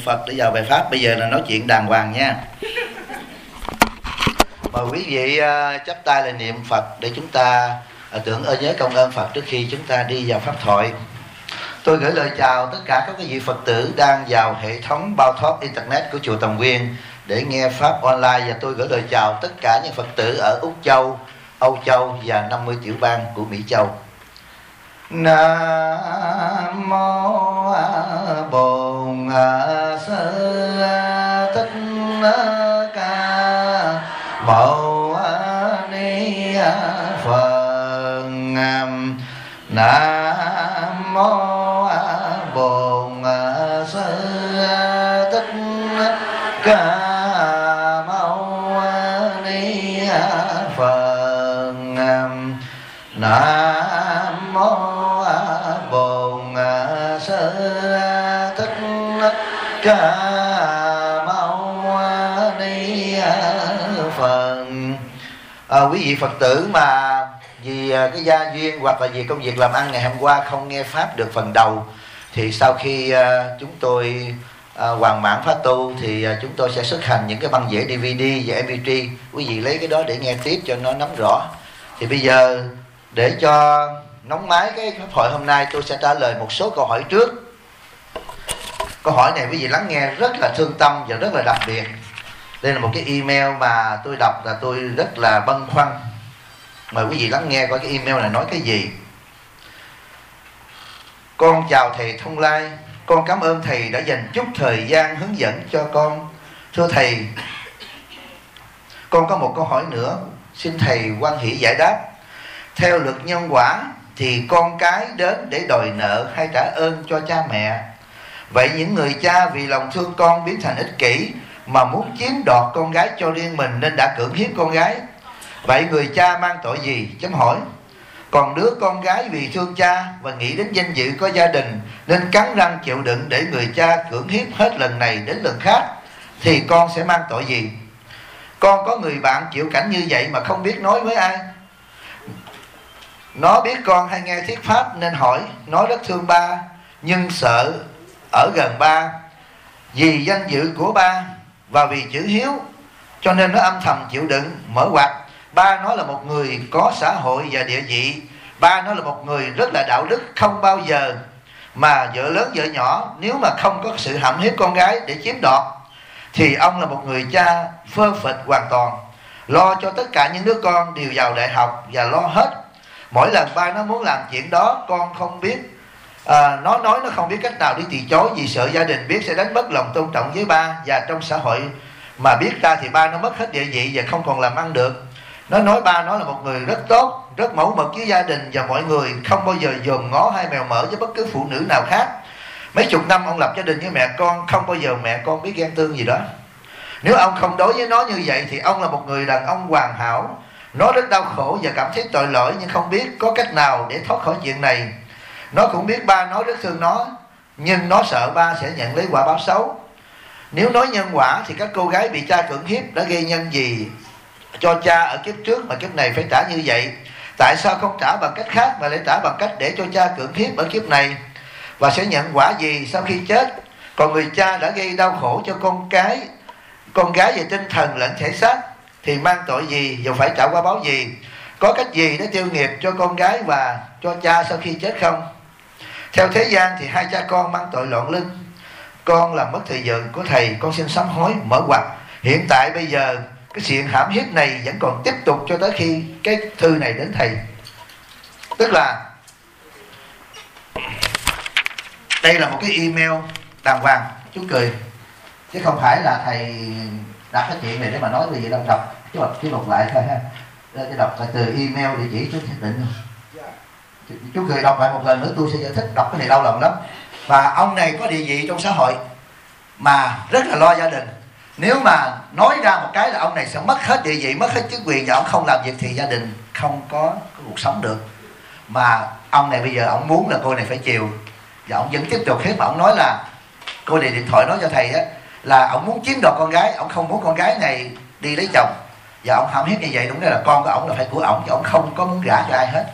Phật để vào bài pháp. Bây giờ là nói chuyện đàng hoàng nha. Mời quý vị chắp tay lại niệm Phật để chúng ta tưởng ơn nhớ công ơn Phật trước khi chúng ta đi vào pháp thoại. Tôi gửi lời chào tất cả các quý vị Phật tử đang vào hệ thống bao thoát Internet của chùa Tầm Nguyên để nghe pháp online, và tôi gửi lời chào tất cả những Phật tử ở Úc Châu, Âu Châu và 50 tiểu bang của Mỹ Châu. Nam mô Bổn Sư Thích Ca Mâu Ni Phật. Nam mô Bổn Sư Thích Ca Mâu Ni Phật. Nam mô Bổn Sư Thích Ca Mâu Ni Phật. Quý vị Phật tử mà vì cái gia duyên hoặc là vì công việc làm ăn ngày hôm qua không nghe pháp được phần đầu, thì sau khi chúng tôi hoàn mãn pháp tu thì chúng tôi sẽ xuất hành những cái băng đĩa DVD và MP3. Quý vị lấy cái đó để nghe tiếp cho nó nắm rõ. Thì bây giờ để cho nóng máy cái pháp hội hôm nay, tôi sẽ trả lời một số câu hỏi trước. Câu hỏi này quý vị lắng nghe rất là thương tâm và rất là đặc biệt. Đây là một cái email mà tôi đọc là tôi rất là băn khoăn. Mời quý vị lắng nghe coi cái email này nói cái gì. Con chào thầy Thông Lai. Con cảm ơn thầy đã dành chút thời gian hướng dẫn cho con. Thưa thầy, con có một câu hỏi nữa, xin thầy hoan hỷ giải đáp. Theo luật nhân quả thì con cái đến để đòi nợ hay trả ơn cho cha mẹ. Vậy những người cha vì lòng thương con biến thành ích kỷ mà muốn chiếm đoạt con gái cho riêng mình nên đã cưỡng hiếp con gái. Vậy người cha mang tội gì? Chấm hỏi. Còn đứa con gái vì thương cha và nghĩ đến danh dự có gia đình nên cắn răng chịu đựng để người cha cưỡng hiếp hết lần này đến lần khác, thì con sẽ mang tội gì? Con có người bạn chịu cảnh như vậy mà không biết nói với ai. Nó biết con hay nghe thuyết pháp nên hỏi. Nó rất thương ba nhưng sợ ở gần ba vì danh dự của ba và vì chữ hiếu, cho nên nó âm thầm chịu đựng. Mở ngoặt, ba nó là một người có xã hội và địa vị. Ba nó là một người rất là đạo đức, không bao giờ mà vợ lớn vợ nhỏ nếu mà không có sự hãm hiếp con gái để chiếm đoạt. Thì ông là một người cha phơ phịch hoàn toàn, lo cho tất cả những đứa con đều vào đại học và lo hết. Mỗi lần ba nó muốn làm chuyện đó, con không biết, nó nói nó không biết cách nào để từ chối, vì sợ gia đình biết sẽ đánh mất lòng tôn trọng với ba, và trong xã hội mà biết ra thì ba nó mất hết địa vị và không còn làm ăn được. Nó nói ba nó là một người rất tốt, rất mẫu mực với gia đình và mọi người, không bao giờ dòm ngó hay mèo mỡ với bất cứ phụ nữ nào khác. Mấy chục năm ông lập gia đình với mẹ con, không bao giờ mẹ con biết ghen tương gì đó. Nếu ông không đối với nó như vậy thì ông là một người đàn ông hoàn hảo. Nó rất đau khổ và cảm thấy tội lỗi nhưng không biết có cách nào để thoát khỏi chuyện này. Nó cũng biết ba nó rất thương nó, nhưng nó sợ ba sẽ nhận lấy quả báo xấu. Nếu nói nhân quả thì các cô gái bị cha cưỡng hiếp đã gây nhân gì cho cha ở kiếp trước mà kiếp này phải trả như vậy? Tại sao không trả bằng cách khác mà lại trả bằng cách để cho cha cưỡng hiếp ở kiếp này? Và sẽ nhận quả gì sau khi chết? Còn người cha đã gây đau khổ cho con gái về tinh thần lẫn thể xác thì mang tội gì và phải trả quả báo gì? Có cách gì để tiêu nghiệp cho con gái và cho cha sau khi chết không? Theo thế gian thì hai cha con mang tội loạn luân. Con làm mất thời giờ của thầy, con xin sám hối. Mở ngoặt, hiện tại bây giờ cái chuyện hãm hiếp này vẫn còn tiếp tục cho tới khi cái thư này đến thầy. Tức là đây là một cái email đàng hoàng, chú cười, chứ không phải là thầy đặt cái chuyện này để mà nói về gì đâu. Đọc chú đọc lại thôi ha. Chú đọc lại từ email địa chỉ chú xác định. Chú cười đọc lại một lần nữa, tôi sẽ giải thích. Đọc cái này đau lòng lắm. Và ông này có địa vị trong xã hội mà rất là lo gia đình. Nếu mà nói ra một cái là ông này sẽ mất hết địa vị, mất hết chức quyền, và ông không làm việc thì gia đình không có cuộc sống được. Mà ông này bây giờ ông muốn là cô này phải chiều, và ông vẫn tiếp tục hiếp. Mà ông nói là, cô này điện thoại nói cho thầy á, là ông muốn chiếm đoạt con gái, ông không muốn con gái này đi lấy chồng, và ông hãm hiếp như vậy. Đúng là con của ông là phải của ông, chứ ông không có muốn gả cho ai hết.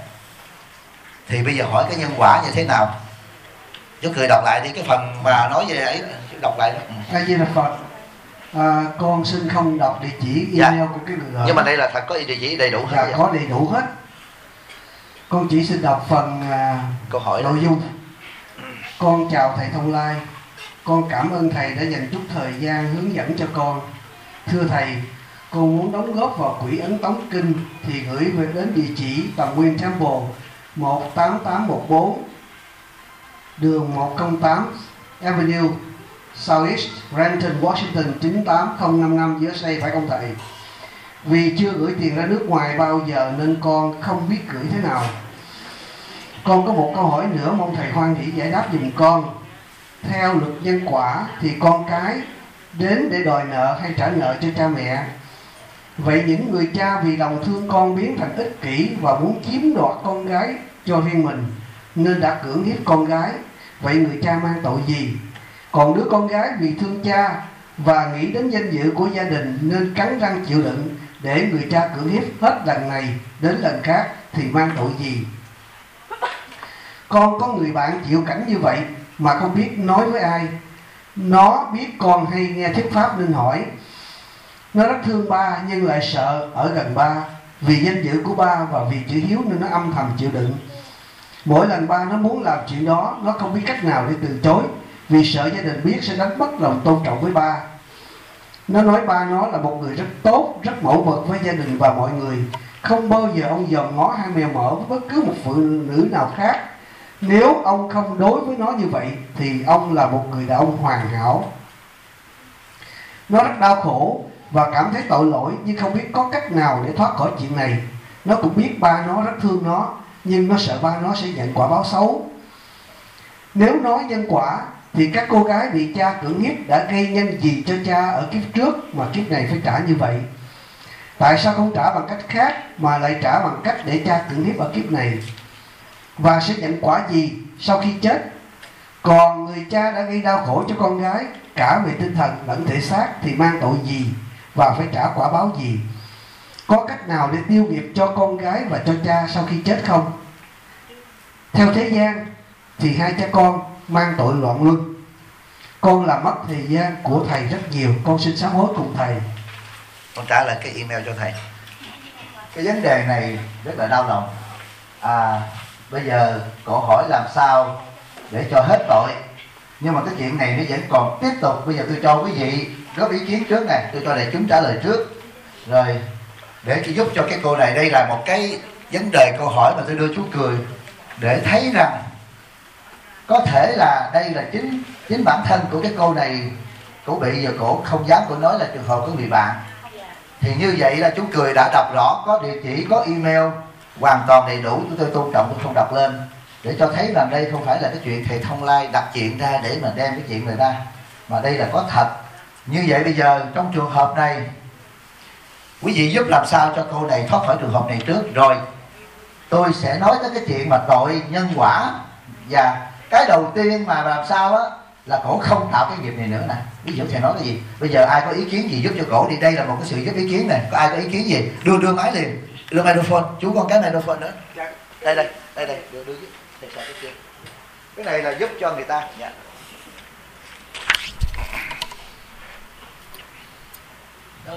Thì bây giờ hỏi cái nhân quả như thế nào? Chú cười đọc lại đi cái phần mà nói về ấy, đọc lại đó. A Di Đà Phật. Con xin không đọc địa chỉ email của cái người gửi. Nhưng mà đây là thật có địa chỉ đầy đủ hết. Dạ, có đầy đủ hết. Con chỉ xin đọc phần câu hỏi nội dung. Con chào thầy Thông Lai. Con cảm ơn thầy đã dành chút thời gian hướng dẫn cho con. Thưa thầy, con muốn đóng góp vào quỹ ấn tống kinh thì gửi về đến địa chỉ Tầm Nguyên Temple 18814 đường 108 Avenue Southeast Renton, Washington 98055 USA, phải không thầy? Vì chưa gửi tiền ra nước ngoài bao giờ nên con không biết gửi thế nào. Con có một câu hỏi nữa mong thầy hoan hỷ giải đáp giùm con. Theo luật nhân quả thì con cái đến để đòi nợ hay trả nợ cho cha mẹ. Vậy những người cha vì lòng thương con biến thành ích kỷ và muốn chiếm đoạt con gái cho riêng mình nên đã cưỡng hiếp con gái. Vậy người cha mang tội gì? Còn đứa con gái vì thương cha và nghĩ đến danh dự của gia đình nên cắn răng chịu đựng để người cha cưỡng hiếp hết lần này đến lần khác thì mang tội gì? Con có người bạn chịu cảnh như vậy mà không biết nói với ai. Nó biết con hay nghe thuyết pháp nên hỏi. Nó rất thương ba nhưng lại sợ ở gần ba vì danh dự của ba và vì chữ hiếu nên nó âm thầm chịu đựng. Mỗi lần ba nó muốn làm chuyện đó, nó không biết cách nào để từ chối vì sợ gia đình biết sẽ đánh mất lòng tôn trọng với ba. Nó nói ba nó là một người rất tốt, rất mẫu mực với gia đình và mọi người. Không bao giờ ông dòm ngó hay mèo mỡ với bất cứ một phụ nữ nào khác. Nếu ông không đối với nó như vậy thì ông là một người đàn ông hoàn hảo. Nó rất đau khổ và cảm thấy tội lỗi nhưng không biết có cách nào để thoát khỏi chuyện này. Nó cũng biết ba nó rất thương nó nhưng nó sợ ba nó sẽ nhận quả báo xấu. Nếu nói nhân quả thì các cô gái bị cha cưỡng hiếp đã gây nhân gì cho cha ở kiếp trước mà kiếp này phải trả như vậy? Tại sao không trả bằng cách khác mà lại trả bằng cách để cha cưỡng hiếp ở kiếp này? Và sẽ nhận quả gì sau khi chết? Còn người cha đã gây đau khổ cho con gái cả về tinh thần lẫn thể xác thì mang tội gì và phải trả quả báo gì? Có cách nào để tiêu nghiệp cho con gái và cho cha sau khi chết không? Theo thế gian thì hai cha con mang tội loạn luân. Con làm mất thời gian của thầy rất nhiều. Con xin sám hối cùng thầy. Con trả lời cái email cho thầy. Cái vấn đề này rất là đau lòng. Bây giờ cậu hỏi làm sao để cho hết tội. Nhưng mà cái chuyện này nó vẫn còn tiếp tục. Bây giờ tôi cho quý vị góp ý kiến trước này. Tôi cho đại chúng trả lời trước. Rồi để giúp cho cái cô này. Đây là một cái vấn đề câu hỏi mà tôi đưa chú Cười để thấy rằng có thể là đây là chính bản thân của cái cô này. Cổ bị giờ cổ không dám cổ nói là trường hợp của người bạn. Thì như vậy là chú Cười đã đọc rõ, có địa chỉ, có email hoàn toàn đầy đủ. Tôi tôn trọng, tôi không đọc lên để cho thấy rằng đây không phải là cái chuyện thầy Thông Lai đặt chuyện ra để mà đem cái chuyện này ra, mà đây là có thật. Như vậy bây giờ trong trường hợp này quý vị giúp làm sao cho cô này thoát khỏi trường hợp này trước, rồi tôi sẽ nói tới cái chuyện mà tội nhân quả. Và cái đầu tiên mà làm sao á là cổ không tạo cái nghiệp này nữa nè. Ví dụ thầy nói cái gì, bây giờ ai có ý kiến gì giúp cho cổ đi. Đây là một cái sự giúp ý kiến này. Có ai có ý kiến gì đưa máy liền, đưa microphone. Chú con cái microphone nữa. Đây đưa cái này là giúp cho người ta. Dạ. Tôi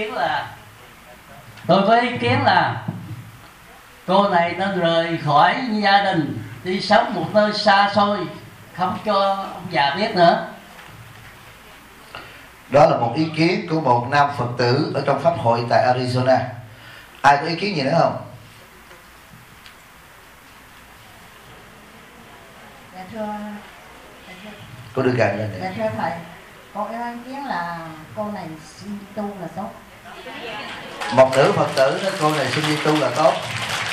với ý kiến là cô này nên rời khỏi gia đình, đi sống một nơi xa xôi, không cho ông già biết nữa. Đó là một ý kiến của một nam Phật tử ở trong pháp hội tại Arizona. Ai có ý kiến gì nữa không? Dạ thưa Cô đưa gần lên. Dạ thưa thầy, con có ý kiến là cô này xin tu là tốt. Một nữ Phật tử nói cô này xin đi tu là tốt.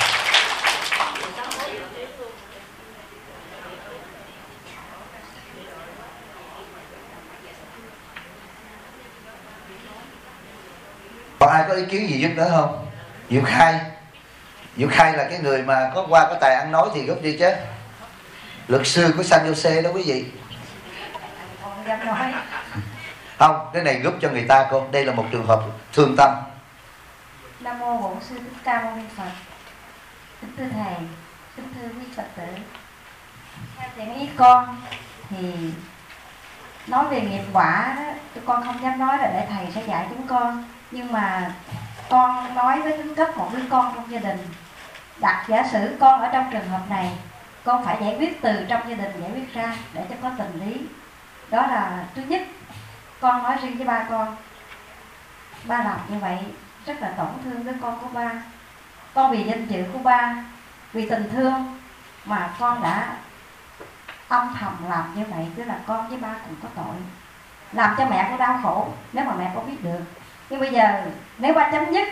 Còn ai có ý kiến gì giúp nữa không? Diệu Khai là cái người mà có tài ăn nói thì góp đi chứ. Luật sư của San Jose đó quý vị. Con dám nói. Không, cái này giúp cho người ta cô. Đây là một trường hợp thương tâm. Nam mô Bổn Sư Thích Ca Mâu Ni Phật. Kính thưa thầy, kính thưa quý Phật tử. Theo thiện ý con thì nói về nghiệp quả đó, tụi con không dám nói là để thầy sẽ dạy chúng con, nhưng mà con nói với tính cách một đứa con trong gia đình. Đặt giả sử con ở trong trường hợp này, con phải giải quyết từ trong gia đình giải quyết ra để cho có tình lý. Đó là thứ nhất. Con nói riêng với ba con, ba làm như vậy rất là tổn thương với con của ba. Con vì danh dự của ba, vì tình thương mà con đã âm thầm làm như vậy, tức là con với ba cùng có tội, làm cho mẹ con đau khổ nếu mà mẹ con biết được. Nhưng bây giờ nếu ba chấm dứt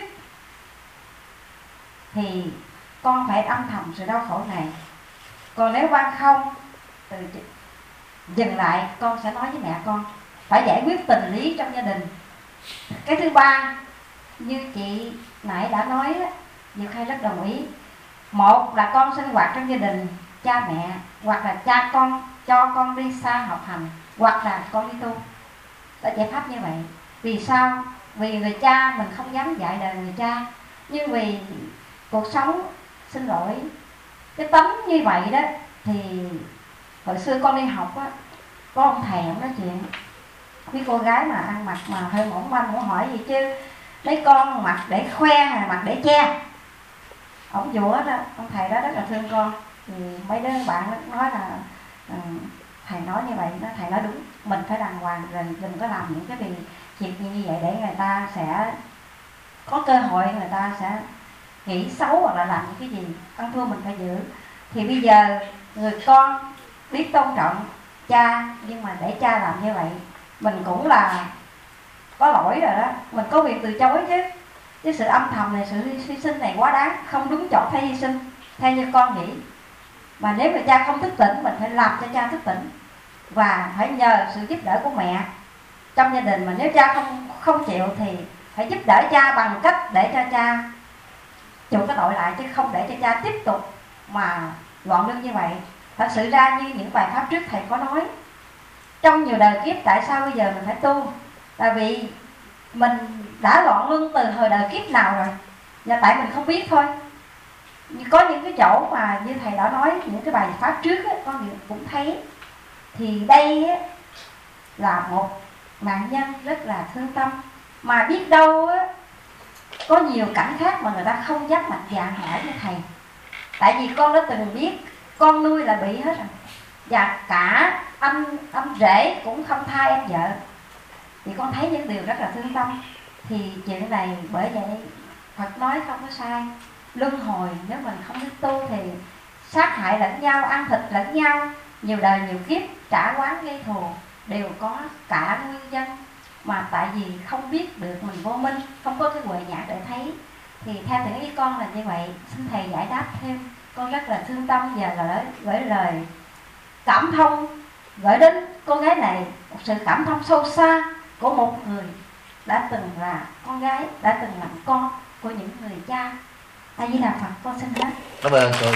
thì con phải âm thầm sự đau khổ này. Còn nếu ba không dừng lại, con sẽ nói với mẹ con phải giải quyết tình lý trong gia đình. Cái thứ ba, như chị nãy đã nói đó, Diệu Khai rất đồng ý. Một là con sinh hoạt trong gia đình cha mẹ, hoặc là cha con cho con đi xa học hành, hoặc là con đi tu. Đó, giải pháp như vậy. Vì sao? Vì người cha mình không dám dạy đời người cha, nhưng vì cuộc sống, xin lỗi, cái tánh như vậy đó. Thì hồi xưa con đi học á, có ông thầy ông nói chuyện với cô gái mà ăn mặc mà hơi mỏng manh, ông hỏi gì chứ lấy con mặc để khoe hay mặc để che. Ông dũa đó, ông thầy đó rất là thương con. Thì mấy đứa bạn nó nói là thầy nói như vậy đó, thầy nói đúng, mình phải đàng hoàng, rồi đừng có làm những cái việc như vậy để người ta sẽ có cơ hội, người ta sẽ nghĩ xấu hoặc là làm những cái gì. Ăn thua mình phải giữ. Thì bây giờ người con biết tôn trọng cha, nhưng mà để cha làm như vậy mình cũng là có lỗi rồi đó. Mình có quyền từ chối chứ. Chứ sự âm thầm này, sự hy sinh này quá đáng, không đúng chỗ phải hy sinh theo như con nghĩ. Mà nếu người cha không thức tỉnh, mình phải làm cho cha thức tỉnh, và phải nhờ sự giúp đỡ của mẹ trong gia đình. Mà nếu cha không chịu thì phải giúp đỡ cha bằng cách để cho cha chịu cái tội lại, chứ không để cho cha tiếp tục mà loạn luân như vậy. Thật sự ra như những bài pháp trước thầy có nói, trong nhiều đời kiếp tại sao bây giờ mình phải tu? Tại vì mình đã loạn luân từ hồi đời kiếp nào rồi, và tại mình không biết thôi. Có những cái chỗ mà như thầy đã nói, những cái bài pháp trước ấy, con cũng thấy. Thì đây ấy, là một nạn nhân rất là thương tâm, mà biết đâu ấy, có nhiều cảnh khác mà người ta không dám mạnh dạn hỏi với thầy. Tại vì con đã từng biết, con nuôi là bị hết rồi, và cả anh rể cũng không tha em vợ. Thì con thấy những điều rất là thương tâm. Thì chuyện này bởi vậy Phật nói không có sai. Luân hồi nếu mình không biết tu thì sát hại lẫn nhau, ăn thịt lẫn nhau, nhiều đời nhiều kiếp trả oán gây thù, đều có cả nguyên nhân. Mà tại vì không biết được, mình vô minh, không có cái huệ nhãn để thấy. Thì theo thử ý con là như vậy. Xin thầy giải đáp thêm. Con rất là thương tâm và gửi lời cảm thông gửi đến cô gái này, một sự cảm thông sâu xa của một người đã từng là con gái, đã từng làm con của những người cha. A Di Đà Phật. Con xin hết. Cảm ơn cô.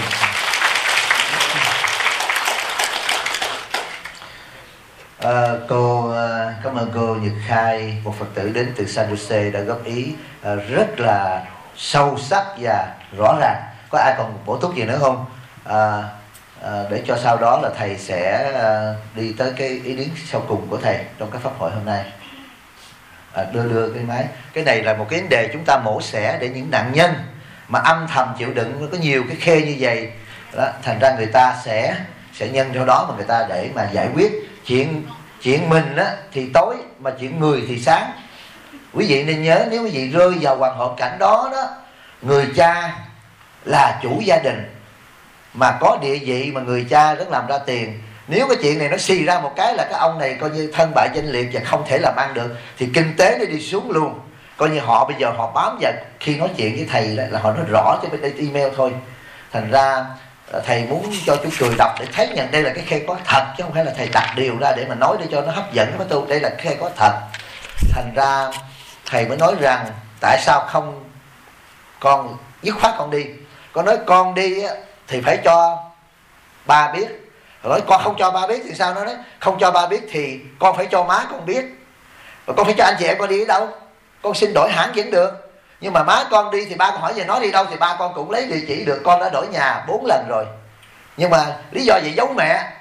Cô cảm ơn cô Nhật Khai, một Phật tử đến từ San Jose, đã góp ý rất là sâu sắc và rõ ràng. Có ai còn bổ túc gì nữa không? Để cho sau đó là thầy sẽ đi tới cái ý kiến sau cùng của thầy trong cái pháp hội hôm nay. Đưa cái máy. Cái này là một cái vấn đề chúng ta mổ xẻ để những nạn nhân mà âm thầm chịu đựng, có nhiều cái khê như vậy đó, thành ra người ta sẽ nhân theo đó mà người ta để mà giải quyết chuyện mình á, thì tối, mà chuyện người thì sáng. Quý vị nên nhớ, nếu quý vị rơi vào hoàn cảnh đó đó, người cha là chủ gia đình mà có địa vị, mà người cha rất làm ra tiền, nếu cái chuyện này nó xì ra một cái là cái ông này coi như thân bại danh liệt và không thể làm ăn được, thì kinh tế nó đi xuống luôn. Coi như họ bây giờ họ bám vào, khi nói chuyện với thầy là họ nói rõ cho bên đây email thôi. Thành ra thầy muốn cho chú cười đọc để thấy nhận đây là cái khe có thật, chứ không phải là thầy đặt điều ra để mà nói để cho nó hấp dẫn với tôi. Đây là khe có thật. Thành ra thầy mới nói rằng tại sao không con dứt khoát con đi. Con nói con đi thì phải cho ba biết. Rồi nói con không cho ba biết thì sao? Nó nói không cho ba biết thì con phải cho má con biết. Rồi con phải cho anh chị em con đi ở đâu. Con xin đổi hãng vẫn được, nhưng mà má con đi thì ba con hỏi về nó đi đâu, thì ba con cũng lấy địa chỉ được. Con đã đổi nhà 4 lần rồi, nhưng mà lý do gì giấu mẹ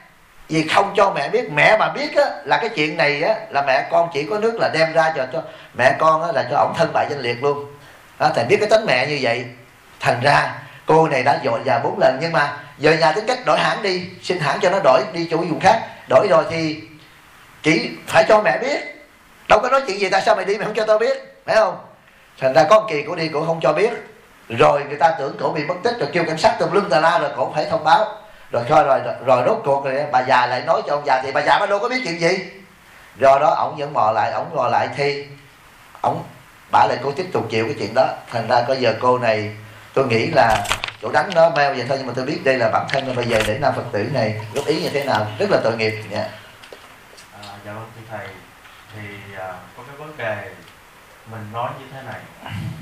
vì không cho mẹ biết. Mẹ mà biết á, là cái chuyện này á, là mẹ con chỉ có nước là đem ra cho mẹ con á, là cho ổng thân bại danh liệt luôn đó. Thầy biết cái tính mẹ như vậy, thành ra cô này đã dội già 4 lần. Nhưng mà giờ nhà tính cách đổi hãng đi, xin hãng cho nó đổi đi chỗ vùng khác. Đổi rồi thì chỉ phải cho mẹ biết, đâu có nói chuyện gì tại sao mày đi mày không cho tao biết, phải không? Thành ra có một kỳ cổ đi cổ không cho biết, rồi người ta tưởng cổ bị mất tích, rồi kêu cảnh sát tùm lum tà la, rồi cổ phải thông báo. Rồi rồi rốt cuộc rồi bà già lại nói cho ông già, thì bà già bà đâu có biết chuyện gì. Do đó ổng vẫn mò lại thì ổng bả lại cô tiếp tục chịu cái chuyện đó. Thành ra có giờ cô này tôi nghĩ là chỗ đánh nó mail vậy thôi, nhưng mà tôi biết đây là bản thân bây giờ để nam Phật tử này góp ý như thế nào, rất là tội nghiệp. Dạ vâng thưa thầy, thì có cái vấn đề mình nói như thế này.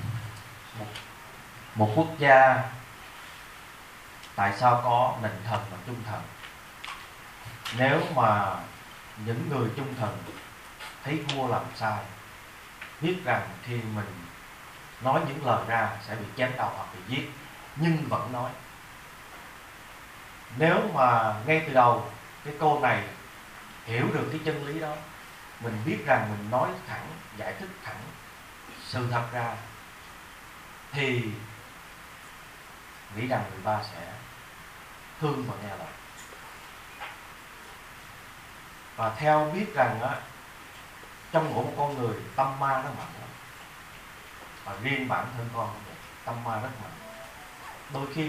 Một quốc gia tại sao có nền thần và trung thần? Nếu mà những người trung thần thấy vua làm sai, biết rằng khi mình nói những lời ra sẽ bị chém đầu hoặc bị giết, nhưng vẫn nói. Nếu mà ngay từ đầu cái cô này hiểu được cái chân lý đó, mình biết rằng mình nói thẳng, giải thích thẳng sự thật ra, thì nghĩ rằng người ba sẽ thương và nghe lời. Và theo biết rằng á, trong mỗi một con người tâm ma nó mạnh lắm. Và riêng bản thân con tâm ma rất mạnh. Đôi khi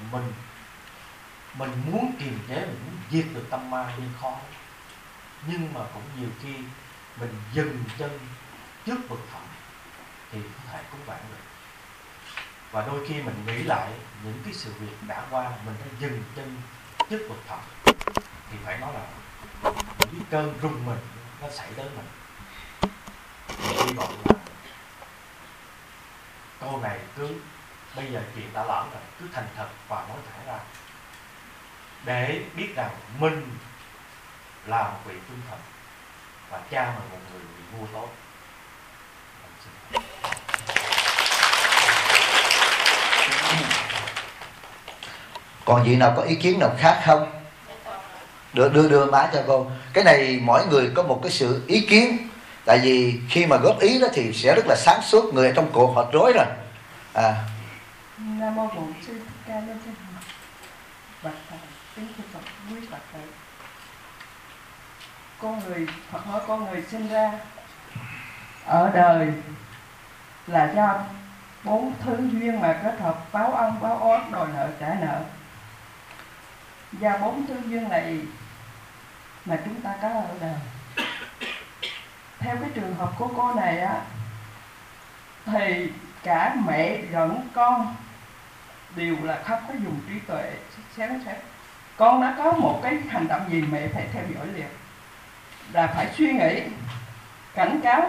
mình muốn kiềm chế, mình muốn diệt được tâm ma nhưng khó. Nhưng mà cũng nhiều khi mình dừng chân trước vực thẳm thì có thể cứu vãn được. Và đôi khi mình nghĩ lại những cái sự việc đã qua, mình đã dừng chân trước vực thẳm, thì phải nói là những cái cơn rung mình nó xảy đến mình. Hy vọng là câu này cứ bây giờ chuyện đã lỡ rồi, cứ thành thật và nói thẳng ra, để biết rằng mình là một vị trung thần và cha là một người bị vua tốt. Còn vị nào có ý kiến nào khác không? Đưa má cho cô. Cái này mỗi người có một cái sự ý kiến. Tại vì khi mà góp ý đó thì sẽ rất là sáng suốt. Người ở trong cuộc họ rối rồi. Nam mô Bổn Sư Thích Ca Mâu Ni. Bạch Thầy, kính thưa Phật, quý Phật tử. Phật nói con người sinh ra ở đời là do 4 thứ duyên mà kết hợp: báo ân, báo oán, đòi nợ, trả nợ. Do 4 thứ duyên này mà chúng ta có ở đời. Theo cái trường hợp của cô này á, thì cả mẹ lẫn con đều là không có dùng trí tuệ sáng suốt. Con đã có một cái hành động gì mẹ phải theo dõi liền, là phải suy nghĩ, cảnh cáo.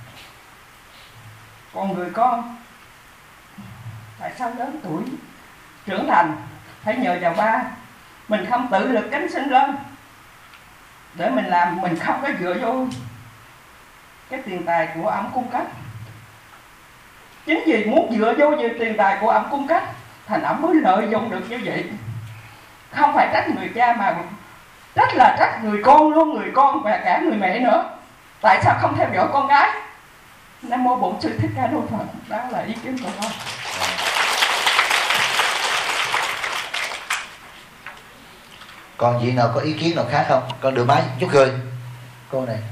Còn người con tại sao lớn tuổi trưởng thành phải nhờ vào ba, mình không tự lực cánh sinh lên để mình làm, mình không có dựa vô cái tiền tài của ổng cung cấp. Chính vì muốn dựa vô nhiều tiền tài của ổng cung cấp, thành ổng mới lợi dụng được như vậy. Không phải trách người cha mà trách người con luôn, người con và cả người mẹ nữa. Tại sao không theo dõi con gái? Nam mô Bổn Sư Thích Ca Mâu Ni. Đó là ý kiến của con. Còn vị nào có ý kiến nào khác không? Con đưa máy chút cười. Cô này.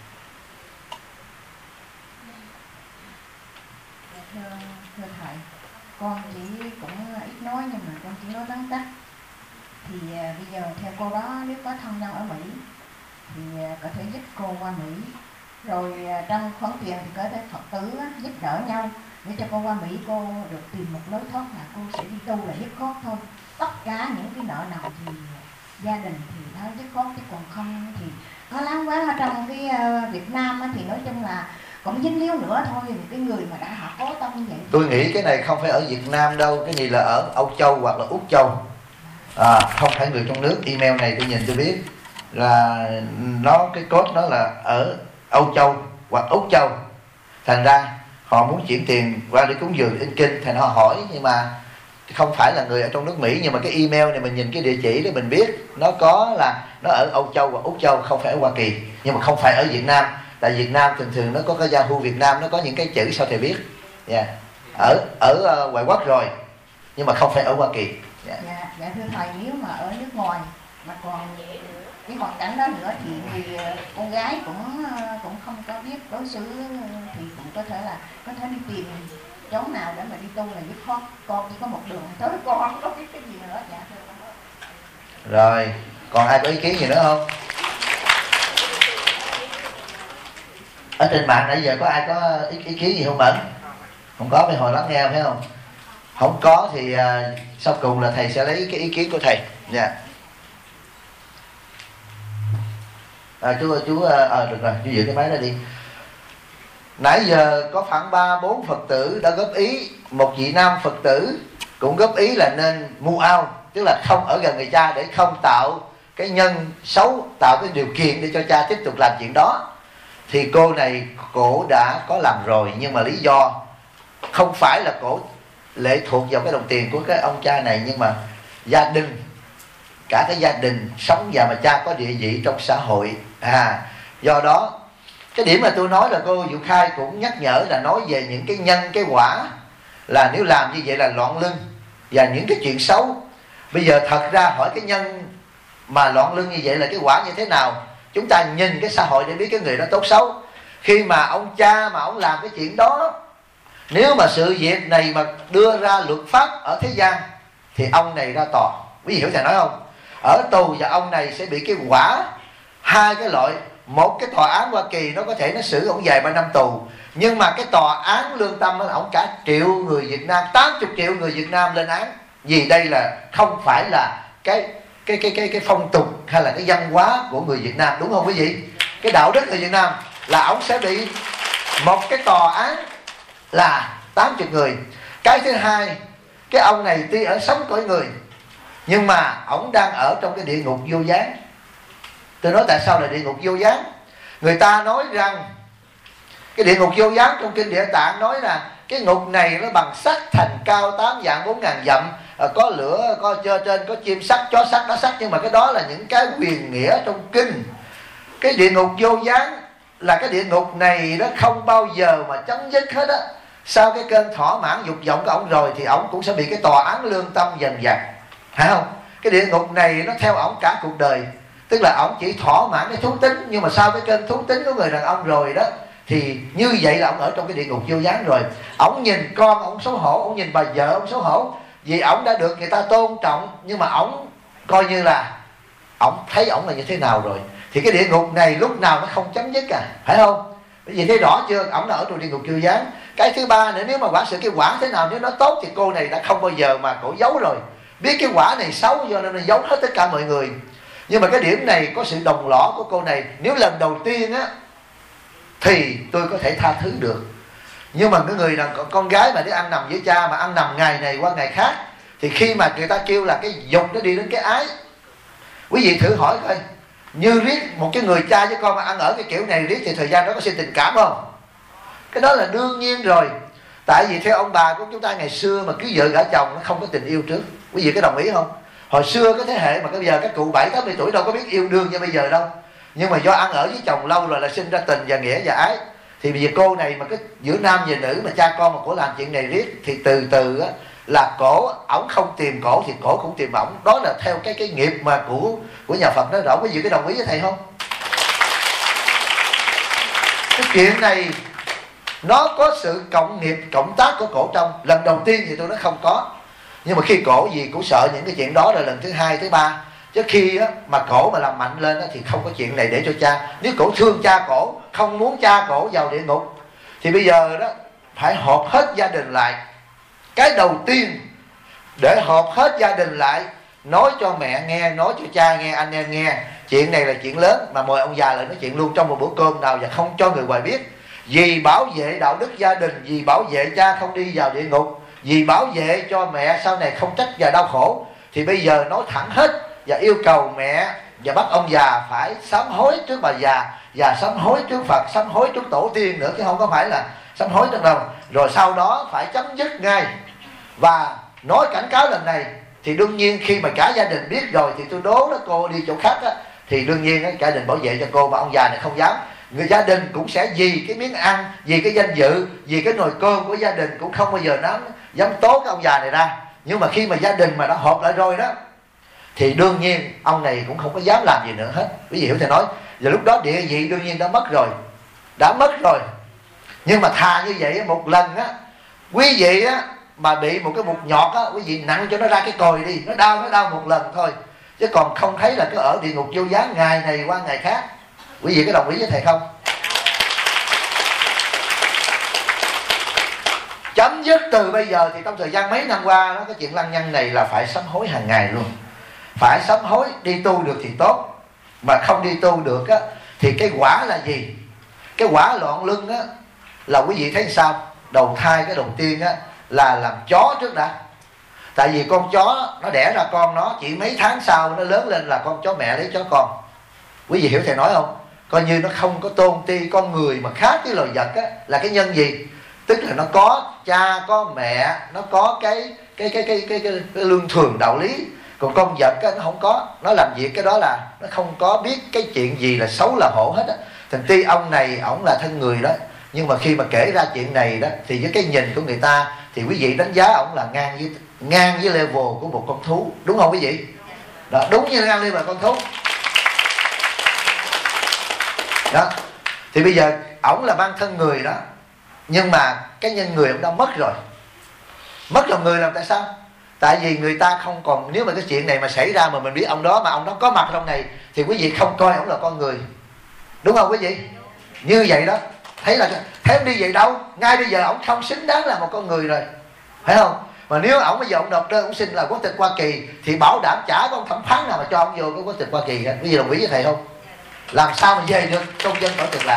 Thưa thầy, con chỉ cũng ít nói nhưng mà con chỉ nói vắn tắt. Thì bây giờ theo cô đó, nếu có thân nhân ở Mỹ thì có thể giúp cô qua Mỹ. Rồi trong khoản tiền thì có thể Phật tử giúp đỡ nhau để cho cô qua Mỹ, cô được tìm một lối thoát là cô sẽ đi tu là dứt khoát thôi. Tất cả những cái nợ nần thì gia đình thì nó dứt khoát, chứ còn không thì nó lắng quá. Ở trong cái Việt Nam thì nói chung là cũng dính líu nữa thôi. Vì cái người mà đã họ cố tâm như vậy, tôi nghĩ cái này không phải ở Việt Nam đâu, cái gì là ở Âu Châu hoặc là Úc Châu, không phải người trong nước. Email này tôi nhìn tôi biết là nó cái code nó là ở Âu Châu hoặc Úc Châu. Thành ra họ muốn chuyển tiền qua để cúng dường in kinh, thành họ hỏi, nhưng mà không phải là người ở trong nước Mỹ, nhưng mà cái email này mình nhìn cái địa chỉ để mình biết nó có là nó ở Âu Châu và Úc Châu, không phải ở Hoa Kỳ, nhưng mà không phải ở Việt Nam. Tại Việt Nam thường thường nó có cái Yahoo Việt Nam, nó có những cái chữ sao thầy biết. Ở ngoại quốc rồi, nhưng mà không phải ở Hoa Kỳ. Dạ thưa thầy, nếu mà ở nước ngoài mà còn cái hoàn cảnh đó nữa thì người con gái cũng không có biết đối xử, thì cũng có thể đi tìm chỗ nào để mà đi tu là giúp con chỉ có một đường tới, con không có biết cái gì nữa. Dạ thưa. Rồi, còn ai có ý kiến gì nữa không? Ở trên mạng nãy giờ có ai có ý kiến gì không Mẫn? Không có, phải hồi lắng nghe phải không? Không có thì sau cùng là thầy sẽ lấy cái ý kiến của thầy. Dạ. Chú được rồi, chú giữ cái máy đó đi. Nãy giờ có khoảng 3-4 Phật tử đã góp ý. Một vị nam Phật tử cũng góp ý là nên mua ao, tức là không ở gần người cha để không tạo cái nhân xấu, tạo cái điều kiện để cho cha tiếp tục làm chuyện đó. Thì cô này cổ đã có làm rồi, nhưng mà lý do không phải là cổ lệ thuộc vào cái đồng tiền của cái ông cha này, nhưng mà gia đình, cả cái gia đình sống và mà cha có địa vị trong xã hội. Do đó cái điểm mà tôi nói là cô Diệu Khai cũng nhắc nhở là nói về những cái nhân cái quả, là nếu làm như vậy là loạn luân và những cái chuyện xấu. Bây giờ thật ra hỏi cái nhân mà loạn luân như vậy là cái quả như thế nào, chúng ta nhìn cái xã hội để biết cái người đó tốt xấu. Khi mà ông cha mà ông làm cái chuyện đó, nếu mà sự việc này mà đưa ra luật pháp ở thế gian thì ông này ra tòa. Quý vị hiểu thầy nói không? Ở tù và ông này sẽ bị cái quả hai cái loại. Một cái tòa án Hoa Kỳ nó có thể nó xử ông vài 3 năm tù, nhưng mà cái tòa án lương tâm nó ông cả triệu người Việt Nam, 80 triệu người Việt Nam lên án. Vì đây là không phải là cái phong tục hay là cái văn hóa của người Việt Nam, đúng không quý vị? Cái đạo đức người Việt Nam là ông sẽ bị một cái tòa án là 80 người. Cái thứ hai, cái ông này tuy ở sống cõi người nhưng mà ông đang ở trong cái địa ngục vô gián. Tôi nói tại sao là địa ngục vô gián? Người ta nói rằng cái địa ngục vô gián trong kinh Địa Tạng nói là cái ngục này nó bằng sắt thành cao 8 vạn 4 ngàn dặm, có lửa, có trên có chim sắt, chó sắt, đá sắt, nhưng mà cái đó là những cái huyền nghĩa trong kinh. Cái địa ngục vô gián là cái địa ngục này nó không bao giờ mà chấm dứt hết á. Sau cái cơn thỏa mãn dục vọng của ông rồi thì ông cũng sẽ bị cái tòa án lương tâm dần dần, phải không? Cái địa ngục này nó theo ông cả cuộc đời. Tức là ông chỉ thỏa mãn cái thú tính, nhưng mà sau cái cơn thú tính của người đàn ông rồi đó thì như vậy là ông ở trong cái địa ngục vô gián rồi. Ông nhìn con ông xấu hổ, ông nhìn bà vợ ông xấu hổ, vì ông đã được người ta tôn trọng, nhưng mà ông coi như là ông thấy ông là như thế nào rồi. Thì cái địa ngục này lúc nào nó không chấm dứt phải không? Bởi vì thấy rõ chưa, ông đã ở trong địa ngục vô gián. Cái thứ ba nữa, nếu mà quả sự cái quả thế nào nếu nó tốt thì cô này đã không bao giờ mà cổ giấu rồi. Biết cái quả này xấu do nên nó giấu hết tất cả mọi người. Nhưng mà cái điểm này có sự đồng lõa của cô này. Nếu lần đầu tiên á thì tôi có thể tha thứ được. Nhưng mà cái người là con gái mà để ăn nằm với cha, mà ăn nằm ngày này qua ngày khác, thì khi mà người ta kêu là cái dục nó đi đến cái ái. Quý vị thử hỏi coi, như riết một cái người cha với con mà ăn ở cái kiểu này riết thì thời gian đó có sinh tình cảm không? Cái đó là đương nhiên rồi. Tại vì theo ông bà của chúng ta ngày xưa mà cưới vợ gả chồng nó không có tình yêu trước. Quý vị có đồng ý không? Hồi xưa cái thế hệ mà bây giờ các cụ 70-80 tuổi đâu có biết yêu đương như bây giờ đâu. Nhưng mà do ăn ở với chồng lâu rồi là sinh ra tình và nghĩa và ái. Thì bây giờ cô này mà cái giữa nam và nữ mà cha con mà cổ làm chuyện này riết thì từ từ á là cổ, ổng không tìm cổ thì cổ cũng tìm ổng. Đó là theo cái nghiệp mà của nhà Phật nói rõ. Quý vị có đồng ý với thầy không? Cái chuyện này nó có sự cộng nghiệp, cộng tác của cổ trong. Lần đầu tiên thì tôi nói không có, nhưng mà khi cổ gì cũng sợ những cái chuyện đó rồi lần thứ hai, thứ ba. Chứ khi á, mà cổ mà làm mạnh lên á, thì không có chuyện này để cho cha. Nếu cổ thương cha cổ, không muốn cha cổ vào địa ngục, thì bây giờ đó phải họp hết gia đình lại. Cái đầu tiên để họp hết gia đình lại, nói cho mẹ nghe, nói cho cha nghe, anh em nghe, chuyện này là chuyện lớn, mà mời ông già lại nói chuyện luôn trong một bữa cơm nào và không cho người ngoài biết. Vì bảo vệ đạo đức gia đình, vì bảo vệ cha không đi vào địa ngục, vì bảo vệ cho mẹ sau này không trách và đau khổ, thì bây giờ nói thẳng hết và yêu cầu mẹ và bắt ông già phải sám hối trước bà già và sám hối trước Phật, sám hối trước tổ tiên nữa, chứ không có phải là sám hối trong đâu. Rồi sau đó phải chấm dứt ngay. Và nói cảnh cáo lần này thì đương nhiên khi mà cả gia đình biết rồi thì tôi đố đó cô đi chỗ khác á, thì đương nhiên gia đình bảo vệ cho cô, mà ông già này không dám. Người gia đình cũng sẽ vì cái miếng ăn, vì cái danh dự, vì cái nồi cơm của gia đình cũng không bao giờ dám tố cái ông già này ra. Nhưng mà khi mà gia đình mà đã họp lại rồi đó thì đương nhiên ông này cũng không có dám làm gì nữa hết. Quý vị hiểu thầy nói. Và lúc đó địa vị đương nhiên đã mất rồi. Nhưng mà thà như vậy một lần á, quý vị á mà bị một cái mụt nhọt á, quý vị nặng cho nó ra cái còi đi, nó đau một lần thôi, chứ còn không thấy là cái ở địa ngục vô giá ngày này qua ngày khác. Quý vị có đồng ý với thầy không? Chấm dứt từ bây giờ thì trong thời gian mấy năm qua đó, cái chuyện lăng nhăng này là phải sám hối hàng ngày luôn. Phải sám hối, đi tu được thì tốt, mà không đi tu được á thì cái quả là gì? Cái quả loạn luân á là quý vị thấy sao? Đầu thai cái đầu tiên á là làm chó trước đã. Tại vì con chó nó đẻ ra con nó chỉ mấy tháng sau nó lớn lên là con chó mẹ lấy chó con. Quý vị hiểu thầy nói không? Coi như nó không có tôn ti con người mà khác với loài vật á, là cái nhân gì? Tức là nó có cha có mẹ, nó có cái lương thường đạo lý. Còn con vật á, nó không có, nó làm việc cái đó là nó không có biết cái chuyện gì là xấu là hổ hết á. Thành tuy ông này ổng là thân người đó, nhưng mà khi mà kể ra chuyện này đó thì với cái nhìn của người ta thì quý vị đánh giá ổng là ngang với level của một con thú, đúng không quý vị? Đó, đúng như ngang level con thú. Đó. Thì bây giờ ổng là mang thân người đó, nhưng mà cái nhân người ổng đã mất rồi. Mất lòng người làm tại sao? Tại vì người ta không còn, nếu mà cái chuyện này mà xảy ra mà mình biết ông đó, mà ông đó có mặt trong này thì quý vị không coi ổng là con người, đúng không quý vị? Như vậy đó, thấy ông đi vậy đâu, ngay bây giờ ổng không xứng đáng là một con người rồi, phải không? Mà nếu ổng bây giờ ổng nộp đơn ổng xin là quốc tịch Hoa Kỳ thì bảo đảm chả có ông thẩm phán nào mà cho ổng vô cái quốc tịch Hoa Kỳ hết. Quý vị đồng ý với thầy không? Làm sao mà về được công dân khỏi Cực Lạc?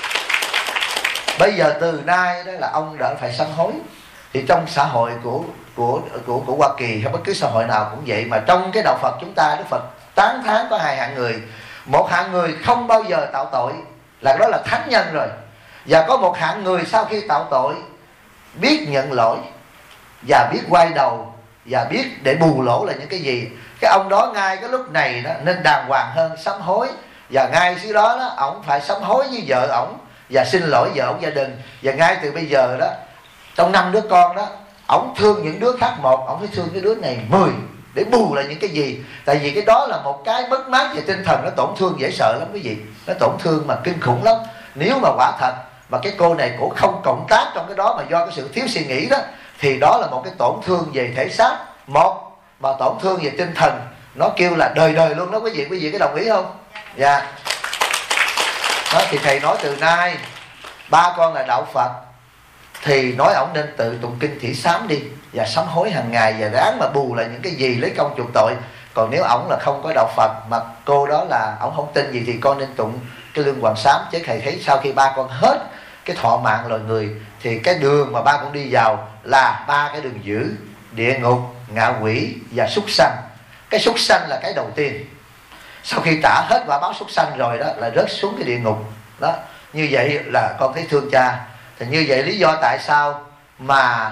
Bây giờ từ nay đó là ông đã phải sám hối. Thì trong xã hội của Hoa Kỳ hay bất cứ xã hội nào cũng vậy, mà trong cái đạo Phật chúng ta, Đức Phật tán thán có hai hạng người. Một hạng người không bao giờ tạo tội, là đó là thánh nhân rồi. Và có một hạng người sau khi tạo tội biết nhận lỗi và biết quay đầu và biết để bù lỗ là những cái gì. Cái ông đó ngay cái lúc này đó nên đàng hoàng hơn, sám hối. Và ngay xứ đó đó ổng phải sám hối với vợ ổng và xin lỗi vợ ổng, gia đình. Và ngay từ bây giờ đó, trong 5 đứa con đó, ổng thương những đứa khác một, ổng phải thương cái đứa này 10 để bù lại những cái gì. Tại vì cái đó là một cái mất mát về tinh thần, nó tổn thương dễ sợ lắm quý vị. Nó tổn thương mà kinh khủng lắm. Nếu mà quả thật mà cái cô này cũng không cộng tác trong cái đó mà do cái sự thiếu suy nghĩ đó, thì đó là một cái tổn thương về thể xác, một mà tổn thương về tinh thần, nó kêu là đời đời luôn đó quý vị. Quý vị có đồng ý không? Dạ. Đó, thì thầy nói từ nay ba con là đạo Phật thì nói ổng nên tự tụng kinh Thị Sám đi và sám hối hàng ngày và ráng mà bù lại những cái gì lấy công chuộc tội. Còn nếu ổng là không có đạo Phật mà cô đó là ổng không tin gì thì con nên tụng cái Lương Hoàng Sám. Chứ thầy thấy sau khi ba con hết cái thọ mạng loài người thì cái đường mà ba con đi vào là 3 cái đường dữ: địa ngục, ngạ quỷ và súc sanh. Cái súc sanh là cái đầu tiên. Sau khi trả hết quả báo súc sanh rồi đó là rớt xuống cái địa ngục đó. Như vậy là con thấy thương cha. Thì như vậy lý do tại sao mà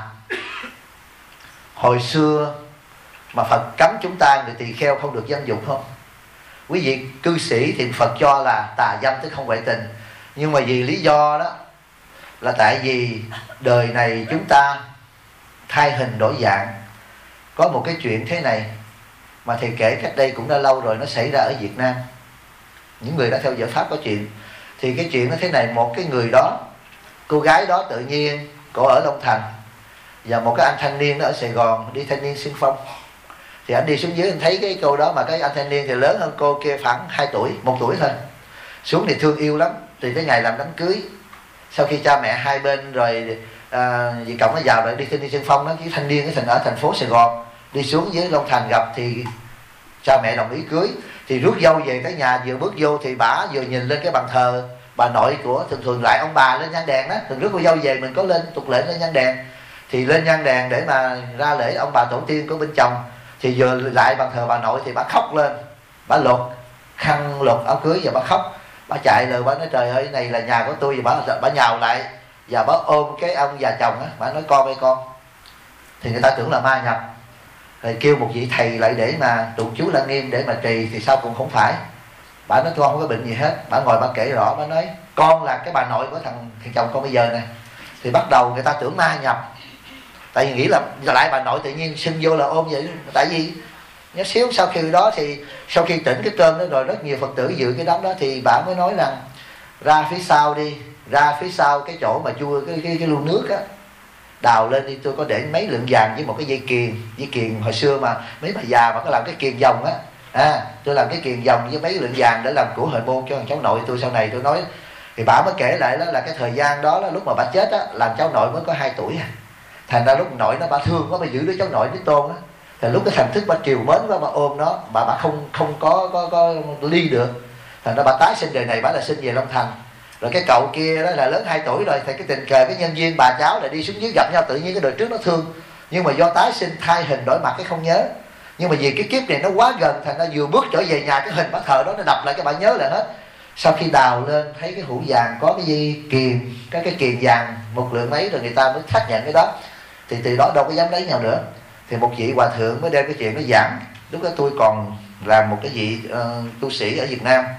hồi xưa mà Phật cấm chúng ta người tỳ kheo không được dâm dục không? Quý vị cư sĩ thì Phật cho là tà dâm chứ không ngoại tình. Nhưng mà vì lý do đó là tại vì đời này chúng ta thay hình đổi dạng. Có một cái chuyện thế này mà thầy kể cách đây cũng đã lâu rồi, nó xảy ra ở Việt Nam. Những người đã theo dõi Pháp có chuyện. Thì cái chuyện nó thế này, một cái người đó, cô gái đó tự nhiên cổ ở Long Thành và một cái anh thanh niên đó ở Sài Gòn đi thanh niên xung phong. Thì anh đi xuống dưới anh thấy cái cô đó, mà cái anh thanh niên thì lớn hơn cô kia khoảng 2 tuổi, 1 tuổi thôi. Xuống thì thương yêu lắm. Thì tới ngày làm đám cưới, sau khi cha mẹ hai bên rồi dì cộng nó vào rồi đi thanh niên xung phong đó, cái thanh niên cái ở thành phố Sài Gòn đi xuống dưới Long Thành gặp thì cha mẹ đồng ý cưới. Thì rước dâu về tới nhà, vừa bước vô thì bả vừa nhìn lên cái bàn thờ bà nội của thường lại ông bà lên nhang đèn đó. Thường rước cô dâu về mình có lên tục lệ lên nhang đèn, thì lên nhang đèn để mà ra lễ ông bà tổ tiên của bên chồng. Thì vừa lại bàn thờ bà nội thì bà khóc lên, bà lột khăn lột áo cưới và bà khóc. Bà chạy lời, bà nói trời ơi này là nhà của tôi. Và bà nhào lại và bà ôm cái ông già chồng á, bà nói con ơi con. Thì người ta tưởng là ma nhập. rồi kêu một vị thầy lại để mà tụng chú Lăng Nghiêm để mà trì, thì sau cùng không phải. Bà nói con không có bệnh gì hết. Bà ngồi bà kể rõ, bà nói con là cái bà nội của thằng chồng con bây giờ nè. Thì bắt đầu người ta tưởng ma nhập, tại vì nghĩ là lại bà nội tự nhiên sinh vô là ôm vậy. Tại vì nhớ xíu sau khi đó thì sau khi tỉnh cái cơn đó rồi, rất nhiều Phật tử dự cái đám đó, thì bà mới nói rằng ra phía sau đi, ra phía sau cái chỗ mà chua cái lu nước á, đào lên đi, tôi có để mấy lượng vàng với một cái dây kiềng hồi xưa mà mấy bà già mà có làm cái kiềng vòng á, tôi làm cái kiềng vòng với mấy lượng vàng để làm của hồi môn cho cháu nội tôi sau này. Tôi nói thì bà mới kể lại đó là cái thời gian đó là lúc mà bà chết á, làm cháu nội mới có 2 tuổi à. Thành ra lúc nội nó bà thương quá, bà giữ đứa cháu nội đứa tôn á, thì lúc cái thần thức bà triều mến quá, bà ôm nó, bà không có ly được. Thành ra bà tái sinh đời này, bà là sinh về Long Thành. Rồi cái cậu kia đó là lớn 2 tuổi rồi, thì cái tình cờ cái nhân viên bà cháu lại đi xuống dưới gặp nhau, tự nhiên cái đời trước nó thương, nhưng mà do tái sinh thay hình đổi mặt cái không nhớ. Nhưng mà vì cái kiếp này nó quá gần, thành ra vừa bước trở về nhà cái hình bà thờ đó nó đập lại cái bà nhớ lại hết. Sau khi đào lên thấy cái hũ vàng có cái dây kiềng, cái kiềng vàng một lượng mấy, rồi người ta mới xác nhận cái đó. Thì từ đó đâu có dám lấy nhau nữa. Thì một vị hòa thượng mới đem cái chuyện nó giảng. Lúc đó tôi còn làm một cái vị tu sĩ ở Việt Nam.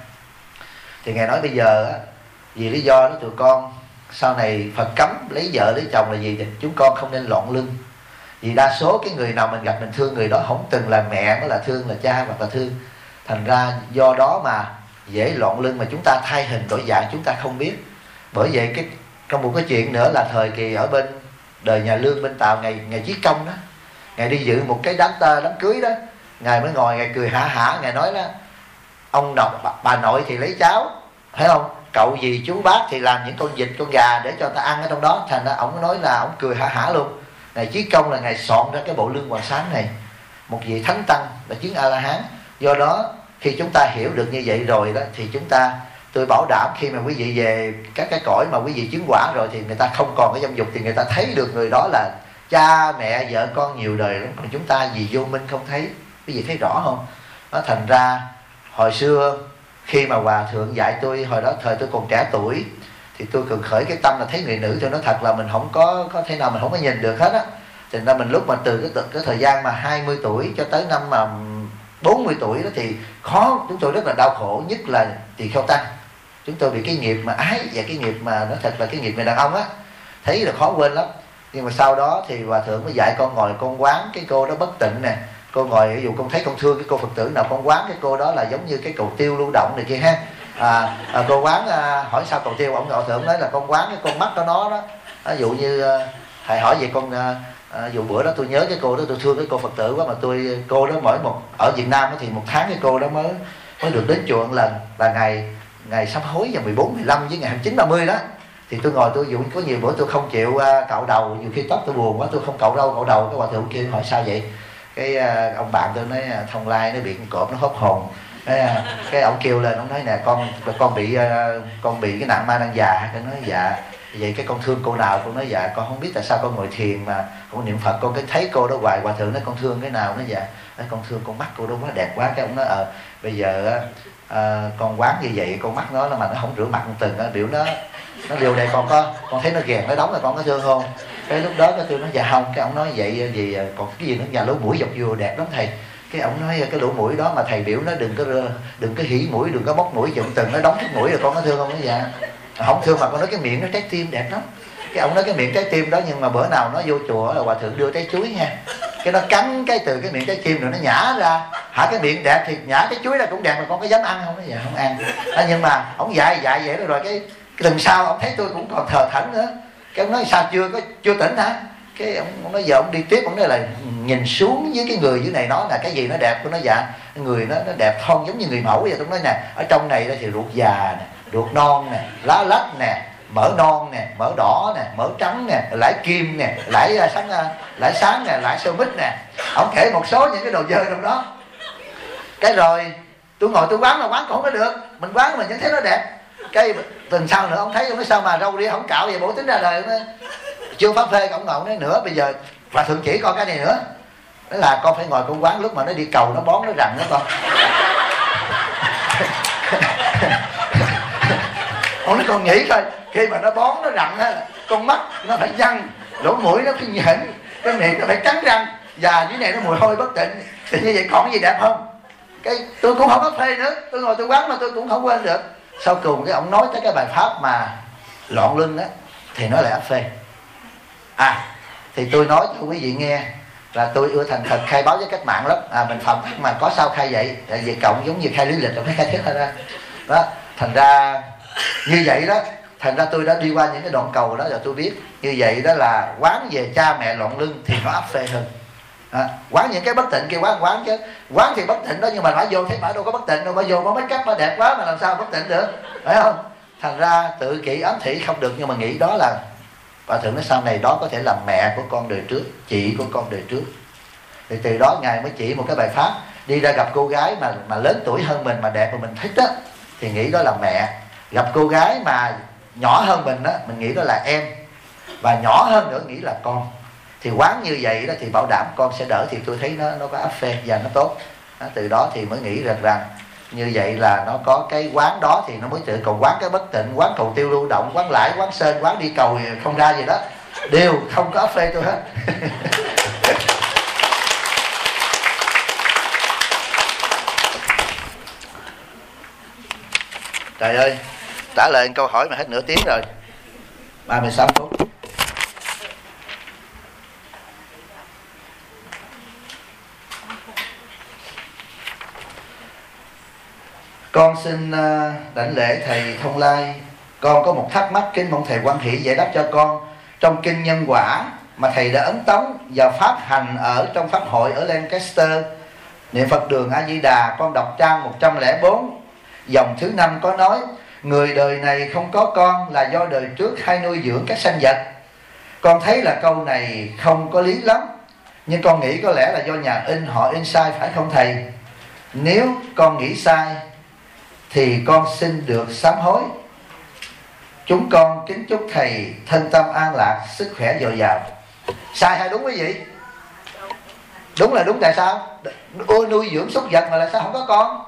Thì ngài nói bây giờ á, vì lý do đó tụi con sau này Phật cấm lấy vợ lấy chồng là gì, chúng con không nên loạn lưng. Vì đa số cái người nào mình gặp mình thương người đó không từng là mẹ mới là thương, là cha hoặc là thương. Thành ra do đó mà dễ loạn lưng, mà chúng ta thay hình đổi dạng chúng ta không biết. Bởi vậy có một cái chuyện nữa là thời kỳ ở bên đời nhà Lương bên Tàu, ngày Chí Công đó, ngài đi dự một cái đám cưới đó, ngài mới ngồi ngài cười hả, ngài nói đó ông bà nội thì lấy cháo, thấy không, cậu gì chú bác thì làm những con vịt con gà để cho ta ăn ở trong đó. Thành ra ông nói là ông cười hả luôn. Ngài Chí Công là ngài soạn ra cái bộ Lương Hoàng Sáng này, một vị thánh tăng là chứng A-la-hán. Do đó khi chúng ta hiểu được như vậy rồi đó, thì tôi bảo đảm khi mà quý vị về các cái cõi mà quý vị chứng quả rồi, thì người ta không còn cái dâm dục, thì người ta thấy được người đó là cha mẹ vợ con nhiều đời lắm. Còn chúng ta vì vô minh không thấy. Quý vị thấy rõ không? Nó thành ra hồi xưa khi mà hòa thượng dạy tôi, hồi đó thời tôi còn trẻ tuổi, thì tôi cần khởi cái tâm là thấy người nữ, tôi nói thật là mình không có thể nào mình không có nhìn được hết á. Thành ra mình lúc mà từ cái thời gian mà 20 tuổi cho tới năm mà 40 tuổi đó thì khó, chúng tôi rất là đau khổ, nhất là tỳ kheo tăng. Chúng tôi bị cái nghiệp mà ái, và cái nghiệp mà nó thật là cái nghiệp người đàn ông á, thấy là khó quên lắm. Nhưng mà sau đó thì hòa thượng mới dạy con ngồi con quán cái cô đó bất tịnh nè. Cô ngồi, ví dụ con thấy con thương cái cô Phật tử nào, con quán cái cô đó là giống như cái cầu tiêu lưu động này kia ha. Cô quán hỏi sao cầu tiêu, ông hòa thượng nói là con quán cái con mắt của nó đó. Ví dụ như thầy hỏi vậy con dù bữa đó tôi nhớ cái cô đó, tôi thương cái cô Phật tử quá, mà cô đó ở Việt Nam thì 1 tháng cái cô đó mới được đến chùa một lần, là ngày sám hối vào 14, 15 với ngày 29, 30 đó. Thì tôi ngồi tôi có nhiều bữa tôi không chịu cạo đầu, nhiều khi tóc tôi buồn quá tôi không cạo đầu. Cái hòa thượng kia hỏi sao vậy, cái ông bạn tôi nói Thông Lai nó bị con cọp nó hốt hồn. Cái ông kêu lên, ông nói nè con bị cái nạn ma đang già. Cái nói dạ. Vậy cái con thương cô nào? Con nói dạ con không biết tại sao con ngồi thiền mà con niệm Phật con cái thấy cô đó hoài. Hòa thượng nói con thương cái nào? Nó dạ con thương con mắt cô đó quá đẹp quá. Cái ông nói bây giờ con quán như vậy con mắt nó mà nó không rửa mặt một từng á, biểu nó điều này con thấy nó ghèn nó đóng là con có thương không? Cái lúc đó cái tôi nói dạ không. Cái ông nói vậy gì còn cái gì nữa, nhà lỗ mũi dọc vừa đẹp lắm thầy. Cái ông nói cái lỗ mũi đó mà thầy biểu nó đừng có hỉ mũi, đừng có bóc mũi dụm từng, nó đóng cái mũi rồi con có thương không? Nó dạ không thương, mà con nói cái miệng nó trái tim đẹp lắm. Cái ông nói cái miệng trái tim đó, nhưng mà bữa nào nó vô chùa là hòa thượng đưa trái chuối nha, cái nó cắn cái từ cái miệng trái tim rồi nó nhả ra. Cái miệng đẹp thì nhả cái chuối ra cũng đẹp, mà con có dám ăn không? Nó dạ không ăn. Nhưng mà ông dạy vậy rồi cái lần sau ông thấy tôi cũng còn thờ thẫn nữa. Cái ông nói sao chưa tỉnh hả? Cái ông nói giờ ông đi tiếp, ông nói là nhìn xuống với cái người dưới này nó là cái gì nó đẹp. Tôi nói dạ người nó đẹp thon giống như người mẫu vậy. Tôi nói nè, ở trong này thì ruột già nè, ruột non nè, lá lách nè, mỡ non nè, mỡ đỏ nè, mỡ trắng nè, lãi kim nè, lãi sáng nè, lãi sơ mít nè. Ông kể một số những cái đồ dơ trong đó. Cái rồi tôi ngồi tôi quán mà quán cũng không có được, mình quán mình vẫn thấy nó đẹp. Cái tuần sau nữa ông thấy ông nói sao mà râu đi không cạo vậy, bổ tính ra đời. Chưa pháp phê ông ngồi nói nữa bây giờ và thường chỉ con cái này nữa, đó là con phải ngồi con quán lúc mà nó đi cầu nó bón nó rằn đó con. Ông nói con nghĩ coi, khi mà nó bón nó rặn á, con mắt nó phải văng, lỗ mũi nó phải nhện, cái miệng nó phải cắn răng, Và dưới này nó mùi hôi bất tịnh, thì như vậy còn cái gì đẹp không? Cái tôi cũng không có phê nữa, tôi ngồi tôi quán mà tôi cũng không quên được. Sau cùng cái ông nói tới cái bài pháp mà loạn luân á, thì nó lại áp phê. Thì tôi nói cho quý vị nghe là tôi ưa thành thật khai báo với cách mạng lắm. Mình phạm pháp mà có sao khai vậy, tại vì cộng giống như khai lý lịch rồi mới khai thiết ra đó. Thành ra như vậy đó, thành ra tôi đã đi qua những cái đoạn cầu đó rồi tôi biết như vậy đó là quán về cha mẹ loạn luân thì nó áp phê hơn. Quán những cái bất tịnh kia quán chứ, quán thì bất tịnh đó, nhưng mà bả vô thấy bả đâu có bất tịnh đâu, bả vô bả make up bả đẹp quá mà làm sao bất tịnh được, phải không? Thành ra tự kỷ ám thị không được, nhưng mà nghĩ đó là Hòa Thượng nói sau này đó có thể là mẹ của con đời trước, chị của con đời trước. Thì từ đó Ngài mới chỉ một cái bài pháp, đi ra gặp cô gái mà lớn tuổi hơn mình mà đẹp mà mình thích á, thì nghĩ đó là mẹ. Gặp cô gái mà nhỏ hơn mình á, mình nghĩ đó là em, và nhỏ hơn nữa nghĩ là con. Thì quán như vậy đó thì bảo đảm con sẽ đỡ. Thì tôi thấy nó có áp phê và nó tốt. Từ đó thì mới nghĩ được rằng như vậy là nó có cái quán đó thì nó mới tự. Còn quán cái bất tịnh, quán cầu tiêu lưu động, quán lãi, quán sên, quán đi cầu không ra gì đó, đều không có áp phê tôi hết. Trời ơi, trả lời câu hỏi mà hết nửa tiếng rồi, 36 phút. Con xin đảnh lễ thầy Thông Lai. Con có một thắc mắc, kính mong thầy quan hỷ giải đáp cho con. Trong kinh Nhân Quả mà thầy đã ấn tống và phát hành ở trong pháp hội ở Lancaster, niệm Phật đường A Di Đà, con đọc trang 104 dòng thứ 5 có nói: người đời này không có con là do đời trước hay nuôi dưỡng các sanh vật. Con thấy là câu này không có lý lắm, nhưng con nghĩ có lẽ là do nhà in họ in sai, phải không thầy? Nếu con nghĩ sai thì con xin được sám hối. Chúng con kính chúc thầy thân tâm an lạc, sức khỏe dồi dào. Sai hay đúng quý vị? Đúng là đúng. Tại sao? Nuôi dưỡng súc vật mà là sao không có con?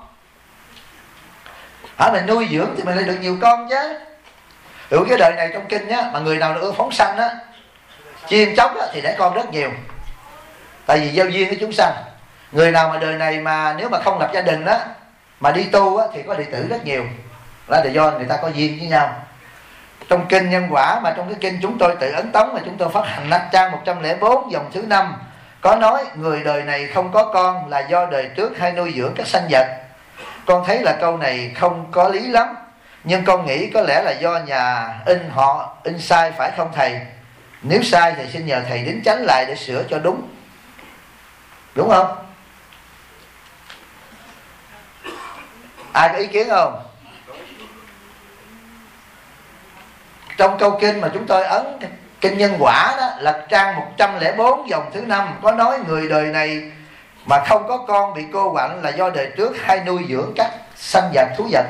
Mình nuôi dưỡng thì mình lại được nhiều con chứ. Cái đời này trong kinh á, mà người nào ưa phóng sanh á, chiên chóc á, thì đẻ con rất nhiều. Tại vì giao duyên với chúng sanh. Người nào mà đời này mà nếu mà không lập gia đình á, mà đi tu á, thì có đệ tử rất nhiều. Đó là do người ta có duyên với nhau. Trong kinh Nhân Quả mà trong cái kinh chúng tôi tự ấn tống mà chúng tôi phát hành trang 104 dòng thứ 5 có nói: người đời này không có con là do đời trước hay nuôi dưỡng các sanh vật. Con thấy là câu này không có lý lắm, nhưng con nghĩ có lẽ là do nhà in họ in sai, phải không thầy? Nếu sai thì xin nhờ thầy đính chánh lại để sửa cho đúng. Đúng không? Ai có ý kiến không? Trong câu kinh mà chúng tôi ấn kinh Nhân Quả đó, là trang 104 dòng thứ 5 có nói: người đời này mà không có con bị cô quạnh là do đời trước hay nuôi dưỡng các sanh vật thú vật.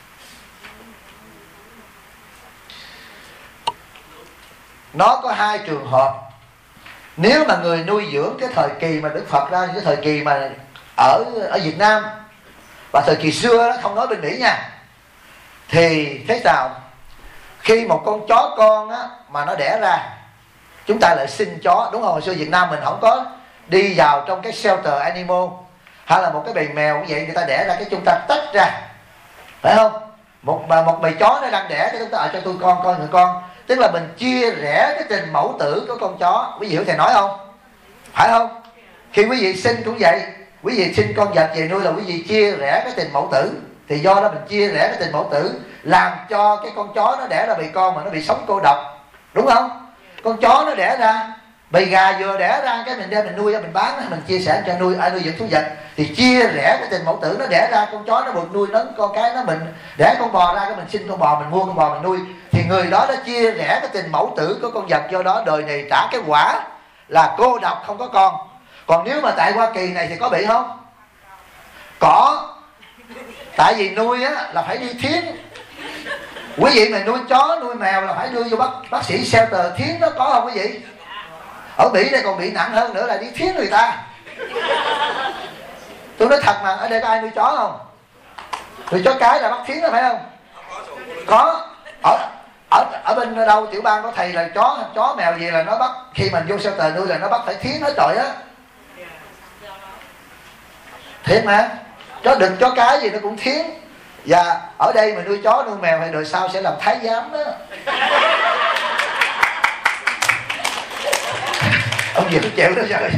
Nó có hai trường hợp. Nếu mà người nuôi dưỡng cái thời kỳ mà Đức Phật ra, cái thời kỳ mà ở Việt Nam và thời kỳ xưa đó, không nói bên Mỹ nha, thì thế nào? Khi một con chó con á, mà nó đẻ ra, chúng ta lại sinh chó, đúng không? Hồi xưa Việt Nam mình không có đi vào trong cái shelter animal, hay là một cái bầy mèo cũng vậy, người ta đẻ ra cái chúng ta tách ra, phải không? Một bầy chó nó đang đẻ, cái chúng ta cho tôi con người con, tức là mình chia rẽ cái tình mẫu tử của con chó. Quý vị hiểu thầy nói không? Phải không? Khi quý vị sinh cũng vậy, quý vị sinh con vật về nuôi là quý vị chia rẽ cái tình mẫu tử. Thì do đó mình chia rẽ cái tình mẫu tử, làm cho cái con chó nó đẻ ra bầy con mà nó bị sống cô độc, đúng không? Con chó nó đẻ ra, bầy gà vừa đẻ ra cái mình đem mình nuôi, mình bán, mình chia sẻ cho nuôi ai nuôi dưỡng thú vật, thì chia rẽ cái tình mẫu tử. Nó đẻ ra con chó nó buộc nuôi lớn con cái nó, mình đẻ con bò ra cái mình sinh con bò, mình mua con bò mình nuôi, thì người đó đã chia rẽ cái tình mẫu tử của con vật. Do đó đời này trả cái quả là cô độc không có con. Còn nếu mà tại Hoa Kỳ này thì có bị không? Có. Tại vì nuôi á là phải đi thiến. Quý vị mà nuôi chó nuôi mèo là phải đưa vô bác sĩ shelter thiến, đó có không quý vị? Ở Mỹ đây còn bị nặng hơn nữa là đi thiến người ta. Tôi nói thật mà, ở đây có ai nuôi chó không? Nuôi chó cái là bắt thiến đó phải không? Có. Ở bên đâu tiểu bang có thầy là chó mèo gì là nó bắt, khi mình vô shelter nuôi là nó bắt phải thiến hết trời á. thiệt mà, chó đực chó cái gì nó cũng thiến. Và ở đây mà nuôi chó nuôi mèo thì đời sau sẽ làm thái giám đó. Ông gì cũng chịu đó trời.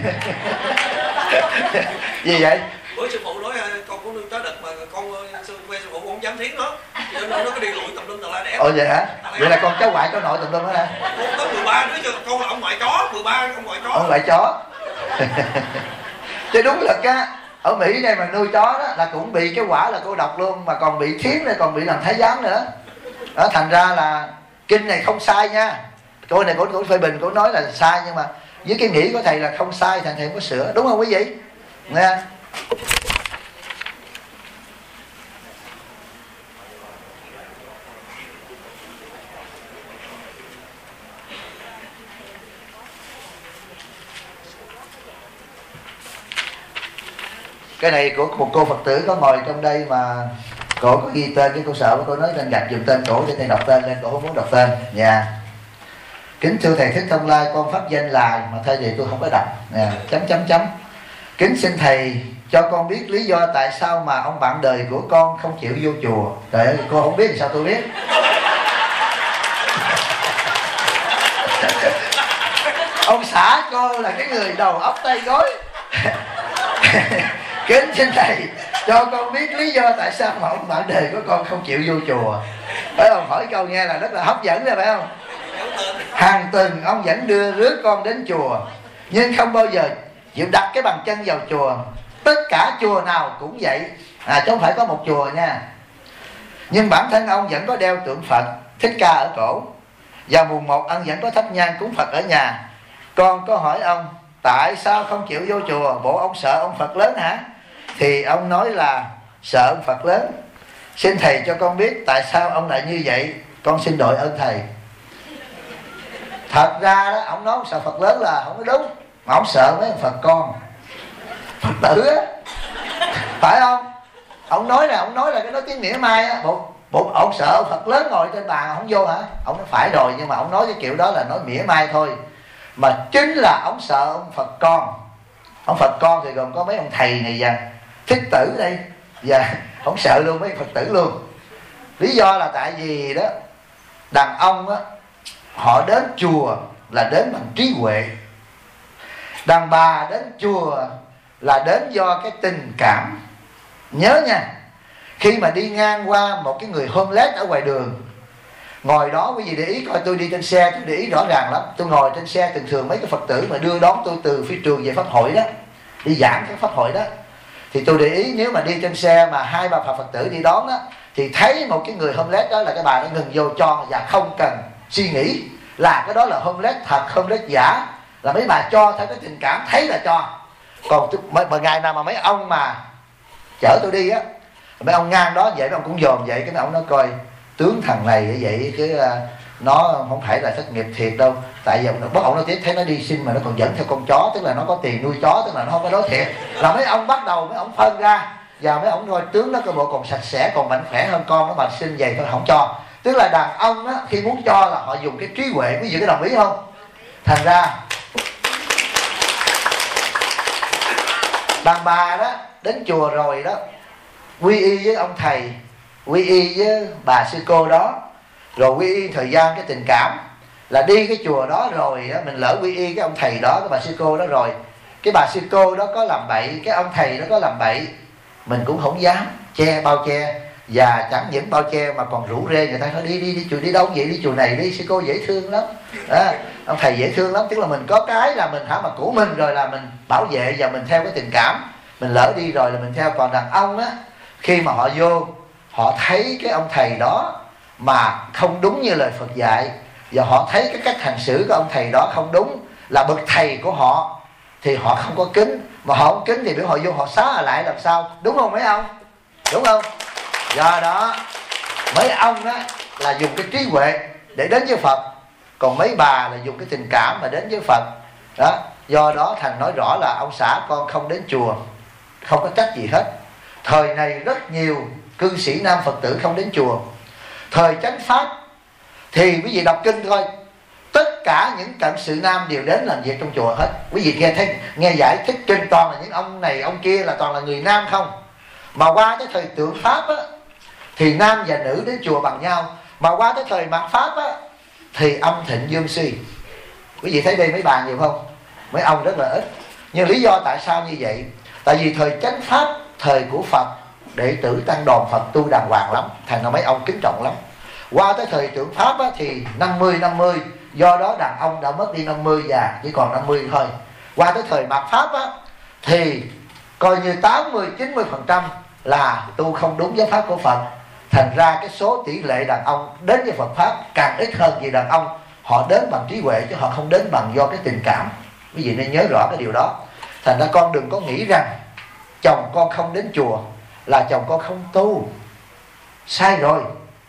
Gì vậy? Bữa sư phụ nói con cũng nuôi chó đực mà con quê sư phụ không dám thiến nó có đi lụi tùm lum tùm la đẻ. Ồ vậy hả? Vậy là con cháu ngoại cháu nội tùm lum đó hả? Có 13 đứa chứ, con là ông ngoại chó, 13 ông ngoại chó. Ông ngoại chó. Chứ đúng thật á, ở Mỹ này mà nuôi chó đó là cũng bị cái quả là cô độc luôn, mà còn bị thiến này, còn bị làm thái giám nữa đó. Thành ra là kinh này không sai nha. Cô này cô phê bình, cô nói là sai, nhưng mà với cái nghĩ của thầy là không sai, thành thầy không có sửa, đúng không quý vị? Nghe. Cái này của một cô Phật tử có ngồi trong đây mà cổ có ghi tên, cái cô sợ cô nói tên gạch dùm tên cổ cho thầy đọc tên lên, cổ không muốn đọc tên nha. Kính thưa thầy Thích Thông Lai, con pháp danh là, mà thay vì tôi không có đọc nha, chấm. Kính xin thầy cho con biết lý do tại sao mà ông bạn đời của con không chịu vô chùa. Trời ơi, cô không biết thì sao tôi biết. Ông xã cô là cái người đầu óc tay gối. Kính xin thầy cho con biết lý do tại sao mà ông bạn đời của con không chịu vô chùa. Phải không? Hỏi câu nghe là rất là hấp dẫn rồi phải không? Hàng tuần ông vẫn đưa rước con đến chùa, nhưng không bao giờ chịu đặt cái bàn chân vào chùa. Tất cả chùa nào cũng vậy, chứ không phải có một chùa nha. Nhưng bản thân ông vẫn có đeo tượng Phật Thích Ca ở cổ. Vào mùng 1 ông vẫn có thắp nhang cúng Phật ở nhà. Con có hỏi ông tại sao không chịu vô chùa, bộ ông sợ ông Phật lớn hả? Thì ông nói là sợ ông Phật lớn. Xin thầy cho con biết tại sao ông lại như vậy, con xin đội ơn thầy. Thật ra đó, ông nói ông sợ Phật lớn là không có đúng, mà ông sợ mấy ông Phật con, Phật tử á, phải không? Ông nói là cái nói tiếng mỉa mai á, bộ ông sợ ông Phật lớn ngồi trên bàn không vô hả? Ông nói phải rồi, nhưng mà ông nói cái kiểu đó là nói mỉa mai thôi, mà chính là ông sợ ông Phật con. Ông Phật con thì gồm có mấy ông thầy này và thích tử đây, và ông sợ luôn mấy Phật tử luôn. Lý do là tại vì đó, đàn ông á, họ đến chùa là đến bằng trí huệ, đàn bà đến chùa là đến do cái tình cảm. Nhớ nha, khi mà đi ngang qua một cái người homeless ở ngoài đường, ngồi đó quý vị để ý coi, tôi đi trên xe tôi để ý rõ ràng lắm. Tôi ngồi trên xe, thường thường mấy cái Phật tử mà đưa đón tôi từ phi trường về pháp hội đó, đi giảng cái pháp hội đó, thì tôi để ý nếu mà đi trên xe mà 2-3 Phật tử đi đón đó, thì thấy một cái người homeless đó là cái bà nó ngừng vô cho, và không cần suy nghĩ là cái đó là homeless thật, homeless giả, là mấy bà cho theo cái tình cảm thấy là cho. Còn mà ngày nào mà mấy ông mà chở tôi đi á, mấy ông ngang đó vậy, mấy ông cũng dòm vậy, cái mấy ông nó coi tướng thằng này vậy chứ nó không phải là thất nghiệp thiệt đâu. Tại vì bác ông nó tiếp thấy nó đi xin mà nó còn dẫn theo con chó, tức là nó có tiền nuôi chó, tức là nó không có đối thiệt. Là mấy ông bắt đầu mấy ông phân ra, và mấy ông coi tướng nó coi bộ còn sạch sẽ, còn mạnh khỏe hơn con nó, mà xin vậy thôi không cho. Tức là đàn ông á, khi muốn cho là họ dùng cái trí huệ, quý vị có đồng ý không? Thành ra đàn bà đó đến chùa rồi đó, quy y với ông thầy, quy y với bà sư cô đó, rồi quy y thời gian cái tình cảm, là đi cái chùa đó rồi đó, mình lỡ quy y cái ông thầy đó, cái bà sư cô đó rồi, cái bà sư cô đó có làm bậy, cái ông thầy đó có làm bậy, mình cũng không dám bao che, và chẳng những bao che mà còn rủ rê người ta nói đi chùa, đi đâu vậy, đi chùa này đi, sư cô dễ thương lắm đó, ông thầy dễ thương lắm. Tức là mình có cái là mình hả mà của mình rồi là mình bảo vệ, và mình theo cái tình cảm, mình lỡ đi rồi là mình theo. Còn đàn ông á, khi mà họ vô, họ thấy cái ông thầy đó mà không đúng như lời Phật dạy, và họ thấy cái cách hành xử của ông thầy đó không đúng, là bậc thầy của họ, thì họ không có kính. Mà họ không kính thì biểu họ vô họ xá lại làm sao, đúng không mấy ông? Đúng không? Do đó mấy ông đó là dùng cái trí huệ để đến với Phật, còn mấy bà là dùng cái tình cảm mà đến với Phật đó. Do đó thành nói rõ là ông xã con không đến chùa không có trách gì hết. Thời này rất nhiều cư sĩ nam Phật tử không đến chùa. Thời chánh pháp thì quý vị đọc kinh thôi, tất cả những cận sự nam đều đến làm việc trong chùa hết. Quý vị nghe giải thích trên toàn là những ông này ông kia là toàn là người nam không. Mà qua cái thời tượng Pháp á, thì nam và nữ đến chùa bằng nhau. Mà qua cái thời mạt Pháp á, thì âm thịnh dương suy. Quý vị thấy đây mấy bà nhiều không? Mấy ông rất là ít. Nhưng lý do tại sao như vậy? Tại vì thời chánh Pháp, thời của Phật, đệ tử tăng đoàn Phật tu đàng hoàng lắm, thành ra mấy ông kính trọng lắm. Qua tới thời tượng Pháp á, thì 50-50, do đó đàn ông đã mất đi 50 và chỉ còn 50 thôi. Qua tới thời mạt Pháp á, thì coi như 80-90% là tu không đúng giáo pháp của Phật. Thành ra cái số tỷ lệ đàn ông đến với Phật Pháp càng ít hơn, vì đàn ông họ đến bằng trí huệ chứ họ không đến bằng do cái tình cảm. Quý vị nên nhớ rõ cái điều đó. Thành ra con đừng có nghĩ rằng chồng con không đến chùa là chồng con không tu. Sai rồi.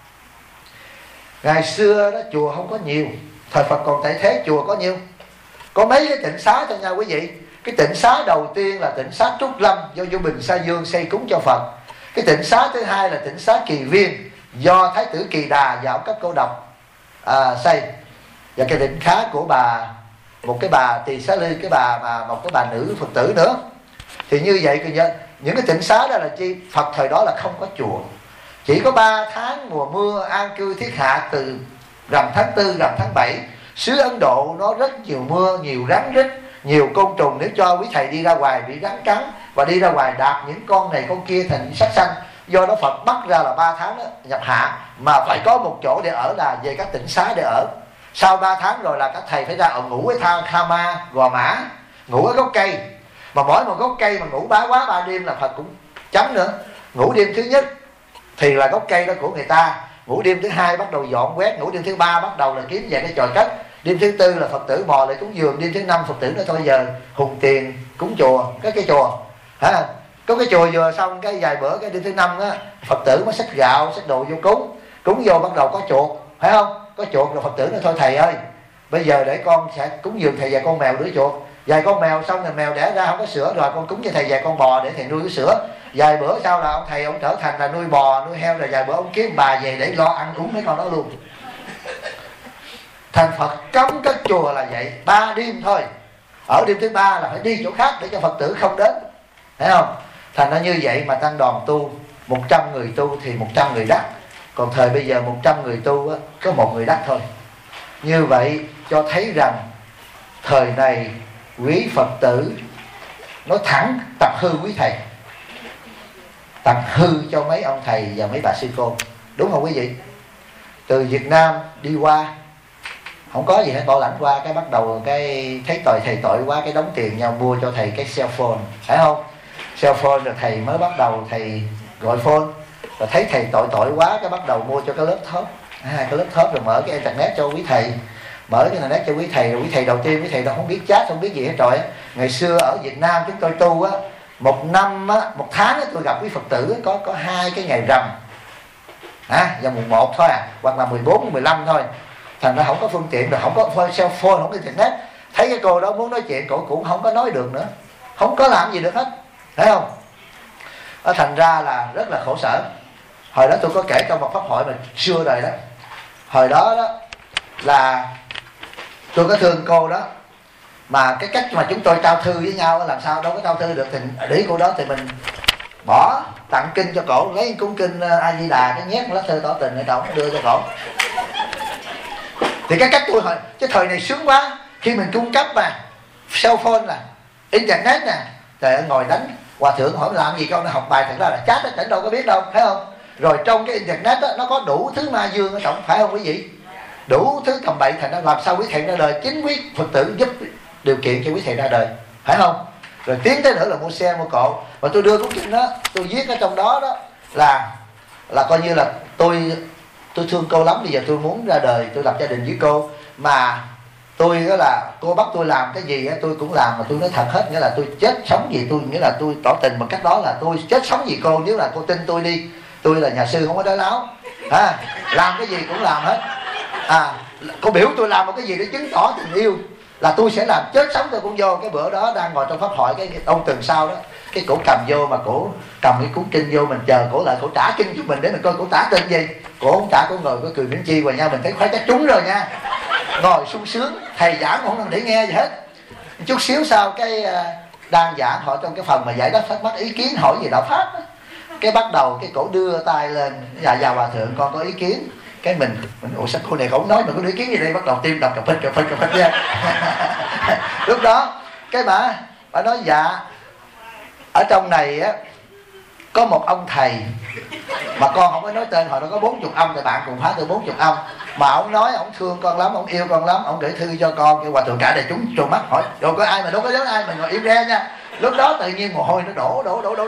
Ngày xưa đó chùa không có nhiều, thời Phật còn tại thế chùa có nhiêu? Có mấy cái tịnh xá cho nhau quý vị. Cái tịnh xá đầu tiên là tịnh xá Trúc Lâm do vua Bình Sa Dương xây cúng cho Phật. Cái tịnh xá thứ hai là tịnh xá Kỳ Viên do Thái tử Kỳ Đà và ông Cấp Cô Độc xây. Và cái tịnh xá của một cái bà Tỳ Xá Ly, cái bà mà một cái bà nữ Phật tử nữa. Thì như vậy những cái tịnh xá đó là chi? Phật thời đó là không có chùa. Chỉ có 3 tháng mùa mưa an cư thiết hạ, từ rằm tháng 4, rằm tháng 7. Xứ Ấn Độ nó rất nhiều mưa, nhiều rắn rít, nhiều côn trùng. Nếu cho quý thầy đi ra ngoài bị rắn cắn và đi ra ngoài đạp những con này con kia thành sắc xanh. Do đó Phật bắt ra là 3 tháng đó, nhập hạ, mà phải có một chỗ để ở, là về các tỉnh xá để ở. Sau 3 tháng rồi là các thầy phải ra ở ngủ với Tha Ma, Gò Mã, ngủ ở gốc cây. Mà mỗi một gốc cây mà ngủ bá quá 3 đêm là Phật cũng chấm nữa. Ngủ đêm thứ nhất thì là gốc cây đó của người ta, ngủ đêm thứ hai bắt đầu dọn quét, ngủ đêm thứ ba bắt đầu là kiếm về cái chòi cất, đêm thứ tư là Phật tử mò lại cúng dường, đêm thứ năm Phật tử nói thôi giờ hùng tiền cúng chùa, cái chùa hả? Có cái chùa vừa xong cái vài bữa, cái đêm thứ năm á Phật tử mới xách gạo xách đồ vô cúng vô bắt đầu có chuột, phải không? Có chuột rồi Phật tử nói thôi thầy ơi, bây giờ để con sẽ cúng dường thầy vài con mèo đuổi chuột. Vài con mèo xong rồi mèo đẻ ra không có sữa, rồi con cúng cho thầy vài con bò để thầy nuôi cái sữa. Vài bữa sau là ông thầy ông trở thành là nuôi bò nuôi heo, rồi vài bữa ông kiếm bà về để lo ăn uống mấy con đó luôn. Thành Phật cấm các chùa là vậy, 3 đêm thôi. Ở đêm thứ 3 là phải đi chỗ khác để cho Phật tử không đến, thấy không? Thành ra như vậy mà tăng đoàn tu 100 người tu thì 100 người đắc. Còn thời bây giờ 100 người tu á, có 1 người đắc thôi. Như vậy cho thấy rằng thời này quý Phật tử nói thẳng tập hư quý thầy, tập hư cho mấy ông thầy và mấy bà sư cô, đúng không quý vị? Từ Việt Nam đi qua không có gì hết, bảo lãnh qua cái bắt đầu cái thấy thầy tội quá, cái đóng tiền nhau mua cho thầy cái cell phone, phải không? Cell phone rồi thầy mới bắt đầu thầy gọi phone, rồi thấy thầy tội quá cái bắt đầu mua cho cái laptop, cái laptop rồi mở cái internet cho quý thầy, mở cái internet cho quý thầy. Rồi quý thầy đầu tiên quý thầy đâu không biết chat không biết gì hết rồi. Ngày xưa ở Việt Nam chúng tôi tu á, một năm á, một tháng á, tôi gặp quý Phật tử có 2 cái ngày rằm vào mùng 1 thôi hoặc là 14, 15 thôi. Thành ra không có phương tiện, rồi không có cell phone, không có internet. Thấy cái cô đó muốn nói chuyện cổ cũng không có nói được nữa, không có làm gì được hết, thấy không? Thành ra là rất là khổ sở. Hồi đó tôi có kể trong một pháp hội mà xưa đời đó, hồi đó đó là tôi có thương cô đó, mà cái cách mà chúng tôi trao thư với nhau làm sao đâu có trao thư được, thì để ý cô đó thì mình bỏ tặng kinh cho cổ, lấy cuốn kinh A Di Đà cái nhét một lá thư tỏ tình này tổng đưa cho cổ. Thì cái cách tôi hồi cái thời này sướng quá, khi mình cung cấp mà cell phone nè, internet nè, trời ngồi đánh hòa thượng hỏi làm gì con, nó học bài thật ra là chat đó, chẳng đâu có biết đâu, thấy không? Rồi trong cái internet đó, nó có đủ thứ ma dương ở trong, phải không quý vị? Đủ thứ tầm bậy, thành ra làm sao quý thầy ra đời, chính quý Phật tử giúp điều kiện cho quý thầy ra đời, phải không? Rồi tiến tới nữa là mua xe mua cộ. Và tôi đưa cuốn kinh đó, tôi viết ở trong đó đó là coi như là tôi thương cô lắm, bây giờ tôi muốn ra đời, tôi lập gia đình với cô, mà tôi đó là cô bắt tôi làm cái gì tôi cũng làm, mà tôi nói thật hết, nghĩa là tôi chết sống gì tôi, nghĩa là tôi tỏ tình bằng cách đó là tôi chết sống gì cô, nếu là cô tin tôi đi, tôi là nhà sư không có nói láo, làm cái gì cũng làm hết. Cô biểu tôi làm một cái gì để chứng tỏ tình yêu là tôi sẽ làm, chết sống tôi cũng vô. Cái bữa đó đang ngồi trong pháp hội, cái ông tuần sau đó, cái cổ cầm vô, mà cổ cầm cái cuốn kinh vô, mình chờ cổ lại, cổ trả kinh cho mình để mình coi cổ trả tên gì. Cổ không trả, cổ ngồi có cười miễn chi vào nhau, mình thấy khoái chắc trúng rồi nha. ngồi sung sướng, thầy giảng cũng không để nghe gì hết. Chút xíu sau cái đang giảng, họ trong cái phần mà giải đáp thắc mắc ý kiến hỏi về đạo pháp đó. Cái bắt đầu cái cổ đưa tay lên, dạ chào hòa thượng, con có ý kiến. Cái mình ủa sao cô này không nói mình có ý kiến gì đây, bắt đầu tim đập cà phịch ra. Lúc đó cái bà nói dạ ở trong này á có một ông thầy mà con không có nói tên, họ nó có 40 ông thì bạn cùng phá từ 40 ông, mà ông nói ông thương con lắm, ông yêu con lắm, ông gửi thư cho con. Cái hòa thượng cả đại chúng tròn mắt hỏi rồi có ai mà đâu có giống ai, mình ngồi im re nha. Lúc đó tự nhiên mồ hôi nó đổ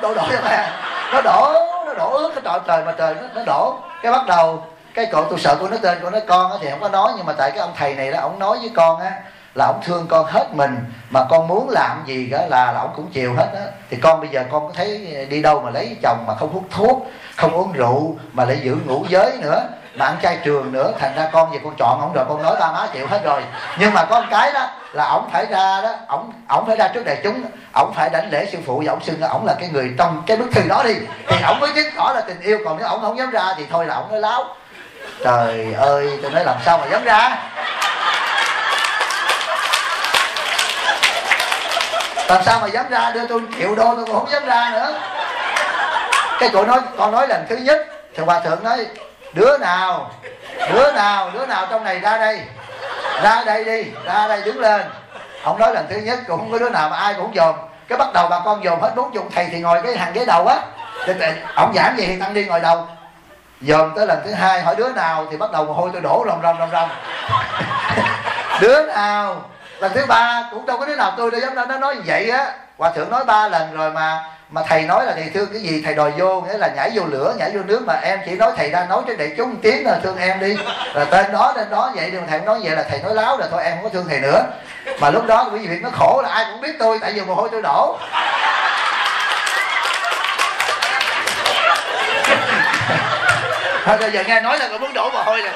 nó đổ ướt cái trời mà trời nó đổ. Cái bắt đầu cái cậu tôi sợ cô nói tên, cô nói con á thì không có nói, nhưng mà tại cái ông thầy này đó ông nói với con á là ông thương con hết mình, mà con muốn làm gì đó là ông cũng chiều hết á. Thì con bây giờ con có thấy đi đâu mà lấy chồng mà không hút thuốc, không uống rượu, mà lại giữ ngũ giới nữa, mà ăn chay trường nữa, thành ra con về con chọn ông rồi, con nói ba má chịu hết rồi. Nhưng mà có một cái đó là ổng phải ra đó, ổng phải ra trước đại chúng, ổng phải đảnh lễ sư phụ và ổng xưng ổng là cái người trong cái bức thư đó đi, thì ổng mới chứng tỏ là tình yêu. Còn nếu ổng không dám ra thì thôi là ổng nói láo. Trời ơi, tôi nói làm sao mà dám ra, làm sao mà dám ra, đưa tôi $1 triệu tôi cũng không dám ra nữa. Cái cô nói, con nói lần thứ nhất thì hòa thượng nói đứa nào trong này ra đây đi, ra đây đứng lên. Ông nói lần thứ nhất cũng không có đứa nào mà ai cũng dòm. Cái bắt đầu bà con dòm hết 40 thầy thì ngồi cái hàng ghế đầu á, ông giảng gì thì tăng đi ngồi đầu. Dòm tới lần thứ hai hỏi đứa nào thì bắt đầu mồ hôi tôi đổ ròng. Đứa nào. Lần thứ ba cũng đâu có đứa nào tôi đâu dám nó nói như vậy á. Hòa thượng nói 3 lần rồi mà thầy nói là thầy thương cái gì thầy đòi vô, nghĩa là nhảy vô lửa nhảy vô nước, mà em chỉ nói thầy đang nói cho đại chúng tiếng là thương em đi, là tên đó vậy đi. Mà thầy nói vậy là thầy nói láo rồi, thôi em không có thương thầy nữa. Mà lúc đó quý vị nó khổ là ai cũng biết tôi, tại vì mồ hôi tôi đổ. Thôi bây giờ nghe nói là còn muốn đổ mồ hôi nè.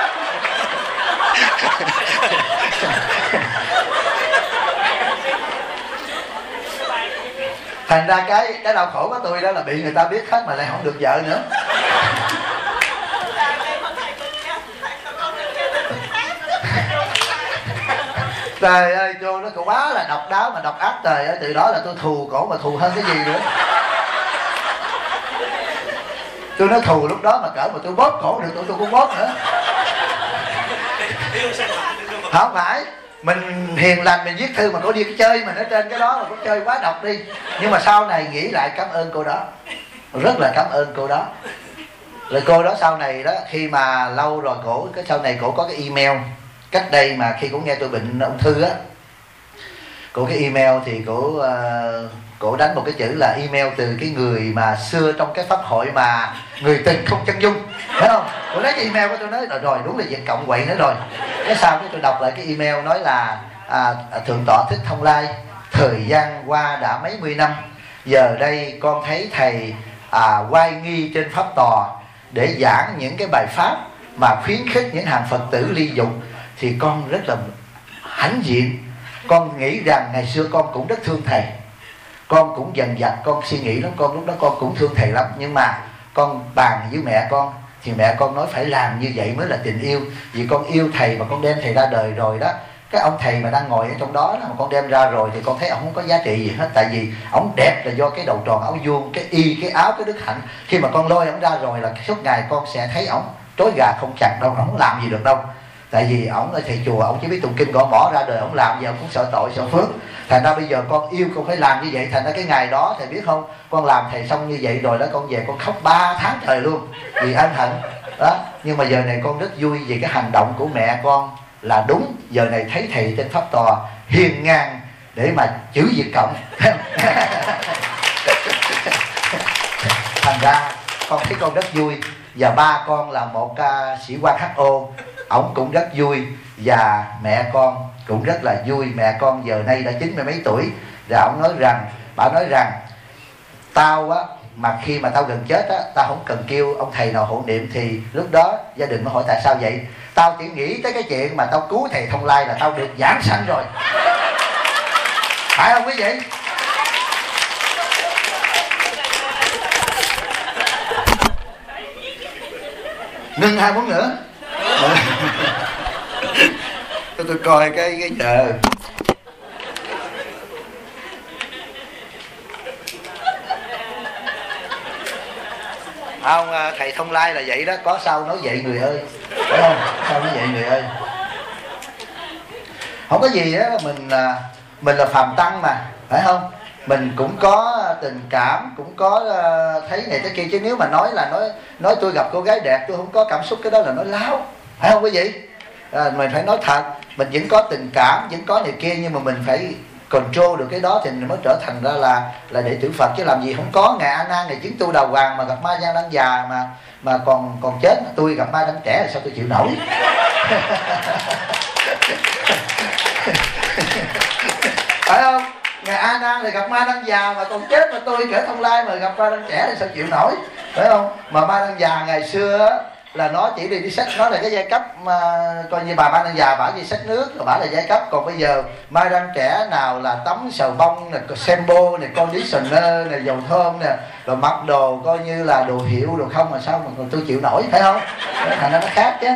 Thành ra cái đau khổ của tôi đó là bị người ta biết hết mà lại không được vợ nữa. Trời ơi, cô nó cậu quá là độc đáo mà độc ác. Trời ơi, từ đó là tôi thù cổ mà thù hơn cái gì nữa. Tôi nói thù lúc đó mà cỡ mà tôi bóp cổ được tôi cũng bóp nữa. Không phải mình hiền lành mình viết thư mà cô đi chơi mình ở trên cái đó mà cô chơi quá độc đi. Nhưng mà sau này nghĩ lại cảm ơn cô đó, rất là cảm ơn cô đó. Rồi cô đó sau này đó, khi mà lâu rồi cổ cái sau này cổ có cái email. Cách đây mà khi cổ nghe tôi bệnh ung thư á, cổ cái email thì cổ đánh một cái chữ là email từ cái người mà xưa trong cái pháp hội mà người tình không chân dung, thấy không? Cổ lấy cái email của tôi nói rồi đúng là Việt Cộng quậy nữa rồi. Cái sau cái tôi đọc lại cái email nói là Thượng tọa Thích Thông Lai, thời gian qua đã mấy mươi năm, giờ đây con thấy thầy oai nghi trên pháp tòa để giảng những cái bài pháp mà khuyến khích những hàng Phật tử ly dục, thì con rất là hãnh diện. Con nghĩ rằng ngày xưa con cũng rất thương thầy, con cũng dần dặt con suy nghĩ lắm, con lúc đó con cũng thương thầy lắm, nhưng mà con bàn với mẹ con thì mẹ con nói phải làm như vậy mới là tình yêu, vì con yêu thầy mà con đem thầy ra đời rồi đó. Cái ông thầy mà đang ngồi ở trong đó mà con đem ra rồi thì con thấy ông không có giá trị gì hết, tại vì ông đẹp là do cái đầu tròn áo vuông, cái y, cái áo, cái đức hạnh. Khi mà con lôi ông ra rồi là suốt ngày con sẽ thấy ông trói gà không chặt đâu, ông không làm gì được đâu. Tại vì ổng là thầy chùa, ổng chỉ biết tụng kinh gõ mõ, ra đời ổng làm gì ổng cũng sợ tội sợ phước. Thành ra bây giờ con yêu con phải làm như vậy. Thành ra cái ngày đó thầy biết không, con làm thầy xong như vậy rồi đó, con về con khóc 3 tháng trời luôn vì ân hận đó. Nhưng mà giờ này con rất vui vì cái hành động của mẹ con là đúng. Giờ này thấy thầy trên pháp tòa hiền ngang để mà chữ Việt Cộng. Thành ra con thấy con rất vui. Và ba con là một ca sĩ quan HO, ổng cũng rất vui. Và mẹ con cũng rất là vui. Mẹ con giờ nay đã 90 mấy tuổi. Và ổng nói rằng, bà nói rằng tao á, mà khi mà tao gần chết á, tao không cần kêu ông thầy nào hộ niệm. Thì lúc đó gia đình mới hỏi tại sao vậy. Tao chỉ nghĩ tới cái chuyện mà tao cứu thầy Thông Lai là tao được giảng sanh rồi. Phải không quý vị? Ngưng 2 phút nữa. cho tôi coi cái giờ. Không, thầy Thông Lai là vậy đó, có sao nói vậy người ơi, phải không? Sao nói vậy người ơi? Không có gì á, mình là phàm tăng mà, phải không? Mình cũng có tình cảm, cũng có thấy này thế kia, chứ nếu mà nói tôi gặp cô gái đẹp tôi không có cảm xúc, cái đó là nói láo, phải không quý vị? Mình phải nói thật, mình vẫn có tình cảm, vẫn có này kia, nhưng mà mình phải control được cái đó thì mình mới trở thành ra là đệ tử Phật, chứ làm gì không có. Ngài A Nan này chứng tu đào hoàng mà gặp ma già đang già mà còn chết, tôi gặp ma đang trẻ là sao tôi chịu nổi? Phải không? Ngài A Nan thì gặp ma đang già mà còn chết, mà tôi kể Thông Lai mà gặp ma đang trẻ thì sao chịu nổi? Phải không? Mà ma đang già ngày xưa là nó chỉ đi xách, nó là cái giai cấp mà coi như bà ma đang già, bả đi xách nước rồi bả là giai cấp. Còn bây giờ ma đang trẻ nào là tắm sầu bông nè, sembo nè, conditioner nè, dầu thơm nè, rồi mặc đồ coi như là đồ hiệu đồ không, mà sao mà còn tôi chịu nổi, phải không? Thành ra nó khác chứ.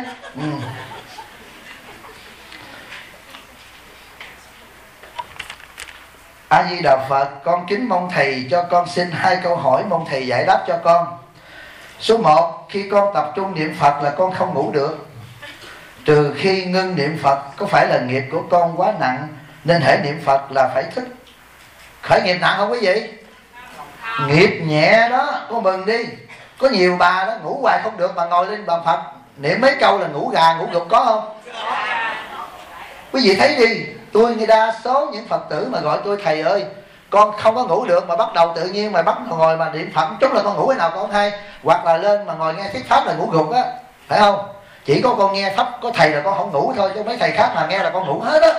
A Di Đà Phật, con kính mong thầy cho con xin 2 câu hỏi, mong thầy giải đáp cho con. Số 1, khi con tập trung niệm Phật là con không ngủ được. Trừ khi ngưng niệm Phật, có phải là nghiệp của con quá nặng nên hễ niệm Phật là phải thức? Khởi nghiệp nặng không quý vị? Nghiệp nhẹ đó, con mừng đi. Có nhiều bà đó ngủ hoài không được mà ngồi lên bàn Phật niệm mấy câu là ngủ gà ngủ gục, có không? Quý vị thấy đi, tôi như đa số những Phật tử mà gọi tôi thầy ơi, con không có ngủ được, mà bắt đầu tự nhiên mà bắt ngồi mà niệm Phật chút là con ngủ cái nào con không hay, hoặc là lên mà ngồi nghe thuyết pháp là ngủ gục á, phải không? Chỉ có con nghe pháp có thầy là con không ngủ thôi, chứ mấy thầy khác mà nghe là con ngủ hết á.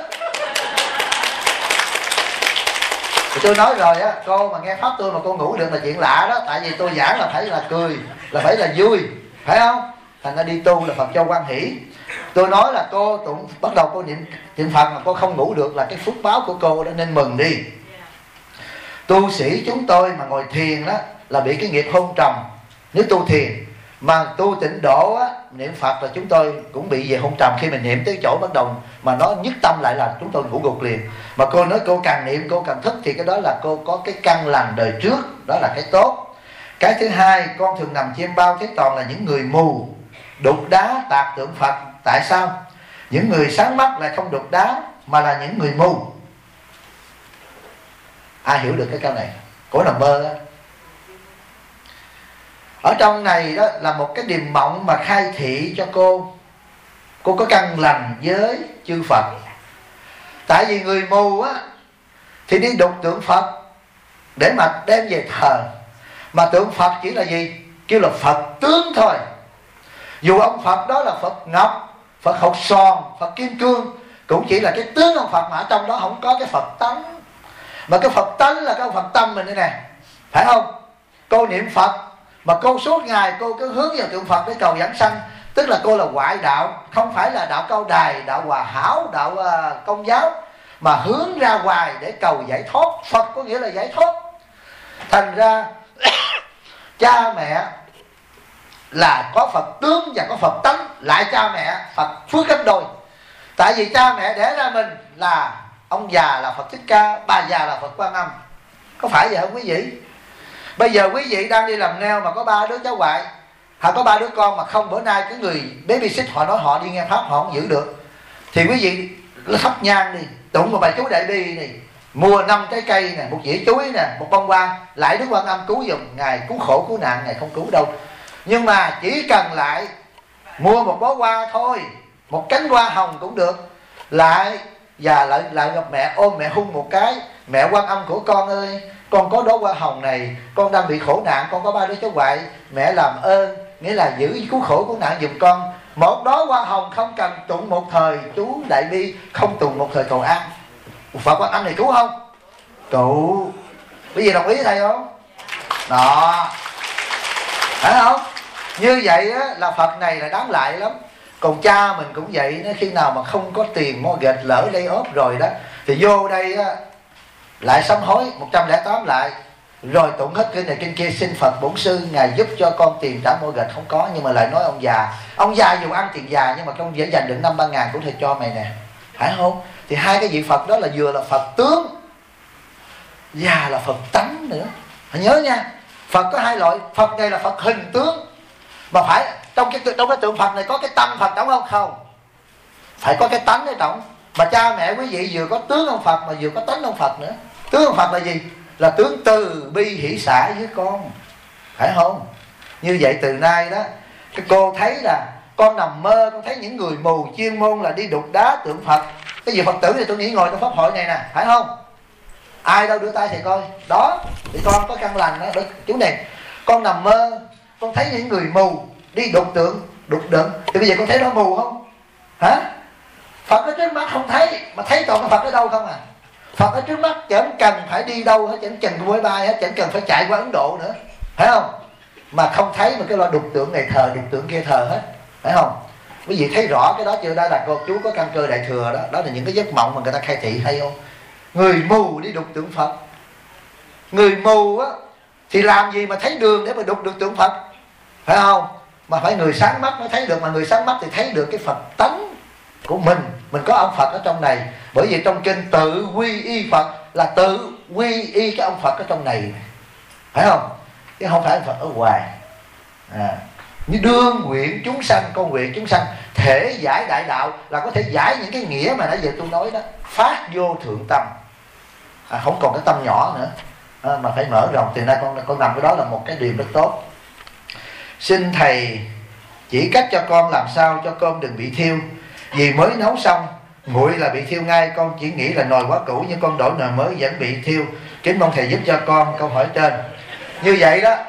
Thì tôi nói rồi á, cô mà nghe pháp tôi mà cô ngủ được là chuyện lạ đó, tại vì tôi giảng là phải là cười, là phải là vui, phải không? Thành ra đi tu là Phật cho quan hỷ. Tôi nói là cô tụng bắt đầu cô niệm Phật mà cô không ngủ được là cái phước báo của cô đó, nên mừng đi. Tu sĩ chúng tôi mà ngồi thiền đó là bị cái nghiệp hôn trầm. Nếu tu thiền mà tu tịnh độ á, niệm Phật là chúng tôi cũng bị về hôn trầm. Khi mình niệm tới chỗ bắt đầu mà nó nhất tâm lại là chúng tôi ngủ gục liền. Mà cô nói cô càng niệm cô càng thức, thì cái đó là cô có cái căn lành đời trước, đó là cái tốt. Cái thứ hai, con thường nằm chiêm bao thấy toàn là những người mù, đục đá tạc tượng Phật. Tại sao? Những người sáng mắt lại không đục đá mà là những người mù. Ai hiểu được cái câu này? Cổ nằm mơ đó. Ở trong này đó là một cái điềm mộng mà khai thị cho cô. Cô có căn lành với chư Phật. Tại vì người mù á thì đi đục tượng Phật để mà đem về thờ. Mà tượng Phật chỉ là gì? Kêu là Phật tướng thôi. Dù ông Phật đó là Phật ngọc, Phật hột xoàn, Phật kim cương, cũng chỉ là cái tướng ông Phật, mà ở trong đó không có cái Phật tánh. Mà cái Phật tánh là cái Phật tâm mình đây nè, phải không? Cô niệm Phật mà cô suốt ngày cô cứ hướng vào tượng Phật để cầu vãng sanh, tức là cô là ngoại đạo, không phải là đạo Cao Đài, đạo Hòa Hảo, đạo Công giáo, mà hướng ra ngoài để cầu giải thoát. Phật có nghĩa là giải thoát. Thành ra cha mẹ là có Phật tướng và có Phật tánh, lại cha mẹ Phật phước gấp đôi. Tại vì cha mẹ đẻ ra mình là ông già là Phật Thích Ca, bà già là Phật Quan Âm. Có phải vậy không quý vị? Bây giờ quý vị đang đi làm nail mà có 3 đứa cháu ngoại, hoặc có 3 đứa con mà không, bữa nay cái người baby sit họ nói họ đi nghe pháp họ không giữ được, thì quý vị thắp nhang đi, tụng một bài chú Đại Bi này, mua 5 trái cây nè, một dĩa chuối nè, một bông hoa, lại Đức Quan Âm cứu giùm. Ngài cứu khổ cứu nạn, Ngài không cứu đâu. Nhưng mà chỉ cần lại mua một bó hoa thôi, một cánh hoa hồng cũng được, lại và lại gặp mẹ, ôm mẹ hung một cái: mẹ Quan Âm của con ơi, con có đóa hoa hồng này, con đang bị khổ nạn, con có 3 đứa cháu ngoại, mẹ làm ơn, nghĩa là giữ cứu khổ cứu nạn giùm con. Một đóa hoa hồng không cần tụng một thời chú Đại Bi, không tụng một thời cầu an, Phật Quan Âm này cứu không? Cứu. Quý vị đồng ý thầy không? Đó, phải không? Như vậy á, là Phật này là đáng lại lắm. Còn cha mình cũng vậy, nó khi nào mà không có tiền mortgage lỡ lay off rồi đó, thì vô đây á, lại sám hối 108 lại, rồi tụng hết kinh này kinh kia, xin Phật Bổn Sư Ngài giúp cho con tiền trả mortgage. Không có, nhưng mà lại nói ông già dù ăn tiền già, nhưng mà con dễ dành được 5-3 ngàn của thầy cho mày nè. phải không? Thì hai cái vị Phật đó là vừa là Phật tướng và là Phật tánh nữa. Hãy nhớ nha, Phật có hai loại. Phật này là Phật hình tướng, mà phải trong cái tượng Phật này có cái tâm Phật trong không? Không, phải có cái tánh ở trong. Mà cha mẹ quý vị vừa có tướng ông Phật mà vừa có tánh ông Phật nữa. Tướng ông Phật là gì? Là tướng từ bi hỷ xả với con, phải không? Như vậy từ nay đó, cái cô thấy là con nằm mơ, con thấy những người mù chuyên môn là đi đục đá tượng Phật. Cái gì Phật tử thì tôi nghĩ ngồi trong pháp hội này nè, phải không? Ai đâu đưa tay thì coi. Đó, thì con có căn lành đó. Chú này, con nằm mơ, con thấy những người mù đi đục tượng, đục đựng. Thì bây giờ con thấy nó mù không? Hả? Phật ở trước mắt không thấy, mà thấy toàn cái Phật ở đâu không à? Phật ở trước mắt chẳng cần phải đi đâu hết, chẳng cần với bay hết, chẳng cần phải chạy qua Ấn Độ nữa, phải không? Mà không thấy mà cái loại đục tượng này thờ, đục tượng kia thờ hết, phải không? Quý vị thấy rõ cái đó chưa? Đó là cô chú có căn cơ đại thừa đó. Đó là những cái giấc mộng mà người ta khai thị hay không? Người mù đi đục tượng Phật. Người mù á thì làm gì mà thấy đường để mà đục được tượng Phật, phải không? Mà phải người sáng mắt mới thấy được. Mà người sáng mắt thì thấy được cái Phật tánh của mình có ông Phật ở trong này. Bởi vì trong kinh tự quy y Phật là tự quy y cái ông Phật ở trong này, phải không? Chứ không phải Phật ở ngoài. Như đương nguyện chúng sanh, con nguyện chúng sanh thể giải đại đạo, là có thể giải những cái nghĩa mà nãy giờ tôi nói đó. Phát vô thượng tâm, không còn cái tâm nhỏ nữa, mà phải mở rộng. Từ nay con nằm cái đó là một cái điều rất tốt. Xin thầy chỉ cách cho con làm sao cho cơm đừng bị thiêu. Vì mới nấu xong nguội là bị thiêu ngay. Con chỉ nghĩ là nồi quá cũ, nhưng con đổi nồi mới vẫn bị thiêu. Kính mong thầy giúp cho con câu hỏi trên. Như vậy đó,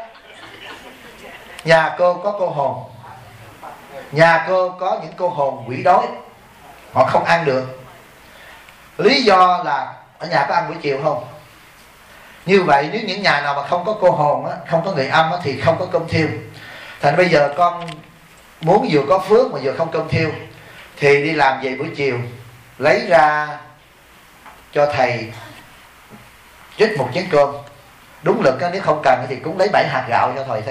nhà cô có cô hồn, nhà cô có những cô hồn quỷ đói, họ không ăn được. Lý do là ở nhà có ăn buổi chiều không? Như vậy nếu những nhà nào mà không có cô hồn á, không có người âm á, thì không có cơm thiêu. Thành bây giờ con muốn vừa có phước mà vừa không cơm thiêu, thì đi làm về buổi chiều lấy ra cho thầy trích một chén cơm. Đúng lực á, nếu không cần thì cũng lấy 7 hạt gạo cho thầy thôi.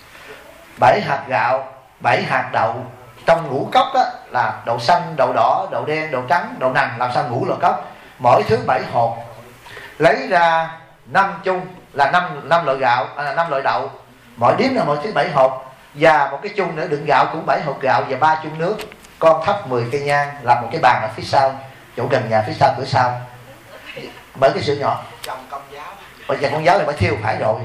7 hạt gạo, 7 hạt đậu. Trong ngũ cốc á, là đậu xanh, đậu đỏ, đậu đen, đậu trắng, đậu nành. Làm sao ngũ là cốc? Mỗi thứ 7 hột. Lấy ra 5 chung là 5 loại gạo, 5 loại đậu. Mỗi điếm là mỗi thứ 7 hột. Và một cái chung nữa đựng gạo cũng 7 hột gạo và 3 chung nước. Con thắp 10 cây nhang, làm một cái bàn ở phía sau, chỗ gần nhà, phía sau cửa sau. Bởi cái sữa nhỏ. Chồng công giáo. Bây giờ con giáo này phải thiêu phải rồi.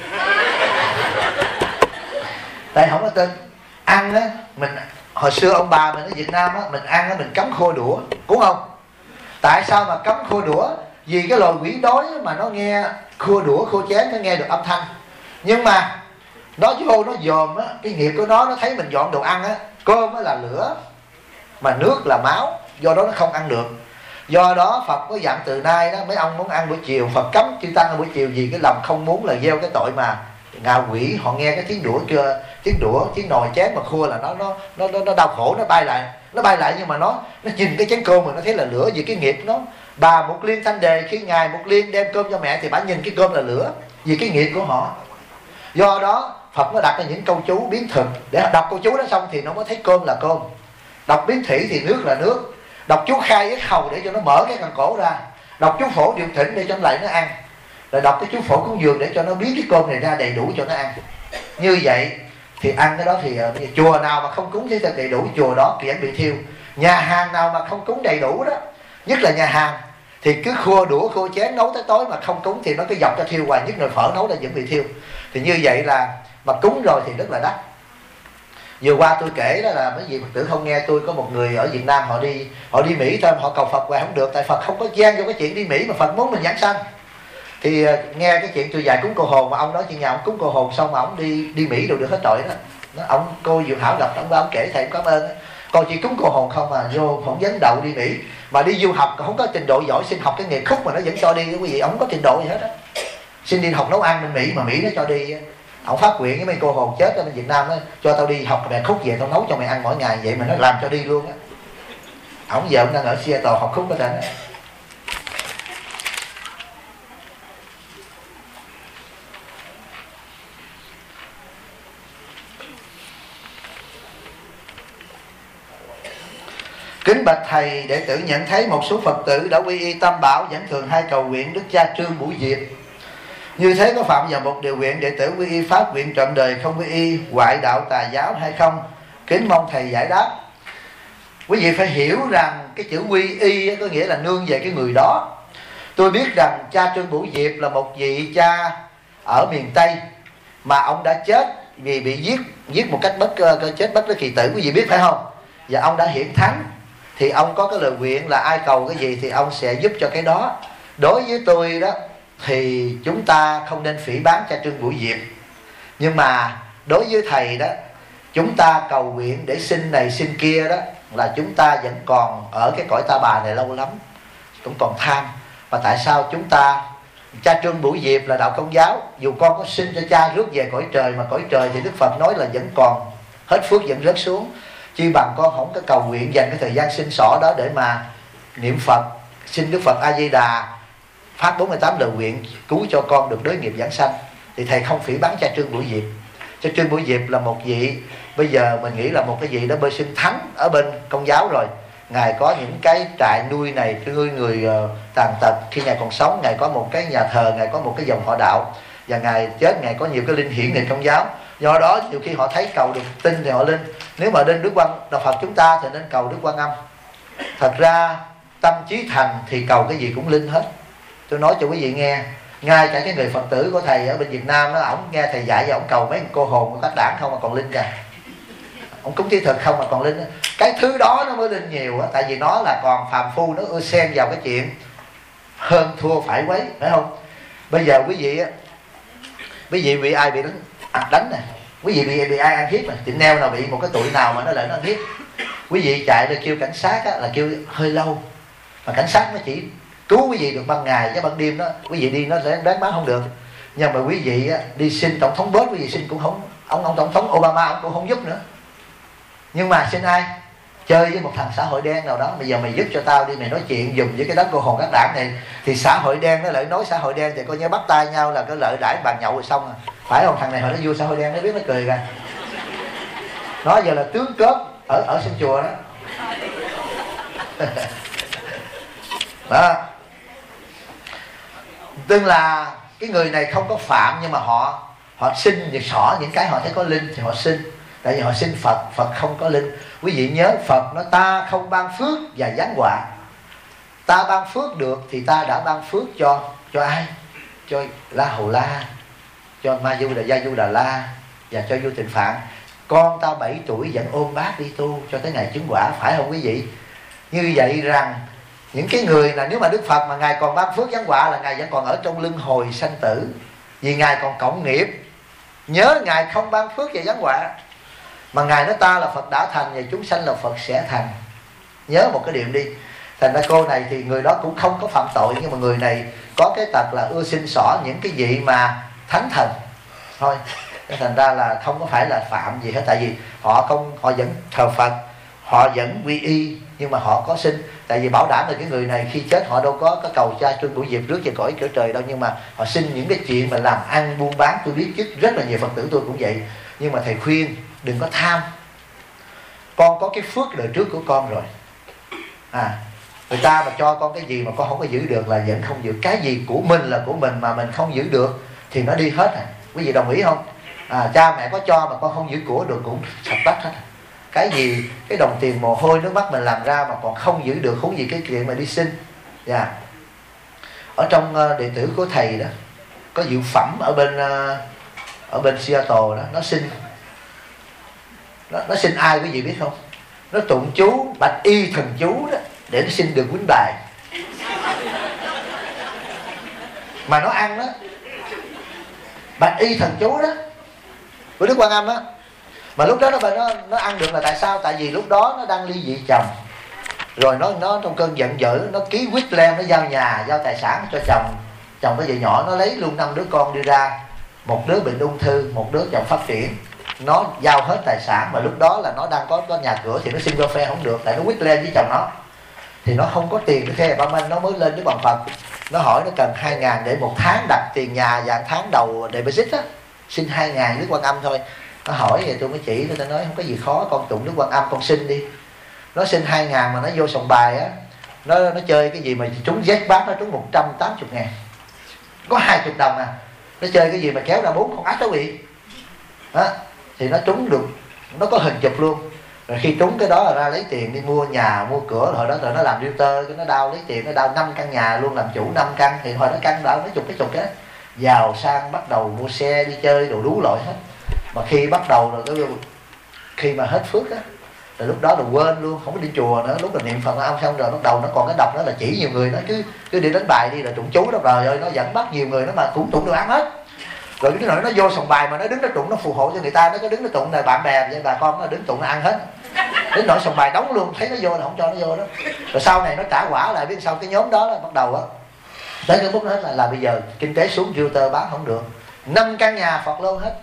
Tại không có tin. Ăn á, mình hồi xưa ông bà mình ở Việt Nam á, mình ăn á, mình cắm khô đũa, đúng không? Tại sao mà cắm khô đũa? Vì cái loài quỷ đói mà nó nghe khô đũa, khô chén, nó nghe được âm thanh. Nhưng mà nó vô nó dòm á, cái nghiệp của nó thấy mình dọn đồ ăn á, cơm á là lửa, mà nước là máu, do đó nó không ăn được. Do đó Phật có dặn từ nay đó, mấy ông muốn ăn buổi chiều, Phật cấm chư tăng ở buổi chiều, vì cái lòng không muốn là gieo cái tội mà ngạ quỷ họ nghe cái tiếng đũa chưa, tiếng đũa, tiếng nồi chén mà khua là nó đau khổ, nó bay lại, nhưng mà nó nhìn cái chén cơm mà nó thấy là lửa. Vì cái nghiệp nó, bà Mục Liên Thanh Đề khi ngài Mục Liên đem cơm cho mẹ thì bà nhìn cái cơm là lửa, vì cái nghiệp của họ. Do đó Phật mới đặt ra những câu chú biến thực, để đọc câu chú đó xong thì nó mới thấy cơm là cơm. Đọc biến thủy thì nước là nước. Đọc chú khai yết hầu để cho nó mở cái cần cổ ra. Đọc chú phổ điều thỉnh để cho nó lại nó ăn. Rồi đọc cái chú phổ cúng dường để cho nó biến cái cơm này ra đầy đủ cho nó ăn. Như vậy thì ăn cái đó thì chùa nào mà không cúng thế thật đầy đủ, chùa đó kiển bị thiêu. Nhà hàng nào mà không cúng đầy đủ đó, nhất là nhà hàng, thì cứ khua đũa khua chén nấu tới tối mà không cúng thì nó cứ dọc cho thiêu hoài, nhất là phở nấu ra vẫn bị thiêu. Thì như vậy là mà cúng rồi thì rất là đắt. Vừa qua tôi kể đó là mấy vị Phật tử không nghe tôi, có một người ở Việt Nam họ đi Mỹ thôi, họ cầu Phật hoài không được, tại Phật không có gian vô cái chuyện đi Mỹ, mà Phật muốn mình giảng sanh. Thì nghe cái chuyện tôi dạy cúng cô hồn, mà ông nói chuyện nhà ông cúng cô hồn xong mà ông đi Mỹ đều được hết trọi đó. Ông cô Diệu Hảo gặp ông kể thầy cảm ơn đó. Con chỉ cúng cô hồn không mà vô không vấn đậu đi Mỹ, mà đi du học không có trình độ giỏi, xin học cái nghề khúc mà nó vẫn cho đi đó quý vị, ông không có trình độ gì hết á. Xin đi học nấu ăn bên Mỹ mà Mỹ nó cho đi. Ông phát nguyện với mấy cô hồn chết ở bên Việt Nam đó, cho tao đi học mẹ khúc về tao nấu cho mày ăn mỗi ngày, vậy mà nó làm cho đi luôn á. Ông giờ ông đang ở Seattle học khúc có thể đó. Kính bạch thầy, đệ tử nhận thấy một số Phật tử đã quy y Tam Bảo vẫn thường hay cầu nguyện Đức Cha Trương Bửu Diệp. Như thế có phạm vào một điều nguyện đệ tử quy y pháp nguyện trọn đời không quy y ngoại đạo tà giáo hay không? Kính mong thầy giải đáp. Quý vị phải hiểu rằng cái chữ quy y có nghĩa là nương về cái người đó. Tôi biết rằng cha Trương Bửu Diệp là một vị cha ở miền Tây mà ông đã chết vì bị giết một cách chết bất đắc kỳ tử, quý vị biết phải không? Và ông đã hiển thánh, thì ông có cái lời nguyện là ai cầu cái gì thì ông sẽ giúp cho cái đó. Đối với tôi đó thì chúng ta không nên phỉ báng cha Trương Bửu Diệp, nhưng mà đối với thầy đó, chúng ta cầu nguyện để xin này xin kia đó là chúng ta vẫn còn ở cái cõi ta bà này lâu lắm, cũng còn tham. Và tại sao chúng ta, cha Trương Bửu Diệp là đạo Công giáo, dù con có xin cho cha rước về cõi trời, mà cõi trời thì Đức Phật nói là vẫn còn, hết phước vẫn rớt xuống, chi bằng con không có cầu nguyện dành cái thời gian sinh xỏ đó để mà niệm Phật, xin Đức Phật A Di Đà phát 48 lời nguyện cứu cho con được đối nghiệp giảng sanh. Thì thầy không phỉ báng cha Trương Bửu Diệp. Cha Trương Bửu Diệp là một vị, bây giờ mình nghĩ là một cái vị đã bơi sinh thánh ở bên Công giáo rồi. Ngài có những cái trại nuôi này, nuôi người tàn tật. Khi Ngài còn sống, Ngài có một cái nhà thờ, Ngài có một cái dòng họ đạo. Và Ngài chết, Ngài có nhiều cái linh hiển nền Công giáo. Do đó nhiều khi họ thấy cầu được tin thì họ linh. Nếu mà đến Đạo Phật chúng ta thì nên cầu Đức Quan Âm. Thật ra tâm trí thành thì cầu cái gì cũng linh hết. Tôi nói cho quý vị nghe, ngay cả cái người Phật tử của thầy ở bên Việt Nam đó, ổng nghe thầy dạy và ổng cầu mấy cô hồn của các đảng không mà còn linh kìa. Ông cúng thí thực không mà còn linh. Cái thứ đó nó mới linh nhiều á, tại vì nó là còn phàm phu, nó ưa xen vào cái chuyện hơn thua phải quấy, phải không? Bây giờ quý vị bị ai bị đánh nè, quý vị bị ai ăn hiếp nè, tiệm neo nào bị một cái tụi nào mà nó lại nó ăn hiếp, quý vị chạy ra kêu cảnh sát á, là kêu hơi lâu, mà cảnh sát nó chỉ cứu quý vị được ban ngày, chứ ban đêm đó quý vị đi nó sẽ đoán bán không được. Nhưng mà quý vị á, đi xin tổng thống Bush, quý vị xin cũng không, ông tổng thống Obama ông cũng không giúp nữa. Nhưng mà xin ai? Chơi với một thằng xã hội đen nào đó, bây giờ mày giúp cho tao đi, mày nói chuyện dùng với cái đám cô hồn các đảng này, thì xã hội đen nó lại nói xã hội đen thì coi như bắt tay nhau là cái lợi đãi bàn nhậu rồi xong à. Phải không? Thằng này họ nó vua xã hội đen nó biết nó cười ra. Nó giờ là tướng cớp ở sân chùa đó. Đó. Tức là cái người này không có phạm, nhưng mà họ xin và xỏ những cái họ thấy có linh thì họ xin. Tại vì họ xin Phật, Phật không có linh. Quý vị nhớ Phật nói ta không ban phước và giáng họa. Ta ban phước được thì ta đã ban phước cho ai? Cho La Hầu La, cho Ma Du Đà Gia Du Đà La và cho vua Tịnh Phạn. Con ta 7 tuổi vẫn ôm bát đi tu cho tới ngày chứng quả, phải không quý vị? Như vậy rằng những cái người là nếu mà Đức Phật mà Ngài còn ban phước giáng họa là Ngài vẫn còn ở trong luân hồi sanh tử, vì Ngài còn cộng nghiệp. Nhớ Ngài không ban phước và giáng họa, mà Ngài nói ta là Phật đã thành và chúng sanh là Phật sẽ thành. Nhớ một cái điểm đi. Thành ra cô này thì người đó cũng không có phạm tội, nhưng mà người này có cái tật là ưa xin xỏ những cái vị mà thánh thần thôi. Thành ra là không có phải là phạm gì hết, tại vì họ vẫn thờ Phật, họ vẫn quy y, nhưng mà họ có xin. Tại vì bảo đảm là cái người này khi chết họ đâu có cầu cha Trương Bửu Diệp rước về cõi cửa trời đâu, nhưng mà họ xin những cái chuyện mà làm ăn buôn bán. Tôi biết chứ rất là nhiều Phật tử tôi cũng vậy. Nhưng mà thầy khuyên đừng có tham. Con có cái phước đời trước của con rồi. Người ta mà cho con cái gì mà con không có giữ được là vẫn không giữ. Cái gì của mình là của mình mà mình không giữ được thì nó đi hết. Quý vị đồng ý không? Cha mẹ có cho mà con không giữ của được cũng sạch bách hết. Cái gì, cái đồng tiền mồ hôi nước mắt mình làm ra mà còn không giữ được, huống gì cái chuyện mà đi xin. Ở trong đệ tử của thầy đó có Diệu Phẩm ở bên Seattle đó, nó xin ai quý vị biết không? Nó tụng chú Bạch Y Thần Chú đó để nó xin được quýnh bài. Mà nó ăn đó Bạch Y Thần Chú đó của Đức Quan Âm á. Mà lúc đó nó ăn được là tại sao? Tại vì lúc đó nó đang ly dị chồng. Rồi nó trong cơn giận dữ nó ký quyết lem, nó giao nhà, giao tài sản cho chồng. Chồng có vợ nhỏ, nó lấy luôn 5 đứa con đi ra. Một đứa bệnh ung thư, một đứa chồng phát triển. Nó giao hết tài sản, mà lúc đó là nó đang có nhà cửa thì nó xin welfare không được, tại nó quyết lên với chồng nó. Thì nó không có tiền để thuê ba Minh, nó mới lên với bằng Phật. Nó hỏi nó cần 2.000 để một tháng đặt tiền nhà và tháng đầu deposit á. Xin 2.000 Đức Quan Âm thôi. Nó hỏi vậy tôi mới chỉ, tôi nói không có gì khó, con tụng Đức Quan Âm con xin đi. nó xin 2.000 mà nó vô sòng bài á, nó chơi cái gì mà trúng jackpot nó trúng 180.000, có 20 đồng à, nó chơi cái gì mà kéo ra 4 con ác đó bị đó, thì nó trúng được, nó có hình chụp luôn. Rồi khi trúng cái đó là ra lấy tiền đi mua nhà mua cửa, hồi đó rồi nó làm realtor, cái nó đao lấy tiền, nó đao 5 căn nhà luôn, làm chủ 5 căn, thì hồi nó căn đao mấy chục cái, giàu sang bắt đầu mua xe đi chơi đồ đủ loại hết. Mà khi bắt đầu rồi khi mà hết phước á, rồi lúc đó là quên luôn, không có đi chùa nữa, lúc là niệm Phật âm xong rồi bắt đầu nó còn cái độc đó là chỉ nhiều người, nó cứ đi đánh bài đi là trụng chú đó, rồi ơi nó dẫn bắt nhiều người nó mà cũng tụng đồ ăn hết. Rồi cái nó vô sòng bài mà nó đứng nó tụng, nó phù hộ cho người ta, nó có đứng nó tụng là bạn bè với bà con nó đứng tụng nó ăn hết, đến nỗi sòng bài đóng luôn, thấy nó vô là không cho nó vô đó. Rồi sau này nó trả quả lại, biết sau cái nhóm đó là bắt đầu á tới cái mức đó hết là bây giờ kinh tế xuống, realtor bán không được, 5 căn nhà Phật lô hết.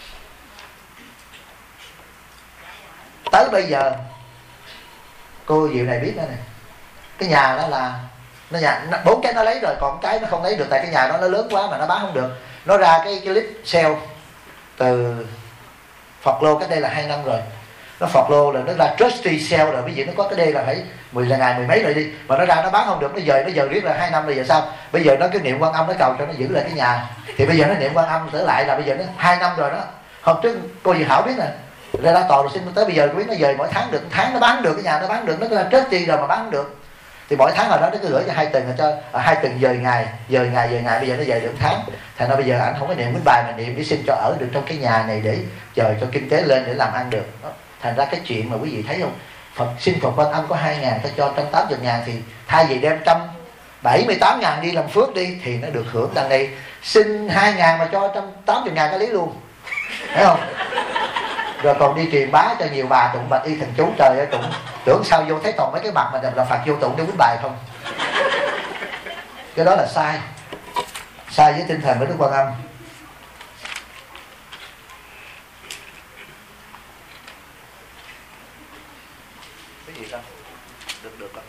Tới bây giờ cô Diệu này biết đó này, cái nhà đó là nó nhà 4 cái nó lấy rồi, còn cái nó không lấy được, tại cái nhà đó nó lớn quá mà nó bán không được. Nó ra cái clip sale từ Phật lô cách đây là 2 năm rồi, nó Phật lô là nó ra trusty sale rồi, bây giờ nó có cái đây là phải 10 ngày 10 mấy rồi đi, mà nó ra nó bán không được, nó giờ riết là 2 năm rồi, giờ sao? Bây giờ nó cứ niệm Quan Âm nó cầu cho nó giữ lại cái nhà, thì bây giờ nó niệm Quan Âm trở lại là bây giờ nó 2 năm rồi đó. Hôm trước cô Diệu Hảo biết nè, ra tòa rồi xin tới bây giờ biết nó về mỗi tháng được, tháng nó bán được cái nhà, nó bán được, nó ra trusty rồi mà bán không được, thì mỗi tháng hồi đó nó cứ gửi cho 2 tuần, cho 2 tuần dời ngày, bây giờ nó về được tháng. Thành ra bây giờ anh không có niệm cái bài mà niệm để xin cho ở được trong cái nhà này để chờ cho kinh tế lên để làm ăn được đó. Thành ra cái chuyện mà quý vị thấy không, Phật xin Phật Quan Âm có 2.000 ta cho 180.000, thì thay vì đem 178.000 đi làm phước đi thì nó được hưởng. Đằng này xin 2.000 mà cho 180.000 cái lý luôn, thấy không? Rồi còn đi truyền bá cho nhiều bà tụng bạch y thần chú, trời ơi tụng tưởng sao vô thấy toàn mấy cái mặt mà là Phật vô tụng để quýnh bài không. Cái đó là sai với tinh thần của Đức Quan Âm. Cái gì không? Được không?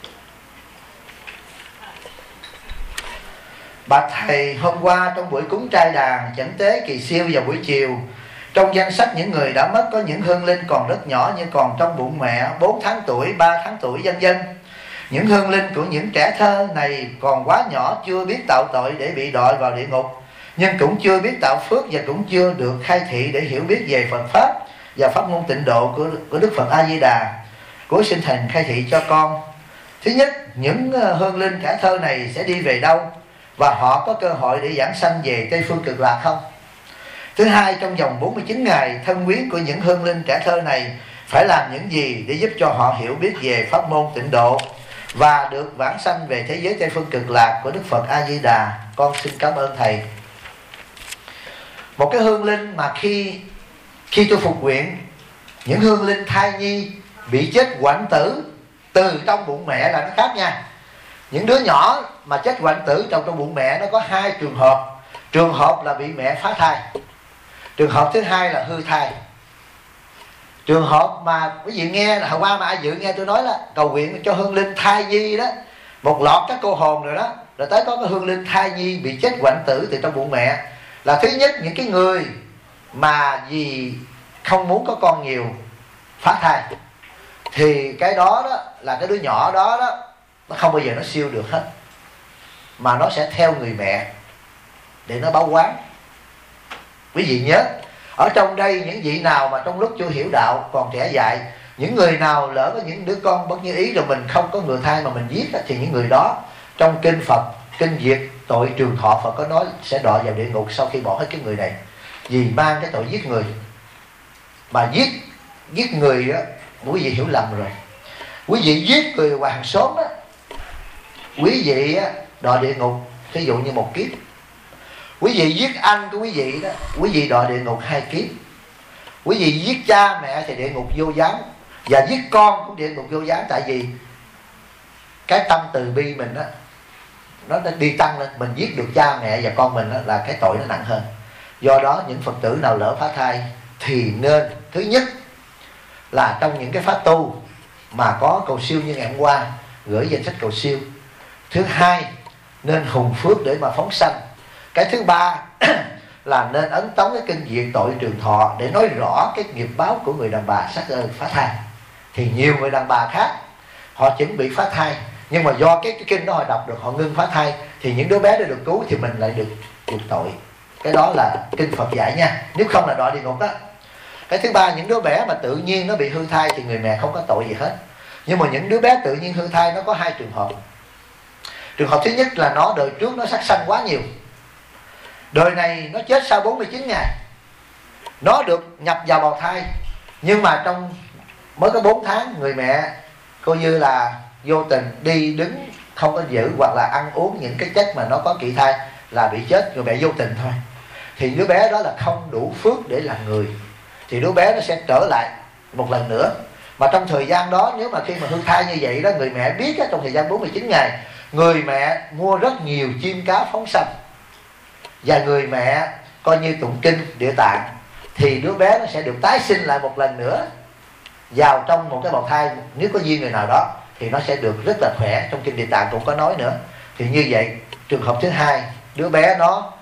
Bạch thầy, hôm qua trong buổi cúng trai đàn chẩn tế kỳ siêu vào buổi chiều, trong danh sách những người đã mất có những hương linh còn rất nhỏ như còn trong bụng mẹ, 4 tháng tuổi, 3 tháng tuổi vân vân. Những hương linh của những trẻ thơ này còn quá nhỏ, chưa biết tạo tội để bị đọa vào địa ngục, nhưng cũng chưa biết tạo phước và cũng chưa được khai thị để hiểu biết về Phật Pháp và pháp môn tịnh độ của Đức Phật A Di Đà. Cuối xin thầy khai thị cho con. Thứ nhất, những hương linh trẻ thơ này sẽ đi về đâu và họ có cơ hội để giảng sanh về Tây Phương Cực Lạc không? Thứ hai, trong vòng 49 ngày, thân quyến của những hương linh trẻ thơ này phải làm những gì để giúp cho họ hiểu biết về pháp môn tịnh độ và được vãng sanh về thế giới Tây Phương Cực Lạc của Đức Phật A Di Đà? Con xin cảm ơn thầy. Một cái hương linh mà khi tôi phục nguyện, những hương linh thai nhi bị chết hoạnh tử từ trong bụng mẹ là nó khác nha. Những đứa nhỏ mà chết hoạnh tử trong bụng mẹ nó có 2 trường hợp. Trường hợp là bị mẹ phá thai, trường hợp thứ hai là hư thai. Trường hợp mà quý vị nghe hồi qua mà ai dự nghe tôi nói là cầu nguyện cho hương linh thai nhi đó, một loạt các cô hồn rồi đó, rồi tới có cái hương linh thai nhi bị chết hoạnh tử từ trong bụng mẹ. Là thứ nhất, những cái người mà vì không muốn có con nhiều phá thai, thì cái đó là cái đứa nhỏ đó nó không bao giờ nó siêu được hết, mà nó sẽ theo người mẹ để nó báo oán. Quý vị nhớ, ở trong đây những vị nào mà trong lúc chưa hiểu đạo còn trẻ dại, những người nào lỡ có những đứa con bất như ý rồi mình không có người thai mà mình giết, thì những người đó trong kinh Phật, kinh Diệt tội trường thọ, Phật có nói sẽ đọa vào địa ngục sau khi bỏ hết cái người này, vì mang cái tội giết người. Mà giết người á, quý vị hiểu lầm rồi. Quý vị giết người hàng xóm á, quý vị á, đọa địa ngục ví dụ như 1 kiếp. Quý vị giết anh của quý vị đó, quý vị đọa địa ngục 2 kiếp. Quý vị giết cha mẹ thì địa ngục vô gián, và giết con cũng địa ngục vô gián. Tại vì cái tâm từ bi mình á, nó đi tăng lên, mình giết được cha mẹ và con mình á, là cái tội nó nặng hơn. Do đó những Phật tử nào lỡ phá thai thì nên, thứ nhất là trong những cái pháp tu mà có cầu siêu như ngày hôm qua, gửi danh sách cầu siêu. Thứ hai, nên hùng phước để mà phóng sanh. Cái thứ ba là nên ấn tống cái kinh Diệt tội trường thọ để nói rõ cái nghiệp báo của người đàn bà sát ơn phá thai. Thì nhiều người đàn bà khác họ chuẩn bị phá thai, nhưng mà do cái kinh đó họ đọc được, họ ngưng phá thai, thì những đứa bé đó được cứu thì mình lại được chuộc tội. Cái đó là kinh Phật dạy nha, nếu không là đọa địa ngục đó. Cái thứ ba, những đứa bé mà tự nhiên nó bị hư thai thì người mẹ không có tội gì hết. Nhưng mà những đứa bé tự nhiên hư thai nó có hai trường hợp. Trường hợp thứ nhất là nó đời trước nó sát sanh quá nhiều, đời này nó chết sau 49 ngày. Nó được nhập vào bào thai, nhưng mà trong mới có 4 tháng người mẹ coi như là vô tình đi đứng không có giữ, hoặc là ăn uống những cái chất mà nó có kỵ thai là bị chết, người mẹ vô tình thôi. Thì đứa bé đó là không đủ phước để làm người, thì đứa bé nó sẽ trở lại một lần nữa. Mà trong thời gian đó, nếu mà khi mà hư thai như vậy đó, người mẹ biết đó, trong thời gian 49 ngày người mẹ mua rất nhiều chim cá phóng sanh, và người mẹ coi như tụng kinh Địa Tạng, thì đứa bé nó sẽ được tái sinh lại một lần nữa vào trong một cái bào thai. Nếu có duyên người nào đó thì nó sẽ được rất là khỏe, trong kinh Địa Tạng cũng có nói nữa. Thì như vậy, trường hợp thứ hai, đứa bé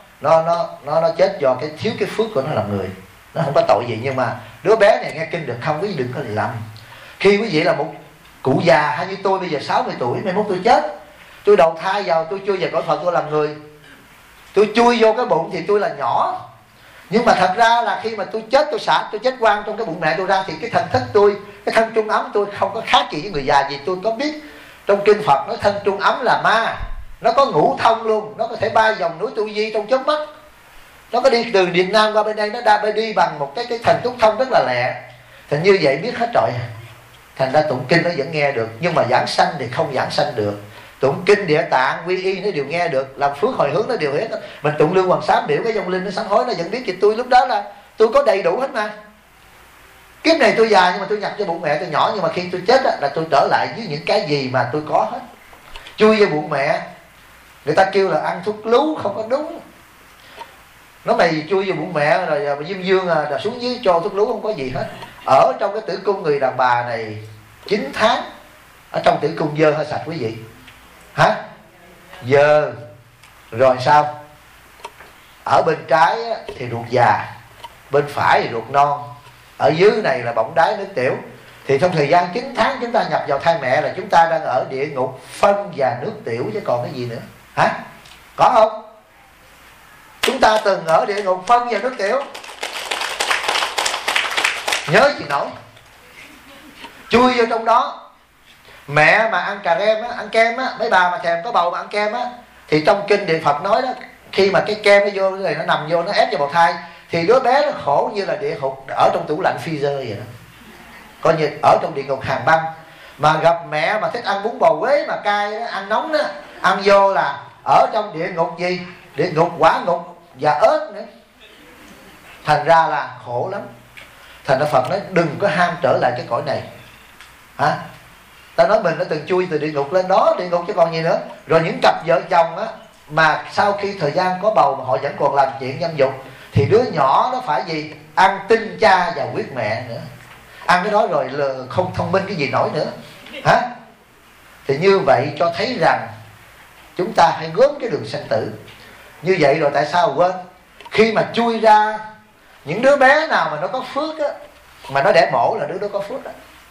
nó chết do cái thiếu cái phước của nó làm người, nó không có tội gì. Nhưng mà đứa bé này nghe kinh được không, quý vị đừng có lầm. Khi quý vị là một cụ già hay như tôi bây giờ 60 tuổi, mai mốt tôi chết, tôi đầu thai vào, tôi chui vào cõi Phật, tôi làm người, tôi chui vô cái bụng thì tôi là nhỏ. Nhưng mà thật ra là khi mà tôi chết, tôi xả, tôi chết quang trong cái bụng mẹ tôi ra, thì cái thần thức tôi, cái thân trung ấm tôi không có khác gì với người già. Vì tôi có biết trong kinh Phật nói thân trung ấm là ma, nó có ngũ thông luôn, nó có thể bay vòng núi Tu Di trong chớp mắt, nó có đi từ Việt Nam qua bên đây, nó đi bằng một cái thần túc thông rất là lẹ. Thành như vậy biết hết rồi. Thành ra tụng kinh nó vẫn nghe được, nhưng mà giảng sanh thì không giảng sanh được. Tụng kinh Địa Tạng, quy y nó đều nghe được, làm phước hồi hướng nó đều hết. Mình tụng lương hoàng sám biểu cái dòng linh nó sám hối, nó vẫn biết. Thì tôi lúc đó là tôi có đầy đủ hết mà. Kiếp này tôi già nhưng mà tôi nhập cho bụng mẹ tôi nhỏ, nhưng mà khi tôi chết là tôi trở lại với những cái gì mà tôi có hết. Chui vô bụng mẹ, người ta kêu là ăn thuốc lú không có đúng. Nó mày chui vô bụng mẹ rồi Diêm Dương là xuống dưới cho thuốc lú không có gì hết. Ở trong cái tử cung người đàn bà này 9 tháng, ở trong tử cung dơ hay sạch quý vị? Hả? Dơ. Rồi sao? Ở bên trái thì ruột già, bên phải thì ruột non, ở dưới này là bọng đái nước tiểu. Thì trong thời gian 9 tháng chúng ta nhập vào thai mẹ là chúng ta đang ở địa ngục phân và nước tiểu, chứ còn cái gì nữa. Hả? Có không? Chúng ta từng ở địa ngục phân và nước tiểu. Nhớ gì nổi. Chui vô trong đó. Mẹ mà ăn cà rem á, ăn kem á, mấy bà mà thèm có bầu mà ăn kem á, thì trong kinh Địa Phật nói đó, khi mà cái kem nó vô cái này, nó nằm vô, nó ép vào bào thai, thì đứa bé nó khổ như là địa ngục ở trong tủ lạnh freezer vậy đó, coi như ở trong địa ngục hàn băng. Mà gặp mẹ mà thích ăn bún bò Huế mà cay đó, ăn nóng đó, ăn vô là ở trong địa ngục gì? Địa ngục quả ngục và ớt nữa. Thành ra là khổ lắm. Thành ra Phật nói đừng có ham trở lại cái cõi này. Hả? Ta nói mình đã từng chui từ địa ngục lên đó, địa ngục chứ còn gì nữa. Rồi những cặp vợ chồng á, mà sau khi thời gian có bầu mà họ vẫn còn làm chuyện dâm dục, thì đứa nhỏ nó phải gì? Ăn tinh cha và huyết mẹ nữa. Ăn cái đó rồi là không thông minh cái gì nổi nữa. Hả? Thì như vậy cho thấy rằng chúng ta hãy gớm cái đường sanh tử. Như vậy rồi tại sao quên? Khi mà chui ra những đứa bé nào mà nó có phước á, mà nó đẻ mổ là đứa đó có phước đó.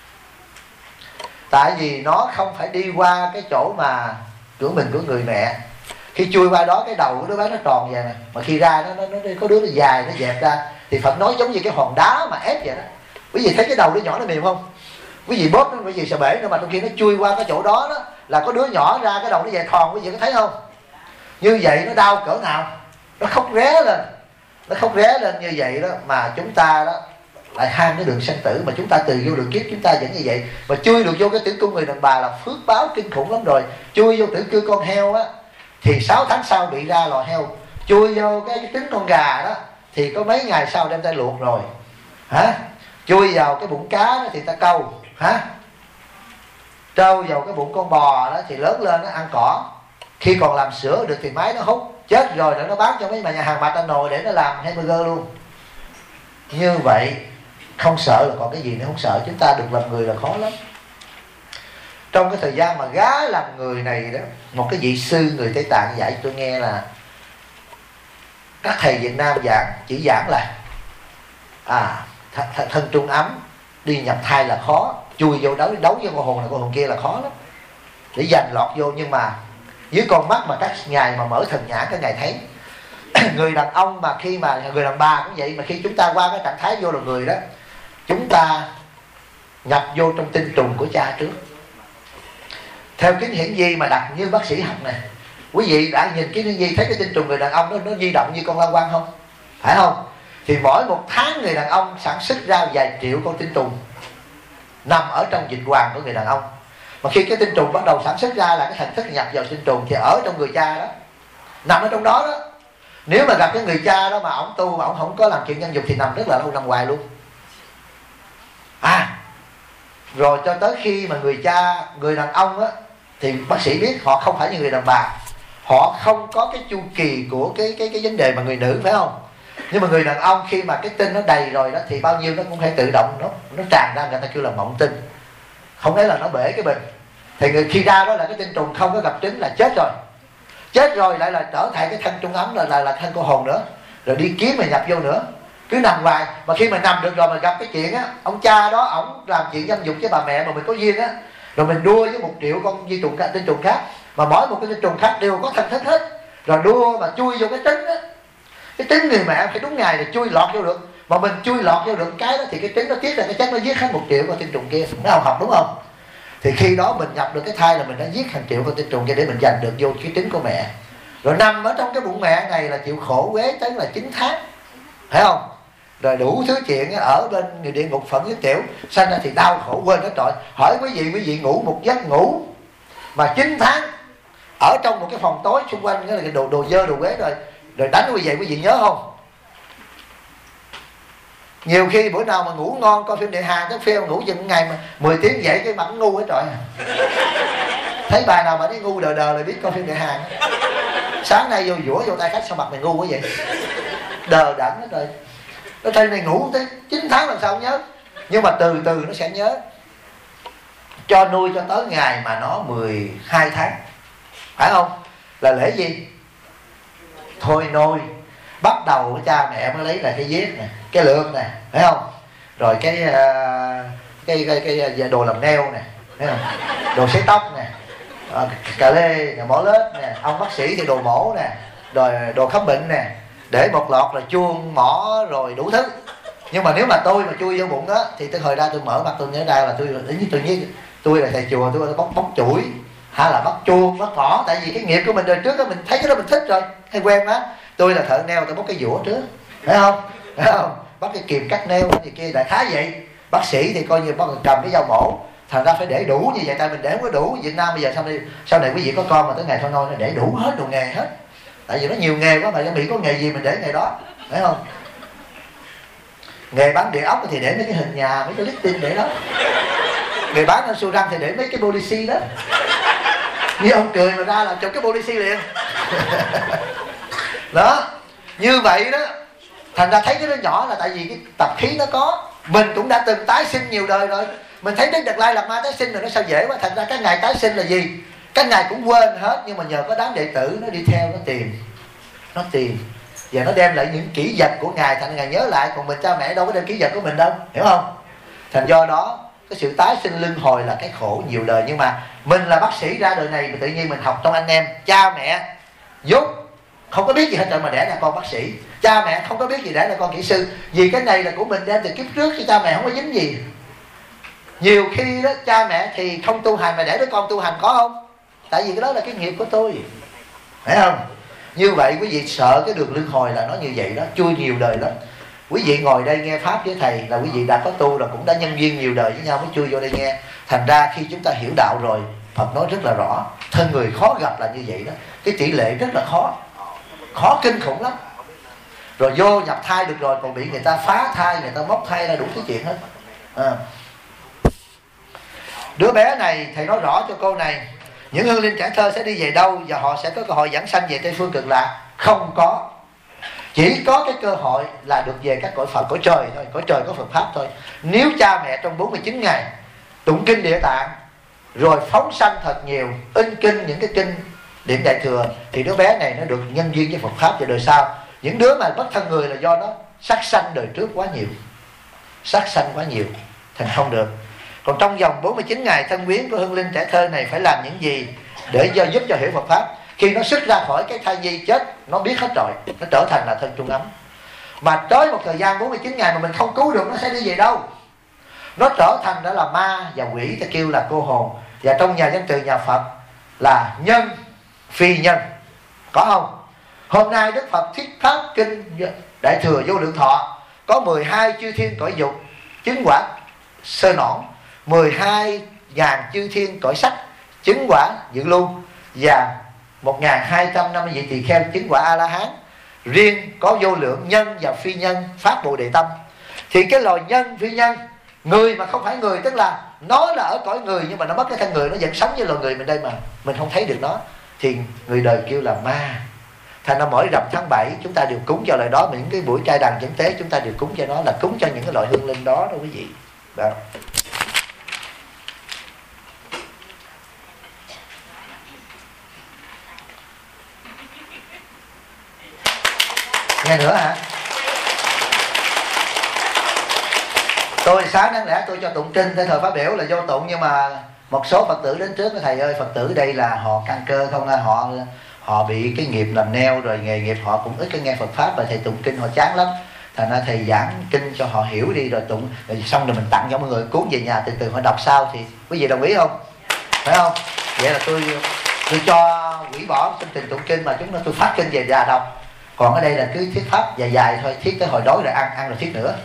Tại vì nó không phải đi qua cái chỗ mà của mình của người mẹ. Khi chui qua đó cái đầu của đứa bé nó tròn vậy nè, mà khi ra nó có đứa nó dài, nó dẹp ra. Thì Phật nói giống như cái hòn đá mà ép vậy đó. Quý vị thấy cái đầu đứa nhỏ nó mềm không? Quý vị bóp nó, quý vị sợ bể nữa, mà trong khi nó chui qua cái chỗ đó, là có đứa nhỏ ra cái đầu nó dài thòn, quý vị có thấy không? Như vậy nó đau cỡ nào? Nó khóc ré lên. Nó khóc ré lên như vậy đó, mà chúng ta đó lại ham cái đường sanh tử, mà chúng ta từ vô đường kiếp chúng ta vẫn như vậy. Mà chui được vô cái tử cung người đàn bà là phước báo kinh khủng lắm rồi. Chui vô tử cung con heo á, thì 6 tháng sau bị ra lò heo. Chui vô cái trứng con gà đó, thì có mấy ngày sau đem tay luộc rồi. Hả? Chui vào cái bụng cá đó thì ta câu. Hả? Trâu vào cái bụng con bò đó thì lớn lên nó ăn cỏ. Khi còn làm sữa được thì máy nó hút. Chết rồi để nó bán cho mấy nhà hàng McDonald's để nó làm hamburger luôn. Như vậy không sợ là còn cái gì nữa, không sợ. Chúng ta được làm người là khó lắm. Trong cái thời gian mà gá làm người này đó, một cái vị sư người Tây Tạng dạy tôi nghe là các thầy Việt Nam giảng là thân trung ấm, đi nhập thai là khó, chui vô đấu với con hồn này con hồn kia là khó lắm, để giành lọt vô. Nhưng mà dưới con mắt mà các ngài mà mở thần nhãn, các ngài thấy người đàn ông mà khi mà người đàn bà cũng vậy, mà khi chúng ta qua cái trạng thái vô là người đó, chúng ta nhập vô trong tinh trùng của cha trước. Theo kính hiển vi mà đặt như bác sĩ học này, quý vị đã nhìn kính hiển vi thấy cái tinh trùng người đàn ông nó di động như con lăng quăng không? Phải không? Thì mỗi một tháng người đàn ông sản xuất ra vài triệu con tinh trùng nằm ở trong dịch hoàng của người đàn ông. Mà khi cái tinh trùng bắt đầu sản xuất ra là cái thần thức nhập vào tinh trùng, thì ở trong người cha đó, nằm ở trong đó đó. Nếu mà gặp cái người cha đó mà ổng tu mà ổng không có làm chuyện nhân dục thì nằm rất là lâu, nằm hoài luôn. Rồi cho tới khi mà người cha, người đàn ông á, thì bác sĩ biết họ không phải như người đàn bà, họ không có cái chu kỳ của cái vấn đề mà người nữ, phải không? Nhưng mà người đàn ông khi mà cái tinh nó đầy rồi đó thì bao nhiêu nó cũng phải tự động nó tràn ra, người ta kêu là mộng tinh, không phải là nó bể cái bình. Thì người khi ra đó là cái tinh trùng không có gặp trứng là chết rồi. Chết rồi lại là trở thành cái thân trung ấm là thân cô hồn nữa, rồi đi kiếm mà nhập vô nữa, cứ nằm hoài. Mà khi mà nằm được rồi mà gặp cái chuyện á, ông cha đó ổng làm chuyện dâm dục với bà mẹ mà mình có duyên á, rồi mình đua với 1 triệu con vi trùng tinh trùng khác, mà mỗi một cái tinh trùng khác đều có thân thức hết, rồi đua mà chui vô cái trứng á, cái trứng người mẹ phải đúng ngày là chui lọt vô được, mà mình chui lọt vô được cái đó thì cái trứng nó tiết ra cái chất nó giết hết 1 triệu con tinh trùng kia. Nó học đúng không? Thì khi đó mình nhập được cái thai là mình đã giết hàng triệu con tinh trùng kia để mình giành được vô cái trứng của mẹ. Rồi nằm ở trong cái bụng mẹ này là chịu khổ quế tới là 9 tháng, phải không? Rồi đủ thứ chuyện ở bên người địa ngục phận với tiểu, sanh ra thì đau khổ quên hết trọi. Hỏi quý vị ngủ một giấc ngủ mà 9 tháng ở trong một cái phòng tối, xung quanh cái là đồ dơ đồ quế rồi đánh quý vị nhớ không? Nhiều khi bữa nào mà ngủ ngon coi phim Địa Hàn, cái phim ngủ chừng ngày mà 10 tiếng dậy cái mặt ngu hết trọi. Thấy bài nào mà đi ngu đờ là biết coi phim Địa Hàn. Sáng nay vô dũa vô tay khách sao mặt mày ngu quá vậy? Đờ đẫn hết rồi. Nó thầy này ngủ tới 9 tháng làm sao nhớ. Nhưng mà từ từ nó sẽ nhớ. Cho nuôi cho tới ngày mà nó 12 tháng, phải không? Là lễ gì? Thôi nôi. Bắt đầu cha mẹ mới lấy là cái viết nè, cái lược nè, phải không? Rồi cái đồ làm neo nè, thấy không? Đồ sấy tóc nè, cà lê nè, mỏ lết nè, ông bác sĩ thì đồ mổ nè, rồi đồ khám bệnh nè, để một lọt là chuông mỏ rồi đủ thứ. Nhưng mà nếu mà tôi mà chui vô bụng đó thì tôi hồi ra tôi mở mặt tôi nhớ ra là tự nhiên tôi là thầy chùa, tôi bóc chuỗi hay là bắt chuông bắt mỏ, tại vì cái nghiệp của mình đời trước đó mình thấy cái đó mình thích rồi, hay quen đó. Tôi là thợ neo, tôi bóc cái dũa trước, phải không? Bắt cái kìm cắt neo thì kia đại khá vậy. Bác sĩ thì coi như bắt cầm cái dao mổ, thành ra phải để đủ như vậy, tại mình để không có đủ. Việt Nam bây giờ sau này quý vị có con mà tới ngày thôi nôi nó để đủ hết đồ nghề hết, tại vì nó nhiều nghề quá mà. Mỹ có nghề gì mình để nghề đó, phải không? Nghề bán địa ốc thì để mấy cái hình nhà, mấy cái listing để đó. Nghề bán ăn su răng thì để mấy cái policy đó. Như ông cười mà ra làm chụp cái policy liền. Đó, như vậy đó. Thành ra thấy cái đứa nhỏ là tại vì cái tập khí nó có. Mình cũng đã từng tái sinh nhiều đời rồi. Mình thấy Đức Đạt Lai Lạt Ma tái sinh rồi nó sao dễ quá. Thành ra các ngài tái sinh là gì? Các ngài cũng quên hết. Nhưng mà nhờ có đám đệ tử nó đi theo, nó tìm và nó đem lại những kỷ vật của ngài, thành ngài nhớ lại. Còn mình cha mẹ đâu có đem kỷ vật của mình đâu, hiểu không? Thành do đó cái sự tái sinh luân hồi là cái khổ nhiều đời. Nhưng mà mình là bác sĩ ra đời này mà tự nhiên mình học trong anh em. Cha mẹ dốt không có biết gì hết rồi mà đẻ ra con bác sĩ, cha mẹ không có biết gì đẻ ra con kỹ sư. Vì cái này là của mình đem từ kiếp trước, khi cha mẹ không có dính gì. Nhiều khi đó cha mẹ thì không tu hành mà để đứa con tu hành, có không? Tại vì cái đó là cái nghiệp của tôi, phải không? Như vậy quý vị sợ cái đường luân hồi là nó như vậy đó, chui nhiều đời lắm. Quý vị ngồi đây nghe pháp với thầy là quý vị đã có tu, là cũng đã nhân duyên nhiều đời với nhau mới chui vô đây nghe. Thành ra khi chúng ta hiểu đạo rồi, Phật nói rất là rõ, thân người khó gặp là như vậy đó. Cái tỷ lệ rất là khó kinh khủng lắm. Rồi vô nhập thai được rồi còn bị người ta phá thai, người ta móc thai ra đủ thứ chuyện hết. Đứa bé này thầy nói rõ cho cô này, những hương linh trẻ thơ sẽ đi về đâu và họ sẽ có cơ hội giảng sanh về Tây Phương Cực Lạc? Không có. Chỉ có cái cơ hội là được về các cõi Phật, cõi trời thôi, cõi trời có Phật Pháp thôi. Nếu cha mẹ trong 49 ngày tụng kinh Địa Tạng, rồi phóng sanh thật nhiều, in kinh, những cái kinh Điện Đại Thừa, thì đứa bé này nó được nhân duyên với Phật Pháp về đời sau. Những đứa mà bất thân người là do nó sát sanh đời trước quá nhiều, sát sanh quá nhiều, thành không được. Còn trong vòng 49 ngày thân quyến của hương linh trẻ thơ này phải làm những gì để giúp cho hiểu Phật pháp? Khi nó xuất ra khỏi cái thai nhi chết, nó biết hết rồi, nó trở thành là thân trung ấm. Mà tới một thời gian 49 ngày mà mình không cứu được, nó sẽ đi về đâu? Nó trở thành đó là ma và quỷ, ta kêu là cô hồn. Và trong nhà danh từ nhà Phật là nhân phi nhân, có không? Hôm nay Đức Phật thuyết pháp kinh Đại Thừa Vô Lượng Thọ có 12 chư thiên cõi dục chứng quả sơ nõn, 12.000 chư thiên cõi sắc chứng quả dự lưu, và 1.250 vị tỳ kheo chứng quả A La Hán. Riêng có vô lượng nhân và phi nhân phát Bồ Đề Tâm. Thì cái loài nhân phi nhân, người mà không phải người, tức là nó là ở cõi người nhưng mà nó mất cái thân người, nó vẫn sống như loài người mình đây mà mình không thấy được nó, thì người đời kêu là ma. Thành ra mỗi rằm tháng 7 chúng ta đều cúng cho loài đó. Những cái buổi trai đàn dẫn tế chúng ta đều cúng cho nó, là cúng cho những cái loại hương linh đó đó quý vị. Đó. Nghe nữa hả? Tôi sáng đáng lẽ tôi cho tụng kinh tới thời phát biểu là vô tụng, nhưng mà một số Phật tử đến trước, thầy ơi Phật tử đây là họ căn cơ không, họ bị cái nghiệp làm neo rồi, nghề nghiệp họ cũng ít cái nghe Phật pháp, và thầy tụng kinh họ chán lắm. Thành ra thầy giảng kinh cho họ hiểu đi, rồi tụng rồi xong rồi mình tặng cho mọi người cuốn về nhà từ từ họ đọc sau. Thì quý vị đồng ý không? Phải không? Vậy là tôi cho hủy bỏ chương trình tụng kinh, mà chúng nó tôi phát kinh về nhà đọc. Còn ở đây là cứ thuyết pháp dài dài thôi, thuyết tới hồi đói rồi ăn rồi thuyết nữa.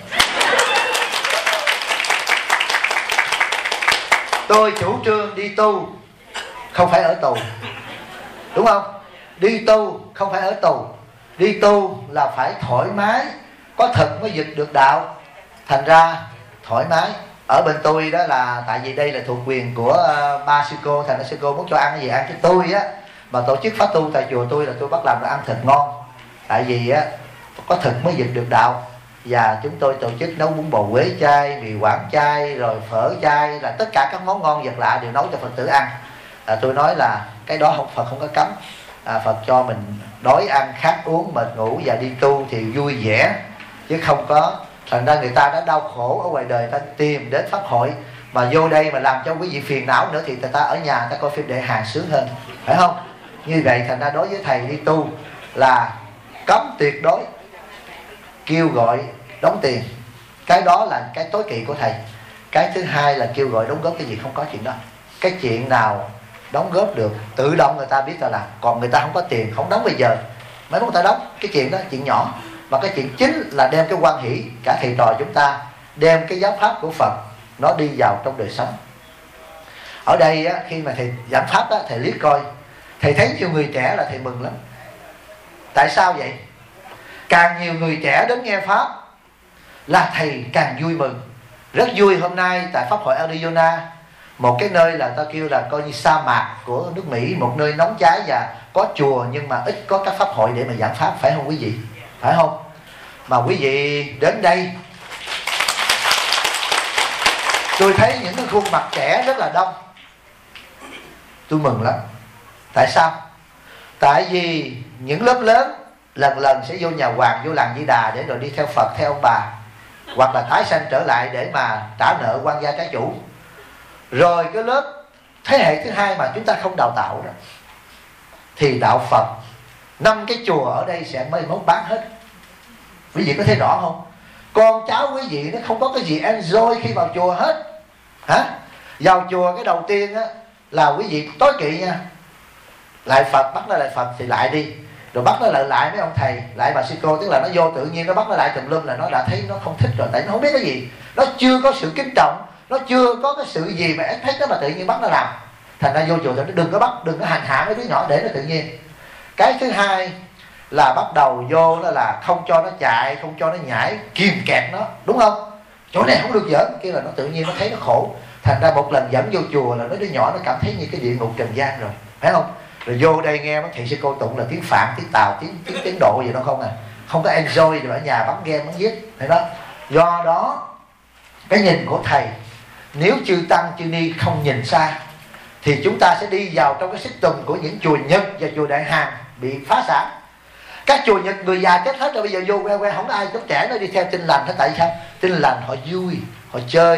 Tôi chủ trương đi tu không phải ở tù, đúng không? Đi tu không phải ở tù, đi tu là phải thoải mái, có thực mới dịch được đạo. Thành ra thoải mái. Ở bên tôi đó là tại vì đây là thuộc quyền của ba sư cô, thành ra sư cô muốn cho ăn cái gì ăn. Chứ tôi á mà tổ chức pháp tu tại chùa tôi là tôi bắt làm đồ ăn thật ngon, tại vì á có thực mới dịch được đạo. Và chúng tôi tổ chức nấu bún bò Huế chay, mì Quảng chay, rồi phở chay, là tất cả các món ngon vật lạ đều nấu cho Phật tử ăn. Tôi nói là cái đó Phật không có cấm. Phật cho mình đói ăn, khát uống, mệt ngủ, và đi tu thì vui vẻ, chứ không có. Thành ra người ta đã đau khổ ở ngoài đời, ta tìm đến pháp hội, mà vô đây mà làm cho quý vị phiền não nữa thì người ta ở nhà người ta coi phim Đệ Hàng sướng hơn, phải không? Như vậy thành ra đối với thầy đi tu là cấm tuyệt đối kêu gọi đóng tiền. Cái đó là cái tối kỵ của thầy. Cái thứ hai là kêu gọi đóng góp cái gì, không có chuyện đó. Cái chuyện nào đóng góp được tự động người ta biết ta làm. Còn người ta không có tiền, không đóng bây giờ, mấy người ta đóng. Cái chuyện đó chuyện nhỏ. Mà cái chuyện chính là đem cái hoan hỷ cả thầy trò chúng ta, đem cái giáo pháp của Phật nó đi vào trong đời sống. Ở đây á, khi mà thầy giảng pháp á, thầy liếc coi, thầy thấy nhiều người trẻ là thầy mừng lắm. Tại sao vậy? Càng nhiều người trẻ đến nghe pháp là thầy càng vui mừng. Rất vui. Hôm nay tại pháp hội Arizona, một cái nơi là ta kêu là coi như sa mạc của nước Mỹ, một nơi nóng cháy và có chùa nhưng mà ít có các pháp hội để mà giảng pháp, phải không quý vị? Phải không? Mà quý vị đến đây, tôi thấy những cái khuôn mặt trẻ rất là đông, tôi mừng lắm. Tại sao? Tại vì những lớp lớn lần lần sẽ vô nhà hoàng, vô làng Di Đà để rồi đi theo Phật, theo ông bà, hoặc là tái sanh trở lại để mà trả nợ quan gia trái chủ. Rồi cái lớp thế hệ thứ hai mà chúng ta không đào tạo đó, thì đạo Phật 5 cái chùa ở đây sẽ mới mốt bán hết. Quý vị có thấy rõ không? Con cháu quý vị nó không có cái gì enjoy khi vào chùa hết. Hả? Vào chùa cái đầu tiên á là quý vị tối kỵ nha, lại Phật, bắt nó lại Phật thì lại đi, rồi bắt nó lại mấy ông thầy, lại bà sư cô, tức là nó vô tự nhiên nó bắt nó lại tùm lum, là nó đã thấy nó không thích rồi, tại nó không biết cái gì, nó chưa có sự kính trọng, nó chưa có cái sự gì mà thấy nó mà tự nhiên bắt nó làm. Thành ra vô chùa thì nó đừng có bắt, đừng có hành hạ mấy đứa nhỏ để nó tự nhiên. Cái thứ hai là bắt đầu vô đó là không cho nó chạy, không cho nó nhảy, kìm kẹt nó, đúng không? Chỗ này không được giỡn, kia là nó tự nhiên nó thấy nó khổ. Thành ra một lần dẫn vô chùa là mấy đứa nhỏ nó cảm thấy như cái địa ngục trần gian rồi, phải không? Rồi vô đây nghe mấy thầy sư cô tụng là tiếng Phạn, tiếng Tàu, tiếng Độ gì đâu không à, không có enjoy, rồi ở nhà bắn game bắn giết, thấy đó. Do đó cái nhìn của thầy, nếu chư tăng chư ni không nhìn xa thì chúng ta sẽ đi vào trong cái system của những chùa Nhật và chùa Đại Hàn bị phá sản. Các chùa Nhật người già chết hết rồi, bây giờ vô que không có ai, chút trẻ nó đi theo Tin Lành hết. Tại sao? Tin Lành họ vui, họ chơi,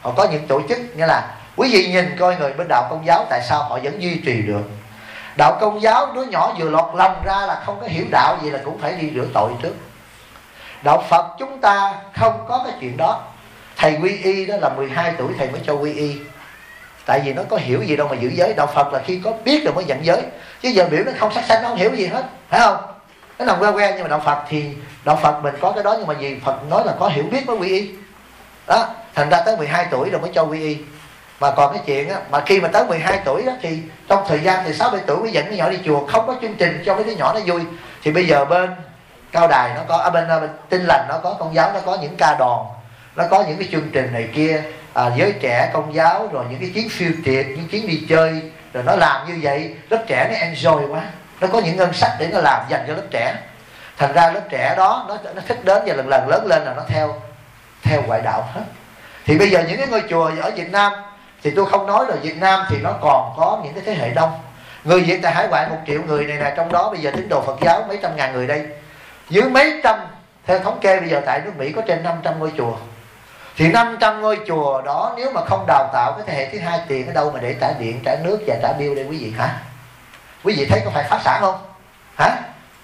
họ có những tổ chức, nghĩa là quý vị nhìn coi người bên đạo Công giáo tại sao họ vẫn duy trì được. Đạo Công giáo đứa nhỏ vừa lọt lòng ra là không có hiểu đạo gì là cũng phải đi rửa tội trước. Đạo Phật chúng ta không có cái chuyện đó. Thầy quy y đó là 12 tuổi thầy mới cho quy y, tại vì nó có hiểu gì đâu mà giữ giới. Đạo Phật là khi có biết rồi mới nhận giới, chứ giờ biểu nó không sát sanh nó không hiểu gì hết, phải không? Nó nằm quen. Nhưng mà đạo Phật thì đạo Phật mình có cái đó, nhưng mà vì Phật nói là có hiểu biết mới quy y đó, thành ra tới 12 tuổi rồi mới cho quy y. Mà còn cái chuyện á, mà khi mà tới 12 tuổi đó, thì trong thời gian thì 6-7 tuổi mới dẫn cái nhỏ đi chùa, không có chương trình cho mấy đứa nhỏ nó vui. Thì bây giờ bên Cao Đài nó có, bên Tin Lành nó có, Công giáo nó có những ca đoàn, nó có những cái chương trình này kia, giới trẻ Công giáo, rồi những cái chuyến phiêu tiệc, những chuyến đi chơi, rồi nó làm như vậy, lớp trẻ nó enjoy quá, nó có những ngân sách để nó làm dành cho lớp trẻ. Thành ra lớp trẻ đó nó thích đến, và lần lần lớn lên là nó theo ngoại đạo hết. Thì bây giờ những cái ngôi chùa ở Việt Nam thì tôi không nói rồi, Việt Nam thì nó còn có những cái thế hệ đông. Người Việt tại hải ngoại 1 triệu người này nè, trong đó bây giờ tín đồ Phật giáo mấy trăm ngàn người đây, dưới mấy trăm, theo thống kê bây giờ tại nước Mỹ có trên 500 ngôi chùa. Thì 500 ngôi chùa đó nếu mà không đào tạo cái thế hệ thứ hai, tiền ở đâu mà để trả điện, trả nước và trả bill đây quý vị hả? Quý vị thấy có phải phá sản không? Hả?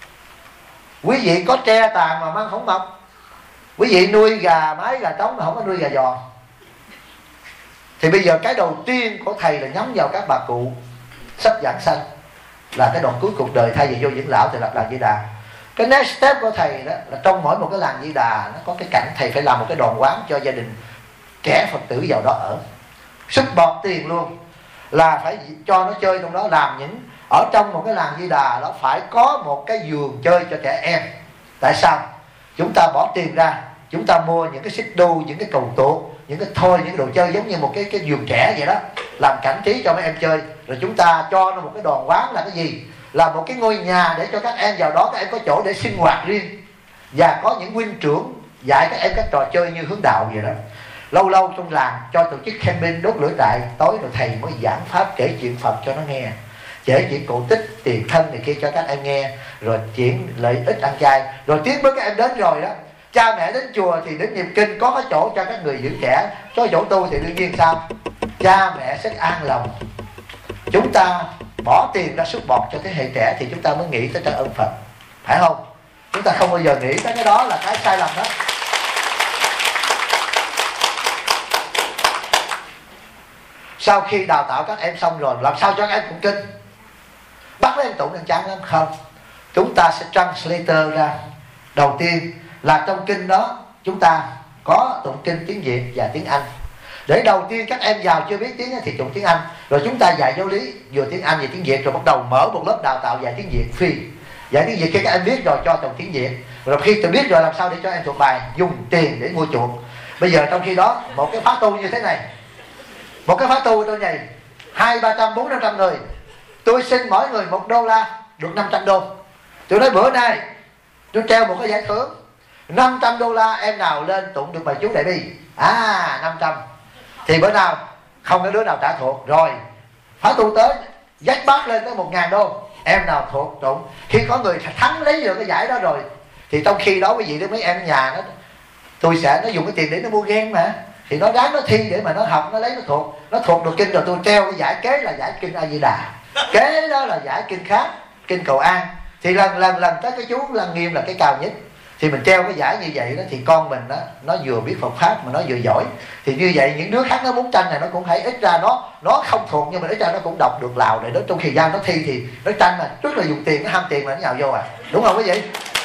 Quý vị có tre tàn mà mang không mọc. Quý vị nuôi gà mái, gà trống mà không có nuôi gà giò. Thì bây giờ cái đầu tiên của thầy là nhắm vào các bà cụ sắp giảng sanh, là cái đoạn cuối cuộc đời thay vì vô dưỡng lão thì lập làng Di Đà. Cái next step của thầy đó là trong mỗi một cái làng Di Đà nó có cái cảnh thầy phải làm một cái đoàn quán cho gia đình trẻ Phật tử vào đó ở, sức bọt tiền luôn, là phải cho nó chơi trong đó. Làm những ở trong một cái làng Di Đà nó phải có một cái vườn chơi cho trẻ em. Tại sao? Chúng ta bỏ tiền ra, chúng ta mua những cái xích đu, những cái cầu tuột, những cái thôi, những cái đồ chơi giống như một cái vườn trẻ vậy đó, làm cảnh trí cho mấy em chơi. Rồi chúng ta cho nó một cái đoàn quán là cái gì? Là một cái ngôi nhà để cho các em vào đó, các em có chỗ để sinh hoạt riêng, và có những huynh trưởng dạy các em các trò chơi như hướng đạo vậy đó. Lâu lâu trong làng cho tổ chức camping, đốt lửa trại, tối rồi thầy mới giảng pháp, kể chuyện Phật cho nó nghe, kể chuyện cổ tích, tiền thân này kia cho các em nghe, rồi chuyện lợi ích ăn chay. Rồi tiến bước các em đến rồi đó, cha mẹ đến chùa thì đến niệm kinh, có cái chỗ cho các người giữ trẻ, cho chỗ tu thì đương nhiên sao? Cha mẹ sẽ an lòng. Chúng ta bỏ tiền ra sức bọt cho thế hệ trẻ thì chúng ta mới nghĩ tới trả ơn Phật, phải không? Chúng ta không bao giờ nghĩ tới cái đó, là cái sai lầm đó. Sau khi đào tạo các em xong rồi, làm sao cho các em tụng kinh? Bắt các em tụng đang chán lắm không? Chúng ta sẽ translator ra. Đầu tiên là trong kinh đó chúng ta có tụng kinh tiếng Việt và tiếng Anh. Để đầu tiên các em vào chưa biết tiếng thì tụng tiếng Anh, rồi chúng ta dạy giáo lý vừa tiếng Anh vừa tiếng Việt, rồi bắt đầu mở một lớp đào tạo dạy tiếng Việt free. Dạy tiếng Việt khi các em biết rồi cho tụng tiếng Việt, rồi khi tôi biết rồi làm sao để cho em thuộc bài, dùng tiền để mua chuộc. Bây giờ trong khi đó một cái khóa tu như thế này, một cái khóa tu tôi này 200, 300, 400, 500 người, tôi xin mỗi người $1 được 500 đô. Tôi nói bữa nay tôi treo một cái giải thưởng $500, em nào lên tụng được bài chú Đại Bi 500 thì bữa nào không có đứa nào trả thuộc. Rồi khóa tu tới dắt bát lên tới $1.000, em nào thuộc tụng. Khi có người thắng lấy được cái giải đó rồi thì trong khi đó quý vị, mấy em nhà nó, tôi sẽ nó dùng cái tiền để nó mua game mà, thì nó ráng nó thi để mà nó học, nó lấy nó thuộc được kinh rồi tôi treo cái giải kế là giải kinh A Di Đà, kế đó là giải kinh khác, kinh Cầu An. Thì lần tới cái chú Lăng Nghiêm là cái cao nhất, thì mình treo cái giải như vậy đó, thì con mình đó nó vừa biết Phật pháp mà nó vừa giỏi. Thì như vậy những đứa khác nó muốn tranh này nó cũng phải ít ra nó không thuộc, nhưng mà ít ra nó cũng đọc được lào, để đó trong thời gian nó thi thì nó tranh mà rất là dùng tiền, nó ham tiền mà nó nhào vô đúng không quý vị?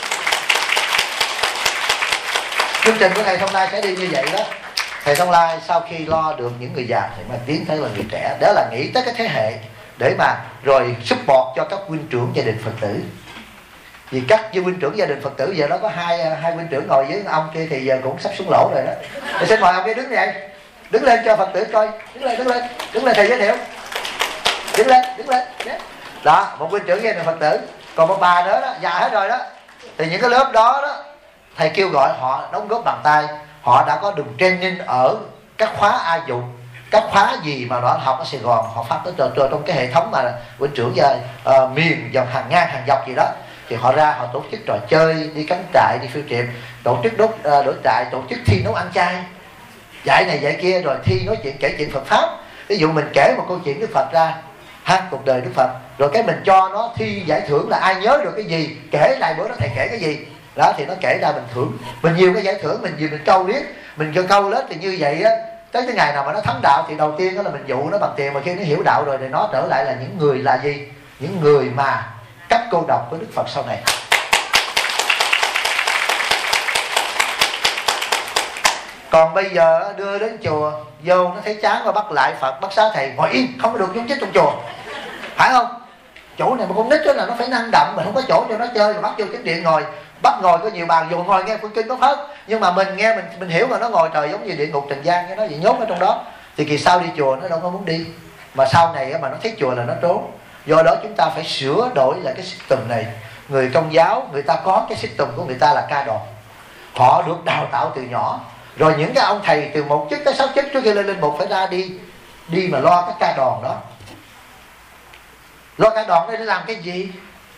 Chương trình của thầy Thông Lai sẽ đi như vậy đó. Thầy Thông Lai sau khi lo được những người già thì mà tiến tới là người trẻ, đó là nghĩ tới cái thế hệ để mà rồi support cho các huynh trưởng gia đình Phật tử. Vì các huynh trưởng gia đình Phật tử giờ nó có hai huynh trưởng ngồi với ông kia thì giờ cũng sắp xuống lỗ rồi đó. Thì xin mời ông kia đứng dậy, đứng lên cho Phật tử coi, đứng lên thầy giới thiệu, đứng lên. Đó, một huynh trưởng gia đình Phật tử, còn một bà nữa đó già hết rồi đó. Thì những cái lớp đó thầy kêu gọi họ đóng góp bằng tay. Họ đã có đường training ở các khóa A Dụng, các khóa gì mà họ học ở Sài Gòn, họ phát tới trò trong cái hệ thống mà huynh trưởng miền dòng hàng ngang hàng dọc gì đó. Thì họ ra họ tổ chức trò chơi, đi cắm trại, đi phiêu triệp, tổ chức đốt trại, tổ chức thi nấu ăn chay. dạy này dạy kia, rồi thi nói chuyện kể chuyện Phật pháp. Ví dụ mình kể một câu chuyện Đức Phật ra ha, cuộc đời Đức Phật, rồi cái mình cho nó thi giải thưởng là ai nhớ được cái gì, kể lại bữa đó thầy kể cái gì đó, thì nó kể ra mình thưởng. Mình nhiều cái giải thưởng, mình câu biết, mình cho câu lên, thì như vậy á, tới cái ngày nào mà nó thắng đạo thì đầu tiên đó là mình dụ nó bằng tiền, mà khi nó hiểu đạo rồi thì nó trở lại là những người là gì? Những người mà cấp cô độc với Đức Phật sau này. Còn bây giờ đưa đến chùa vô nó thấy chán và bắt lại Phật, bắt xá thầy ngồi yên, không có được nhúng chích trong chùa, phải không? Chỗ này mà con nít đó là nó phải năng động, mà không có chỗ cho nó chơi, rồi bắt vô chính điện ngồi, bắt ngồi có nhiều bàn, dù ngồi nghe phương kinh có hết, nhưng mà mình nghe mình hiểu mà nó ngồi trời giống như địa ngục trần gian, cái nó bị nhốt ở trong đó, thì kỳ sau đi chùa nó đâu có muốn đi, mà sau này mà nó thấy chùa là nó trốn. Do đó chúng ta phải sửa đổi lại cái system này. Người Công giáo người ta có cái system của người ta là ca đòn, họ được đào tạo từ nhỏ, rồi những cái ông thầy từ 1 chức tới 6 chức trước khi lên linh mục phải ra đi mà lo cái ca đòn đó. Lo ca đòn đây để làm cái gì?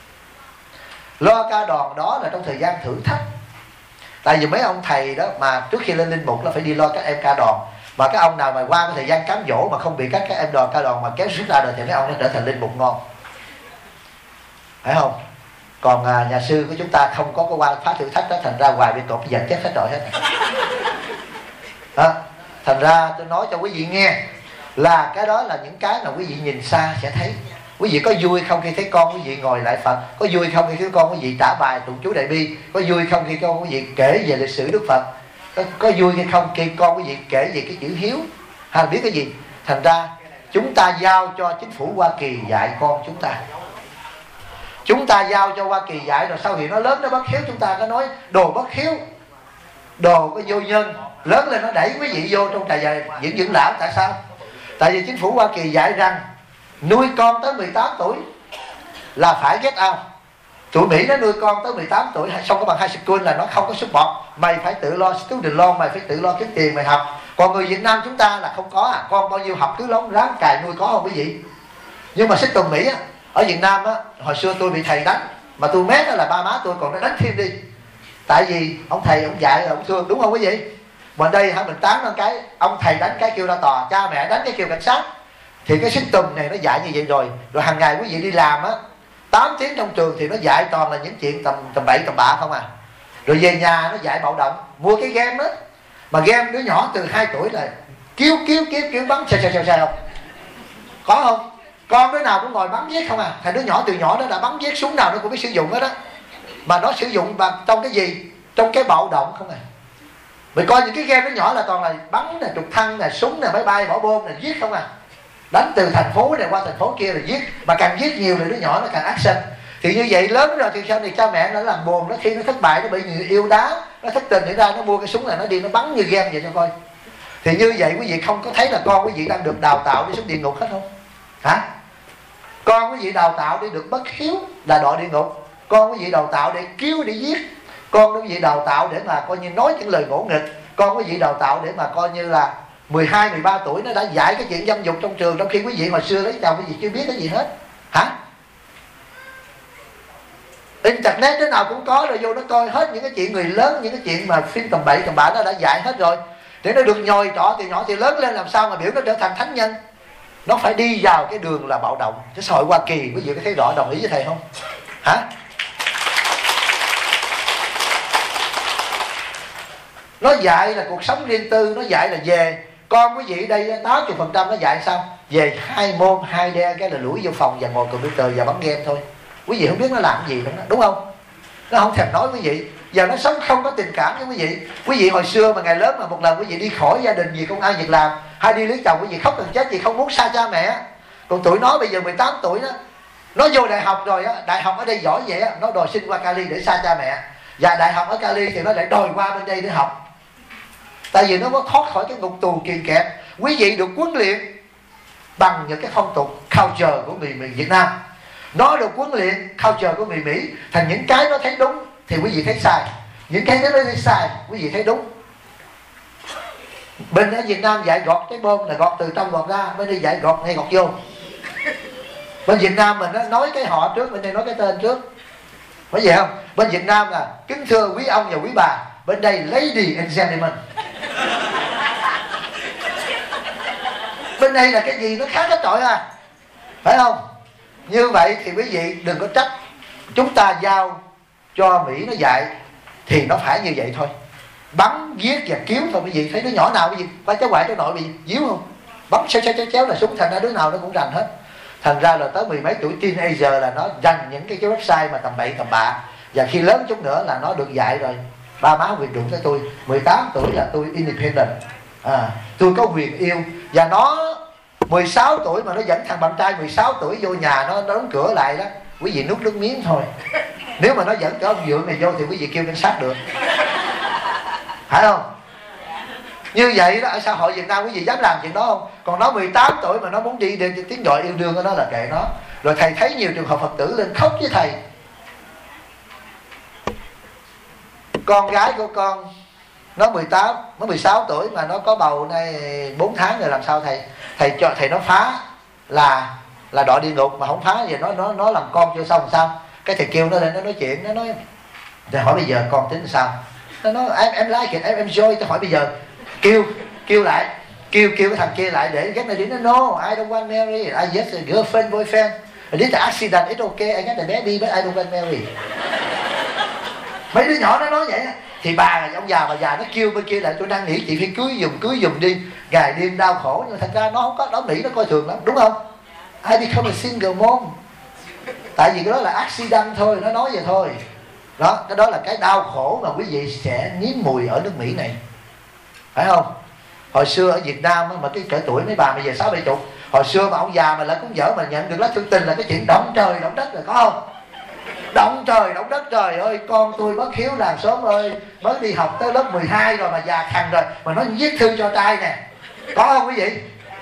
Lo ca đòn đó là trong thời gian thử thách. Tại vì mấy ông thầy đó mà trước khi lên linh mục nó phải đi lo các em ca đòn, mà các ông nào mà qua cái thời gian cám dỗ mà không bị các em đòn ca đòn mà kéo suốt ra rồi thì mấy ông nó trở thành linh mục ngon, phải không? Còn nhà sư của chúng ta không có cái qua phá thử thách đó, thành ra hoài bị cột giật chết hết rồi hết. Đó. Thành ra tôi nói cho quý vị nghe là cái đó là những cái mà quý vị nhìn xa sẽ thấy. Quý vị có vui không khi thấy con quý vị ngồi lại Phật? Có vui không khi thấy con quý vị trả bài tụng chú Đại Bi? Có vui không khi con quý vị kể về lịch sử Đức Phật? Có vui hay không khi con quý vị kể về cái chữ hiếu? Hay là biết cái gì? Thành ra chúng ta giao cho chính phủ Hoa Kỳ dạy con chúng ta. Chúng ta giao cho Hoa Kỳ dạy, rồi sau khi nó lớn nó bất hiếu, chúng ta có nói đồ bất hiếu, đồ có vô nhân. Lớn lên nó đẩy quý vị vô trong trại dưỡng lão. Tại sao? Tại vì chính phủ Hoa Kỳ dạy rằng nuôi con tới 18 tuổi là phải get out. Tụi Mỹ nó nuôi con tới 18 tuổi xong có bằng high school là nó không có support. Mày phải tự lo student loan, mày phải tự lo kiếm tiền mày học. Còn người Việt Nam chúng ta là không có con bao nhiêu học cứ lóng ráng cài nuôi, có không quý vị? Nhưng mà system Mỹ ở Việt Nam hồi xưa tôi bị thầy đánh, mà tôi mét là ba má tôi còn nó đánh thêm đi. Tại vì ông thầy ông dạy là ông thương, đúng không quý vị? Mà đây mình tán lên cái ông thầy đánh cái kêu ra tòa, cha mẹ đánh cái kêu cảnh sát. Thì cái system này nó dạy như vậy rồi. Rồi hàng ngày quý vị đi làm 8 tiếng trong trường thì nó dạy toàn là những chuyện tầm bậy tầm bạ không à. Rồi về nhà nó dạy bạo động, mua cái game đó. Mà game đứa nhỏ từ 2 tuổi là kêu bắn xèo không? Có không? Con đứa nào cũng ngồi bắn giết không à. Thành đứa nhỏ từ nhỏ nó đã bắn giết, súng nào nó cũng biết sử dụng hết đó. Mà nó sử dụng trong cái gì? Trong cái bạo động không à. Mình coi những cái game đứa nhỏ là toàn là bắn nè, trực thăng nè, súng nè, máy bay, bỏ bom nè, giết không à. Đánh từ thành phố này qua thành phố kia rồi giết. Mà càng giết nhiều thì đứa nhỏ nó càng action. Thì như vậy lớn rồi thì sao thì cha mẹ nó làm buồn, nó khi nó thất bại, nó bị người yêu đá, nó thất tình, để ra nó mua cái súng này nó đi nó bắn như game vậy cho coi. Thì như vậy quý vị không có thấy là con quý vị đang được đào tạo đi xuống địa ngục hết không? Hả? Con quý vị đào tạo để được bất hiếu là đọa địa ngục. Con quý vị đào tạo để kêu để giết. Con quý vị đào tạo để mà coi như nói những lời ngỗ nghịch. Con quý vị đào tạo để mà coi như là 12, 13 tuổi nó đã dạy cái chuyện dâm dục trong trường, trong khi quý vị hồi xưa lấy chồng quý vị chưa biết cái gì hết. Hả? Internet đứa nào cũng có rồi, vô nó coi hết những cái chuyện người lớn, những cái chuyện mà phim tầm bậy tầm bạ nó đã dạy hết rồi. Để nó được nhồi trọ từ nhỏ thì lớn lên làm sao mà biểu nó trở thành thánh nhân. Nó phải đi vào cái đường là bạo động. Cái xã hội Hoa Kỳ quý vị có thấy rõ, đồng ý với thầy không? Hả? Nó dạy là cuộc sống riêng tư, nó dạy là về. Con quý vị đây 80% nó dạy sao? Về 2 môn, 2 đe cái là lủi vô phòng và ngồi computer và bắn game thôi. Quý vị không biết nó làm gì nữa, đúng không? Nó không thèm nói quý vị. Giờ nó sống không có tình cảm với quý vị. Quý vị hồi xưa mà ngày lớn mà một lần quý vị đi khỏi gia đình vì công ăn việc làm, hay đi lấy chồng, quý vị khóc gần chết vì không muốn xa cha mẹ. Còn tụi nó bây giờ 18 tuổi đó, nó vô đại học rồi đại học ở đây giỏi vậy nó đòi xin qua Cali để xa cha mẹ. Và đại học ở Cali thì nó lại đòi qua bên đây để học. Tại vì nó có thoát khỏi cái ngục tù kiềm kẹp. Quý vị được huấn luyện bằng những cái phong tục culture của người Việt Nam. Nó được huấn luyện culture của người Mỹ. Thành những cái nó thấy đúng thì quý vị thấy sai, những cái nó thấy sai quý vị thấy đúng. Bên ở Việt Nam dạy gọt cái bom là gọt từ trong gọt ra, bên đây dạy gọt ngay gọt vô. Bên Việt Nam mình nói cái họ trước, bên đây nói cái tên trước, phải vậy không? Bên Việt Nam là kính thưa quý ông và quý bà, bên đây lady and gentleman. Bên đây là cái gì nó khác hết trọi à, phải không? Như vậy thì quý vị đừng có trách chúng ta giao cho Mỹ nó dạy, thì nó phải như vậy thôi. Bắn, giết và kiếm thôi. Quý vị thấy đứa nhỏ nào quý vị phải cháu ngoại cháu nội bị díu không? Bắn chéo là súng, thành ra đứa nào nó cũng rành hết. Thành ra là tới mười mấy tuổi teenager là nó rành những cái website mà tầm bậy tầm bạ. Và khi lớn chút nữa là nó được dạy rồi. Ba má quyền đụng tới tôi 18 tuổi là tôi independent, tôi có quyền yêu. Và nó 16 tuổi mà nó dẫn thằng bạn trai 16 tuổi vô nhà nó đóng cửa lại đó, quý vị nuốt nước miếng thôi. Nếu mà nó dẫn cái ông Dượng này vô thì quý vị kêu cảnh sát được, phải không? Như vậy đó, ở xã hội Việt Nam quý vị dám làm chuyện đó không? Còn nó 18 tuổi mà nó muốn đi tiếng gọi yêu đương của nó là kệ nó. Rồi thầy thấy nhiều trường hợp Phật tử lên khóc với thầy. Con gái của con nó 16 tuổi mà nó có bầu nay 4 tháng rồi, làm sao thầy cho thầy nó phá là đọa địa ngục, mà không phá thì nó làm con chưa xong sao? Cái thầy kêu nó lên nó nói chuyện, nó nói thầy hỏi bây giờ con tính sao? Nó nói em like it, em enjoy. Tôi hỏi bây giờ kêu lại, kêu cái thằng kia lại để get married. Nó no, I don't want marry, I just a girlfriend boyfriend. This is accident, it's okay, I got a baby but I don't want marry. Mấy đứa nhỏ nó nói vậy. Thì bà già nó kêu bên kia lại, tôi đang nghĩ chị phải cưới giùm đi, ngày đêm đau khổ. Nhưng mà thật ra nó không có, đó Mỹ nó coi thường lắm, đúng không? I become a single mom. Tại vì cái đó là accident thôi, nó nói vậy thôi. Đó, cái đó là cái đau khổ mà quý vị sẽ nếm mùi ở nước Mỹ này, phải không? Hồi xưa ở Việt Nam mà cái cỡ tuổi mấy bà bây giờ 60-70, hồi xưa mà ông già mà lại cũng vợ mà nhận được lá thư tình là cái chuyện động trời động đất rồi, có không? Động trời động đất, trời ơi con tôi bất hiếu làng xóm ơi, mới đi học tới lớp 12 rồi mà già khằn rồi mà nó viết thư cho trai nè, có không quý vị?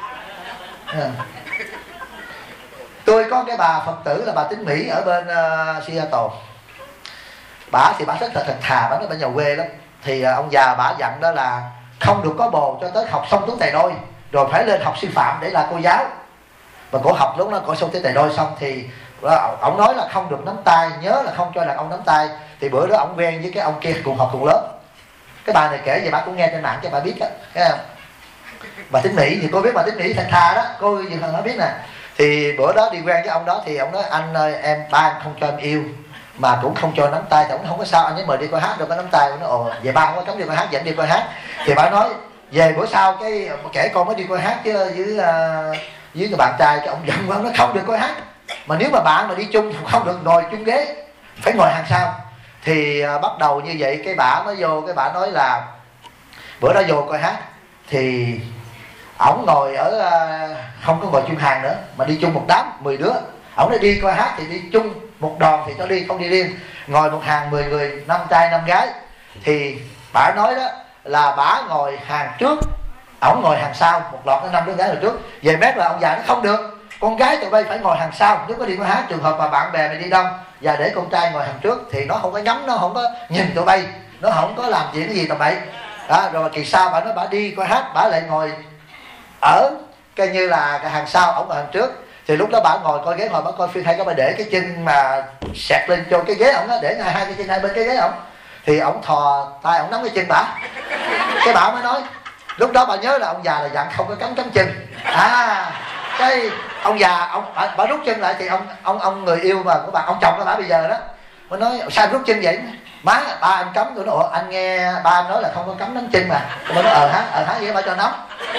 Tôi có cái bà Phật tử là bà tín Mỹ ở bên Seattle. Bà thì bà rất là thật thà, bà nói bên nhà quê lắm. Thì ông già bà dặn đó là không được có bồ cho tới học xong tướng tài đôi, rồi phải lên học sư phạm để là cô giáo. Và cổ học lúc đó cổ xong tướng tài đôi xong thì ông nói là không được nắm tay, nhớ là không cho đàn ông nắm tay. Thì bữa đó ông quen với cái ông kia cùng học cùng lớp. Cái bà này kể về bà cũng nghe trên mạng cho bà biết á, thấy không? Bà tín Mỹ thì cô biết bà tín Mỹ thật thà đó, cô gì thằng nó biết nè. Thì bữa đó đi quen với ông đó thì ông nói anh ơi ba em không cho em yêu mà cũng không cho nắm tay. Thì ông không có sao, anh ấy mời đi coi hát rồi có nắm tay. Ông nói ồ vậy ba không có cấm đi coi hát, dẫn đi coi hát. Thì bà nói về bữa sau cái kể con mới đi coi hát chứ với người bạn trai, cái ông giận quá, nó không được coi hát. Mà nếu mà bạn mà đi chung không được ngồi chung ghế, phải ngồi hàng sau. Thì bắt đầu như vậy cái bà mới vô, cái bà nói là bữa đó vô coi hát thì ổng ngồi ở không có ngồi chung hàng nữa mà đi chung một đám 10 đứa. Ổng nói đi coi hát thì đi chung một đoàn thì cho đi, không đi riêng. Ngồi một hàng 10 người, 5 trai 5 gái. Thì bà nói đó là bà ngồi hàng trước, ổng ngồi hàng sau, một loạt có 5 đứa gái ngồi trước. Về mét là ông già nó không được, con gái tụi bay phải ngồi hàng sau. Nếu có đi coi hát, trường hợp mà bạn bè mày đi đông và để con trai ngồi hàng trước thì nó không có ngắm, nó không có nhìn tụi bay, nó không có làm chuyện cái gì tầm bậy đó. Rồi kỳ sau bà nói bà đi coi hát, bà lại ngồi ở coi như là cái hàng sau, ổng ngồi hàng trước. Thì lúc đó bà ngồi coi ghế, ngồi bà coi phim hay, có bà để cái chân mà sẹt lên cho cái ghế ổng đó, để ngay hai cái chân hai bên cái ghế ổng. Thì ổng thò tay ổng nắm cái chân bà. Cái bà mới nói lúc đó bà nhớ là ông già là dặn không có cắm chân. Cái ông già bà rút chân lại thì ông người yêu mà của bà, ông chồng của bà bây giờ đó mới nói sao em rút chân vậy? Má ba anh cấm. Tôi nói anh nghe ba anh nói là không có cấm nắm chân mà. Tôi nói hả vậy bà cho nắm.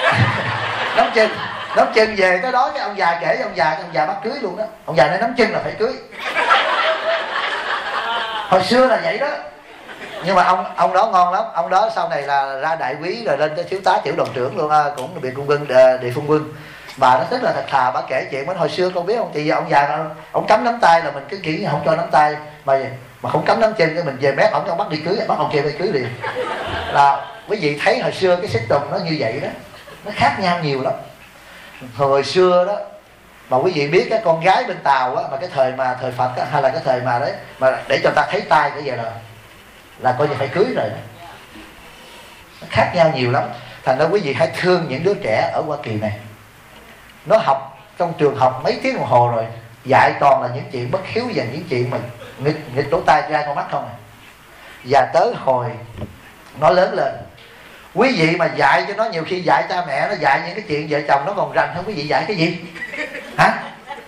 nắm chân về tới đó cái ông già kể, ông già bắt cưới luôn đó. Ông già nói nắm chân là phải cưới. Hồi xưa là vậy đó. Nhưng mà ông đó ngon lắm. Ông đó sau này là ra đại quý rồi lên tới thiếu tá tiểu đoàn trưởng luôn, cũng bị quân địa phương quân. Bà nó rất là thật thà, bà kể chuyện hồi xưa con biết không? Thì ông già ông cấm nắm tay là mình cứ nghĩ không cho nắm tay, mà không cấm nắm chân cái mình về mép ông bắt đi cưới, bắt ông kia đi cưới liền. Là quý vị thấy hồi xưa cái system nó như vậy đó, nó khác nhau nhiều lắm. Hồi xưa đó mà quý vị biết cái con gái bên Tàu á, mà cái thời Phật á, hay là cái thời mà đấy mà để cho ta thấy tay cái giờ là coi như phải cưới rồi đó. Nó khác nhau nhiều lắm. Thành ra quý vị hãy thương những đứa trẻ ở Hoa Kỳ này. Nó học trong trường học mấy tiếng đồng hồ rồi, dạy toàn là những chuyện bất hiếu và những chuyện mà nghịch lỗ tai ra con mắt không à. Và tới hồi nó lớn lên, Quý vị mà dạy cho nó, nhiều khi dạy cha mẹ nó dạy những cái chuyện vợ chồng nó còn rành hơn quý vị dạy cái gì hả?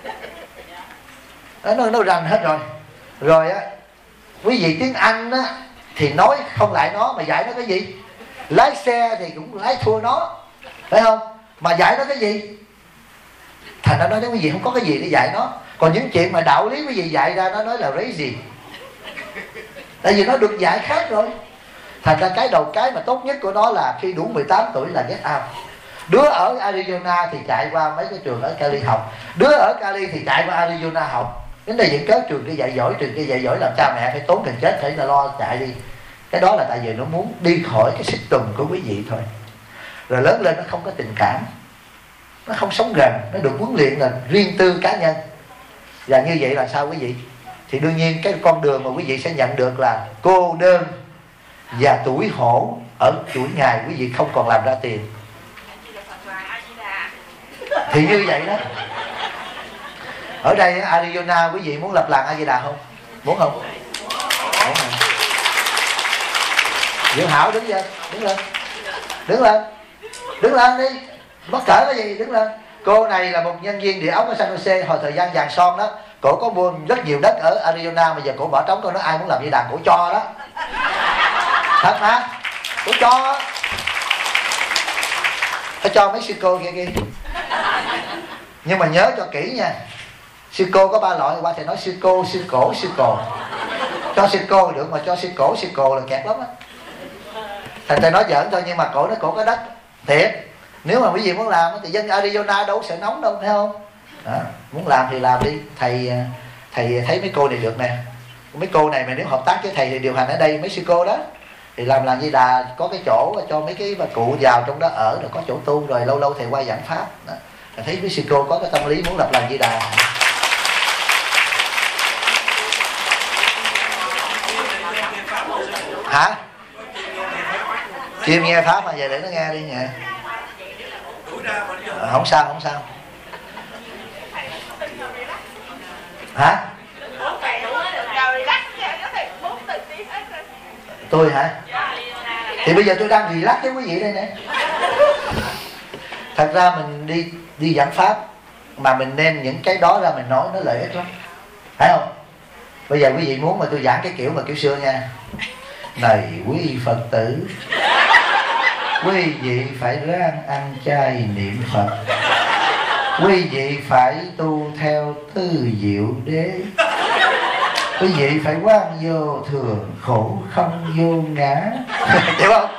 Nó rành hết rồi. Rồi á, quý vị tiếng Anh á thì nói không lại nó, mà dạy nó cái gì? Lái xe thì cũng lái thua nó, phải không? Mà dạy nó cái gì? Thành ra nói với quý vị không có cái gì để dạy nó. Còn những chuyện mà đạo lý quý vị dạy ra nó nói là lấy gì? Tại vì nó được dạy khác rồi. Thành ra cái mà tốt nhất của nó là khi đủ 18 tuổi là get out. Đứa ở Arizona thì chạy qua mấy cái trường ở Cali học, đứa ở Cali thì chạy qua Arizona học. Đến đây những cái trường kia dạy giỏi, trường kia dạy giỏi, làm cha mẹ phải tốn tiền chết, phải là lo chạy đi. Cái đó là tại vì nó muốn đi khỏi cái system của quý vị thôi. Rồi lớn lên nó không có tình cảm, nó không sống gần, nó được huấn luyện là riêng tư cá nhân. Và như vậy là sao quý vị? Thì đương nhiên cái con đường mà quý vị sẽ nhận được là cô đơn và tủi hổ ở chuỗi ngày quý vị không còn làm ra tiền. Thì như vậy đó. Ở đây Arizona quý vị muốn lập làng A Di Đà không? Muốn không? Muốn không? Diệu Hảo đứng lên, đứng lên, đứng lên, đứng lên đi, mắc cỡ cái gì, đứng lên. Cô này là một nhân viên địa ốc ở San Jose hồi thời gian vàng son đó. Cổ có mua rất nhiều đất ở Arizona, mà giờ cổ bỏ trống. Cô nói ai muốn làm gì đàn cổ cho đó. Thật mà, cổ cho. Nó cho mấy sư cô kia. Nhưng mà nhớ cho kỹ nha, sư cô có 3 loại. Qua thầy nói sư cô, sư cổ, sư cồ. Cho sư cô được, mà cho sư cổ, sư cồ là kẹt lắm á. Thầy nói giỡn thôi, nhưng mà cổ nói cổ có đất thiệt. Nếu mà quý vị muốn làm thì dân Arizona đâu sợ nóng đâu, phải không? Đó, muốn làm thì làm đi. Thầy thấy mấy cô này được nè. Mấy cô này mà nếu hợp tác với thầy thì điều hành ở đây mấy sư cô đó, thì làm làng Di Đà có cái chỗ cho mấy cái bà cụ vào trong đó ở, rồi có chỗ tu, rồi lâu lâu thầy qua giảng pháp đó. Thấy mấy sư cô có cái tâm lý muốn lập làng Di Đà. Hả? Chim nghe pháp mà về để nó nghe đi nha. Không sao, không sao. Hả? Tôi hả? Thì bây giờ tôi đang relax với quý vị đây nè. Thật ra mình đi giảng pháp mà mình đem những cái đó ra mình nói nó lợi ích lắm, phải không? Bây giờ quý vị muốn mà tôi giảng cái kiểu mà kiểu xưa nha. Này quý Phật tử, quý vị phải ráng ăn chay niệm Phật, quý vị phải tu theo tư diệu đế, quý vị phải quán vô thường khổ không vô ngã. Hiểu không?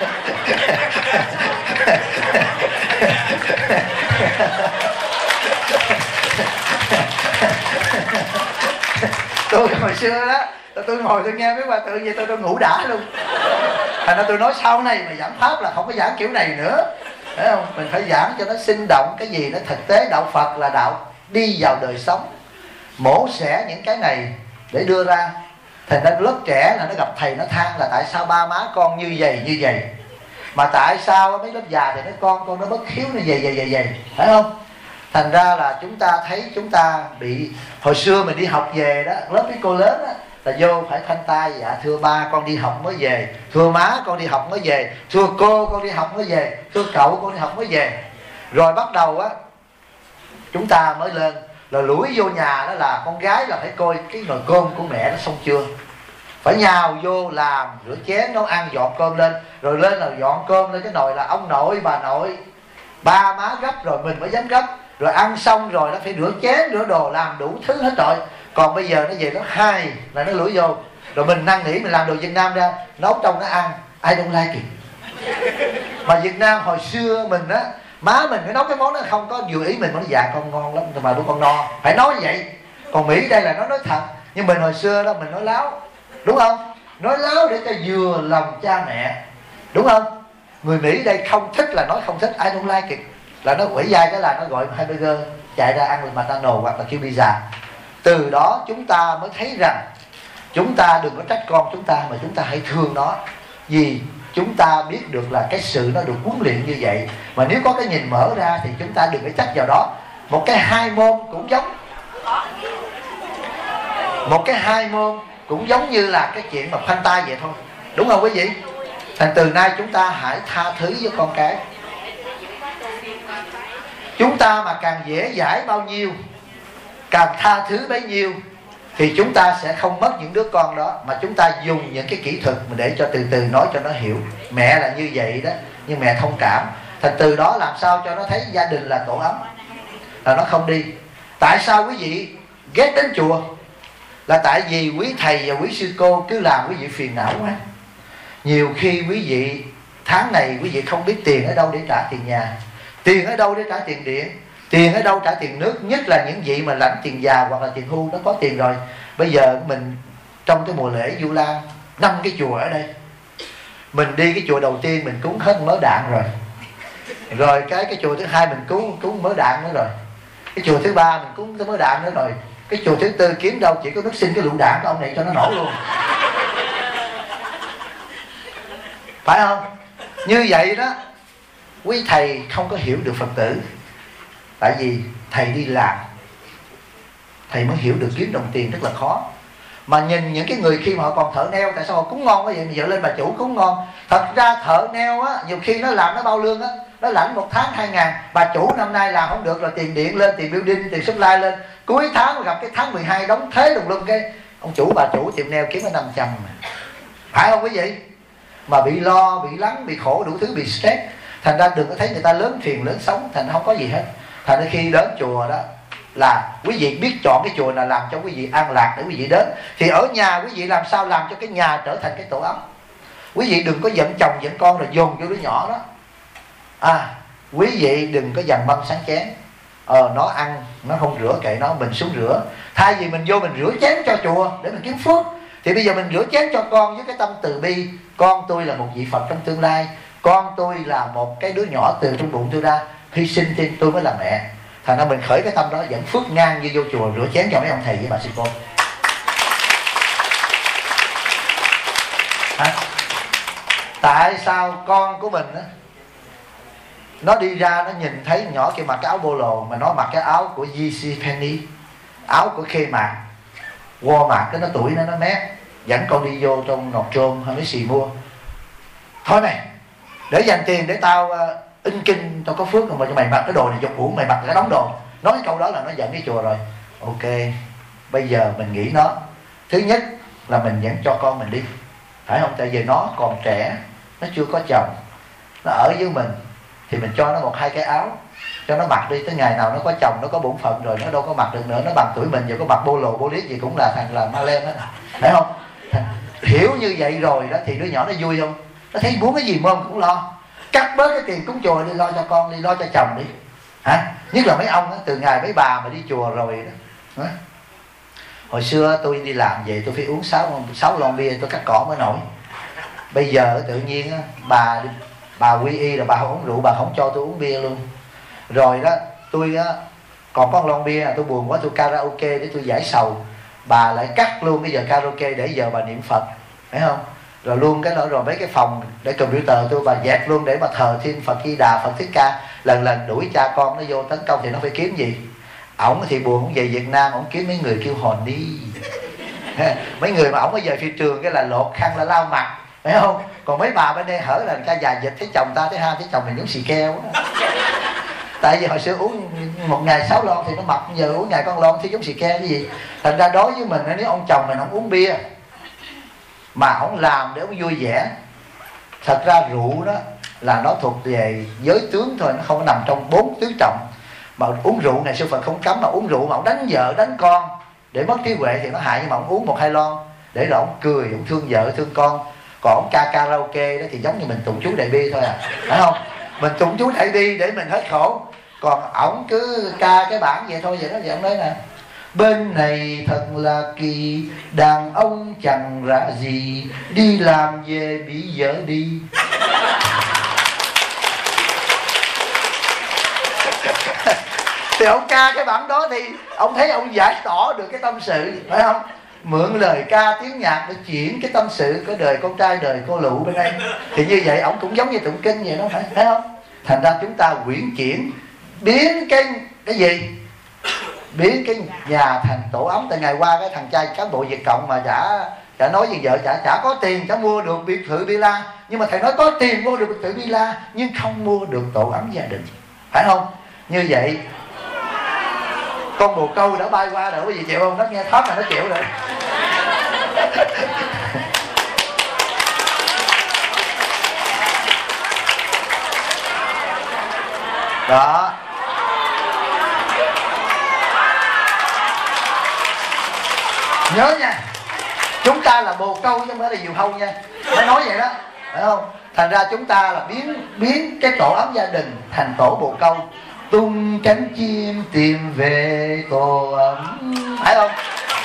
Tôi hồi xưa đó, tôi ngồi tôi nghe mấy hòa thượng vậy tôi ngủ đã luôn. Thành ra tôi nói sau này mà giảng pháp là không có giảng kiểu này nữa, phải không? Mình phải giảng cho nó sinh động, cái gì nó thực tế. Đạo Phật là đạo đi vào đời sống, mổ xẻ những cái này để đưa ra. Thành ra lớp trẻ là nó gặp thầy nó than là tại sao ba má con như vậy, mà tại sao mấy lớp già thì nói con nó bất hiếu nó vậy, phải không? Thành ra là chúng ta thấy chúng ta bị, hồi xưa mình đi học về đó, lớp mấy cô lớn đó, là vô phải thanh tay, dạ thưa ba con đi học mới về, thưa má con đi học mới về, thưa cô con đi học mới về, thưa cậu con đi học mới về. Rồi bắt đầu á chúng ta mới lên là lủi vô nhà, đó là con gái là phải coi cái nồi cơm của mẹ nó xong chưa, phải nhào vô làm rửa chén nấu ăn dọn cơm lên, rồi lên là dọn cơm lên cái nồi là ông nội bà nội ba má gấp rồi mình mới dám gấp, rồi ăn xong rồi nó phải rửa chén rửa đồ làm đủ thứ hết rồi. Còn bây giờ nó về nó hai là nó lủi vô, rồi mình năn nỉ mình làm đồ Việt Nam ra nấu trong nó ăn, ai don't like it. Mà Việt Nam hồi xưa mình á, má mình phải nấu cái món đó không có vừa ý mình, nó dạ con ngon lắm mà bữa con no, phải nói vậy. Còn Mỹ đây là nó nói thật, nhưng mình hồi xưa đó mình nói láo, đúng không? Nói láo để cho vừa lòng cha mẹ, đúng không? Người Mỹ đây không thích là nói không thích, I don't like it, là nó quẩy dai cái là nó gọi hamburger chạy ra ăn McDonald's hoặc là kêu pizza. Từ đó chúng ta mới thấy rằng chúng ta đừng có trách con chúng ta, mà chúng ta hãy thương nó, vì chúng ta biết được là cái sự nó được huấn luyện như vậy. Mà nếu có cái nhìn mở ra thì chúng ta đừng có trách vào đó. Một cái hai môn cũng giống, một cái hai môn cũng giống như là cái chuyện mà khoanh tay vậy thôi, đúng không quý vị? Thành từ nay chúng ta hãy tha thứ với con cái. Chúng ta mà càng dễ dãi bao nhiêu, càng tha thứ bấy nhiêu, thì chúng ta sẽ không mất những đứa con đó, mà chúng ta dùng những cái kỹ thuật để cho từ từ nói cho nó hiểu. Mẹ là như vậy đó, nhưng mẹ thông cảm. Thành từ đó làm sao cho nó thấy gia đình là tổ ấm, là nó không đi. Tại sao quý vị ghét đến chùa? Là tại vì quý thầy và quý sư cô cứ làm quý vị phiền não quá. Nhiều khi quý vị tháng này quý vị không biết tiền ở đâu để trả tiền nhà, tiền ở đâu để trả tiền điện, tiền ở đâu trả tiền nước. Nhất là những vị mà lãnh tiền già hoặc là tiền hưu, nó có tiền rồi. Bây giờ mình trong cái mùa lễ Vu Lan 5 cái chùa ở đây, mình đi cái chùa đầu tiên mình cúng hết mớ đạn rồi, rồi cái chùa thứ hai mình cúng mớ đạn nữa rồi, cái chùa thứ ba mình cúng cái mớ đạn nữa rồi, cái chùa thứ tư kiếm đâu chỉ có nước xin cái lựu đạn của ông này cho nó nổ luôn. Phải không? Như vậy đó, quý thầy không có hiểu được Phật tử. Tại vì thầy đi làm, thầy mới hiểu được kiếm đồng tiền rất là khó. Mà nhìn những cái người khi mà họ còn thợ neo, tại sao họ cúng ngon quá vậy? Mà giờ lên bà chủ cúng ngon. Thật ra thợ neo á, nhiều khi nó làm nó bao lương á, nó lãnh 1 tháng 2.000. Bà chủ năm nay làm không được rồi, tiền điện lên, tiền building, tiền supply lên, cuối tháng gặp cái tháng 12 đóng thế đùng lum, cái ông chủ bà chủ tiệm neo kiếm có 500 mà. Phải không quý vị? Mà bị lo, bị lắng, bị khổ, đủ thứ, bị stress. Thành ra đừng có thấy người ta lớn thuyền lớn sống, thành không có gì hết. Thành ra khi đến chùa đó là quý vị biết chọn cái chùa nào làm cho quý vị an lạc để quý vị đến. Thì ở nhà quý vị làm sao làm cho cái nhà trở thành cái tổ ấm. Quý vị đừng có giận chồng giận con rồi dồn cho đứa nhỏ đó. Quý vị đừng có dằn mâm sáng chén. Nó ăn, nó không rửa kệ nó, mình xuống rửa. Thay vì mình vô mình rửa chén cho chùa để mình kiếm phước, thì bây giờ mình rửa chén cho con với cái tâm từ bi. Con tôi là một vị Phật trong tương lai, con tôi là một cái đứa nhỏ từ trong bụng tôi ra, hy sinh thêm tôi mới là mẹ. Thành ra mình khởi cái tâm đó dẫn phước ngang như vô chùa rửa chén cho mấy ông thầy với bà sư cô. Tại sao con của mình á, nó đi ra nó nhìn thấy nhỏ kia mặc cái áo polo mà nó mặc cái áo của JC Penney, áo của Khê Mạc, Walmart, cái nó tuổi nó mét, dẫn con đi vô trong Nọt Trôm hay mấy xì mua. Thôi này, để dành tiền để tao in kinh, tao có phước, mà cho mày mặc cái đồ này dục uổng, mày mặc cái đống đồ. Nói cái câu đó là nó dẫn đi chùa rồi. Ok, bây giờ mình nghĩ nó, thứ nhất là mình dẫn cho con mình đi, phải không? Tại vì nó còn trẻ, nó chưa có chồng, nó ở với mình, thì mình cho nó 1-2 cái áo cho nó mặc đi, tới ngày nào nó có chồng, nó có bổn phận rồi, nó đâu có mặc được nữa. Nó bằng tuổi mình, giờ có mặc polo bô liết gì cũng là thằng là ma lem đó, phải không? Hiểu như vậy rồi đó thì đứa nhỏ nó vui không? Nó thấy muốn cái gì mơm cũng lo, cắt bớt cái tiền cúng chùa đi, lo cho con đi, lo cho chồng đi. Nhất là mấy ông đó, từ ngày mấy bà mà đi chùa rồi đó. Hồi xưa tôi đi làm vậy tôi phải uống 6 lon bia tôi cắt cỏ mới nổi. Bây giờ tự nhiên á, bà quy y là bà không uống rượu, bà không cho tôi uống bia luôn. Rồi đó tôi á, còn có 1 lon bia tôi buồn quá tôi karaoke để tôi giải sầu, bà lại cắt luôn cái giờ karaoke để giờ bà niệm Phật, phải không? Rồi luôn cái nữa, rồi mấy cái phòng để computer tôi bà dẹp luôn để mà thờ thiên Phật Di Đà, Phật Thích Ca. Lần đuổi cha con nó vô tấn công thì nó phải kiếm gì? Ổng thì buồn, ổng về Việt Nam ổng kiếm mấy người kêu hồn đi. Mấy người mà ổng ở về phi trường cái là lột khăn là lau mặt, phải không? Còn mấy bà bên đây hở là cha già dịch thấy chồng ta, thấy ha, thấy chồng mình giống xì keo đó. Tại vì hồi xưa uống 1 ngày 6 lon thì nó mập, giờ uống ngày con lon thì giống xì keo cái gì. Thành ra đối với mình, nếu ông chồng mình không uống bia mà ông làm để ông vui vẻ, thật ra rượu đó là nó thuộc về giới tướng thôi, nó không có nằm trong 4 tứ trọng. Mà uống rượu này sư Phật không cấm, mà uống rượu mà ông đánh vợ đánh con để mất trí huệ thì nó hại. Nhưng mà ông uống 1-2 lon để rồi ông cười, ông thương vợ thương con. Còn ông ca karaoke đó thì giống như mình tụng chú Đại Bi thôi phải không? Mình tụng chú Đại Bi để mình hết khổ. Còn ổng cứ ca cái bản vậy thôi, vậy đó. Vậy ông nói nè: bên này thật là kỳ, đàn ông chẳng ra gì, đi làm về bị vợ đi. Thì ông ca cái bản đó thì ông thấy ông giải tỏa được cái tâm sự, phải không? Mượn lời ca tiếng nhạc để chuyển cái tâm sự của đời con trai đời cô lụ bên đây. Thì như vậy ông cũng giống như tụng kinh vậy đó, phải không? Thành ra chúng ta quyển chuyển, biến cái gì? Biến cái nhà thành tổ ấm. Từ ngày qua cái thằng trai cán bộ Việt Cộng mà đã chả nói với vợ chả có tiền chả mua được biệt thự villa, nhưng mà thầy nói có tiền mua được biệt thự villa nhưng không mua được tổ ấm gia đình, phải không? Như vậy con bồ câu đã bay qua rồi, có gì chịu không? Nó nghe thoát là nó chịu rồi. Đó, nhớ nha, chúng ta là bồ câu chứ không phải là diều hâu nha, phải nói vậy đó, phải không? Thành ra chúng ta là biến cái tổ ấm gia đình thành tổ bồ câu, tung cánh chim tìm về tổ ấm, phải không?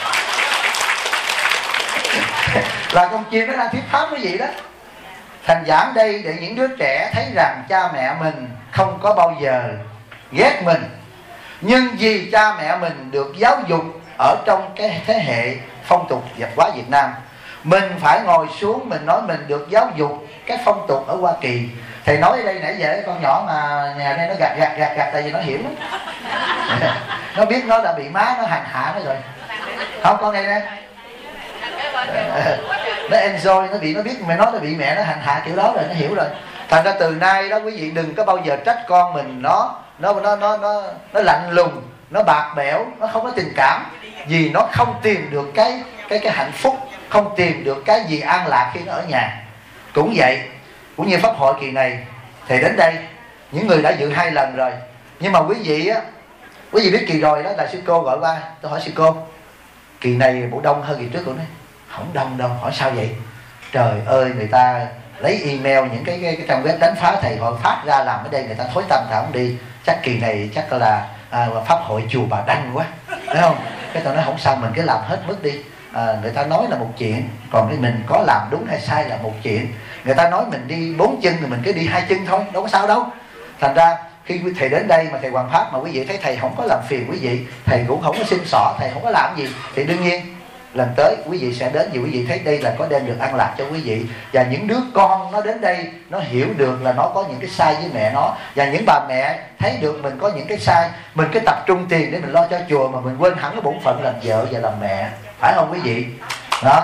Là con chim nó đang thuyết pháp cái gì đó. Thành giảng đây để những đứa trẻ thấy rằng cha mẹ mình không có bao giờ ghét mình, nhưng vì cha mẹ mình được giáo dục ở trong cái thế hệ phong tục văn hóa Việt Nam, mình phải ngồi xuống mình nói mình được giáo dục cái phong tục ở Hoa Kỳ. Thầy nói ở đây nãy giờ con nhỏ mà nhà đây nó gạt tại vì nó hiểu lắm. Nó biết nó đã bị má nó hành hạ nó rồi, không? Con này nè, nó enjoy, nó biết mẹ nó bị mẹ nó hành hạ kiểu đó rồi, nó hiểu rồi. Thành ra từ nay đó quý vị đừng có bao giờ trách con mình nó lạnh lùng, nó bạc bẽo, nó không có tình cảm, vì nó không tìm được cái hạnh phúc, không tìm được cái gì an lạc khi nó ở nhà. Cũng vậy, cũng như pháp hội kỳ này, thầy đến đây những người đã dự 2 lần rồi, nhưng mà quý vị biết kỳ rồi đó là sư cô gọi qua, tôi hỏi sư cô kỳ này bộ đông hơn kỳ trước. Cô nói không đông đâu. Hỏi sao vậy? Trời ơi, người ta lấy email những cái trang web đánh phá thầy, họ phát ra làm ở đây người ta thối tâm thả không đi, chắc kỳ này chắc là pháp hội chùa Bà Đanh quá, thấy không? Cái tôi nói không sao, mình cứ làm hết mức đi. Người ta nói là một chuyện, còn cái mình có làm đúng hay sai là một chuyện. Người ta nói mình đi 4 chân thì mình cứ đi 2 chân thôi, đâu có sao đâu. Thành ra khi thầy đến đây mà thầy Hoàng Pháp mà quý vị thấy thầy không có làm phiền quý vị, thầy cũng không có xin xỏ, thầy không có làm gì, thì đương nhiên lần tới quý vị sẽ đến vì quý vị thấy đây là có đem được an lạc cho quý vị. Và những đứa con nó đến đây nó hiểu được là nó có những cái sai với mẹ nó, và những bà mẹ thấy được mình có những cái sai, mình cứ tập trung tiền để mình lo cho chùa mà mình quên hẳn cái bổn phận làm vợ và làm mẹ, phải không quý vị? Đó.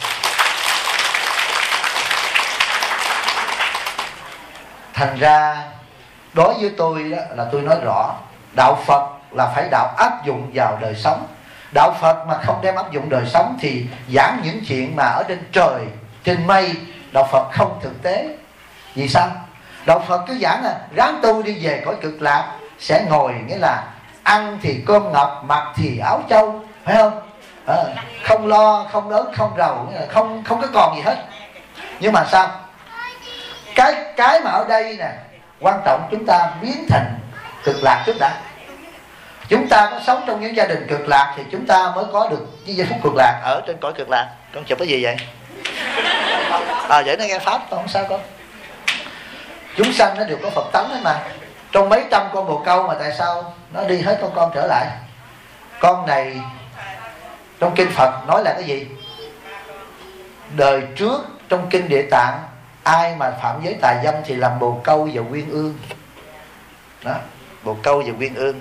Thành ra đối với tôi đó là tôi nói rõ, đạo Phật là phải đạo áp dụng vào đời sống. Đạo Phật mà không đem áp dụng đời sống thì giảng những chuyện mà ở trên trời, trên mây, đạo Phật không thực tế. Vì sao? Đạo Phật cứ giảng là ráng tu đi về cõi cực lạc, sẽ ngồi nghĩa là ăn thì cơm ngọc, mặc thì áo châu, phải không? Không lo, không đớn, không rầu, không có còn gì hết. Nhưng mà sao? Cái mà ở đây nè, quan trọng chúng ta biến thành cực lạc trước đã. Chúng ta có sống trong những gia đình cực lạc thì chúng ta mới có được những giây phút cực lạc ở trên cõi cực lạc. Con chụp cái gì vậy? Vậy nó nghe pháp không sao con? Chúng sanh nó đều có Phật tánh ấy mà. Trong mấy trăm con bồ câu mà tại sao nó đi hết con trở lại? Con này trong kinh Phật nói là cái gì? Đời trước trong kinh Địa Tạng, ai mà phạm giới tà dâm thì làm bồ câu và quyên ương. Đó, bồ câu và quyên ương.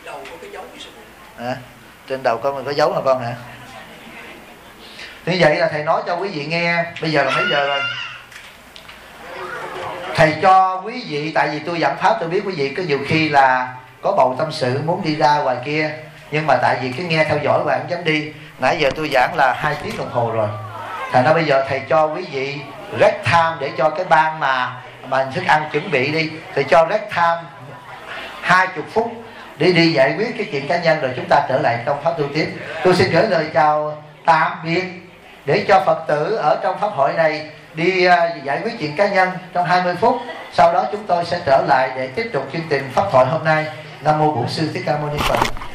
Trên đầu con mình có dấu hả con hả? Như vậy là thầy nói cho quý vị nghe. Bây giờ là mấy giờ rồi? Thầy cho quý vị, tại vì tôi giảng pháp tôi biết quý vị có nhiều khi là có bầu tâm sự muốn đi ra ngoài kia, nhưng mà tại vì cứ nghe theo dõi và không dám đi. Nãy giờ tôi giảng là 2 tiếng đồng hồ rồi. Thành ra bây giờ thầy cho quý vị rest time để cho cái ban mà thức ăn chuẩn bị đi. Thầy cho rest time 20 phút để đi giải quyết cái chuyện cá nhân, rồi chúng ta trở lại trong pháp tu tiếp. Tôi xin gửi lời chào tạm biệt để cho Phật tử ở trong pháp hội này đi giải quyết chuyện cá nhân trong 20 phút. Sau đó chúng tôi sẽ trở lại để tiếp tục chương trình pháp hội hôm nay. Nam mô Bổn Sư Thích Ca Mâu Ni Phật.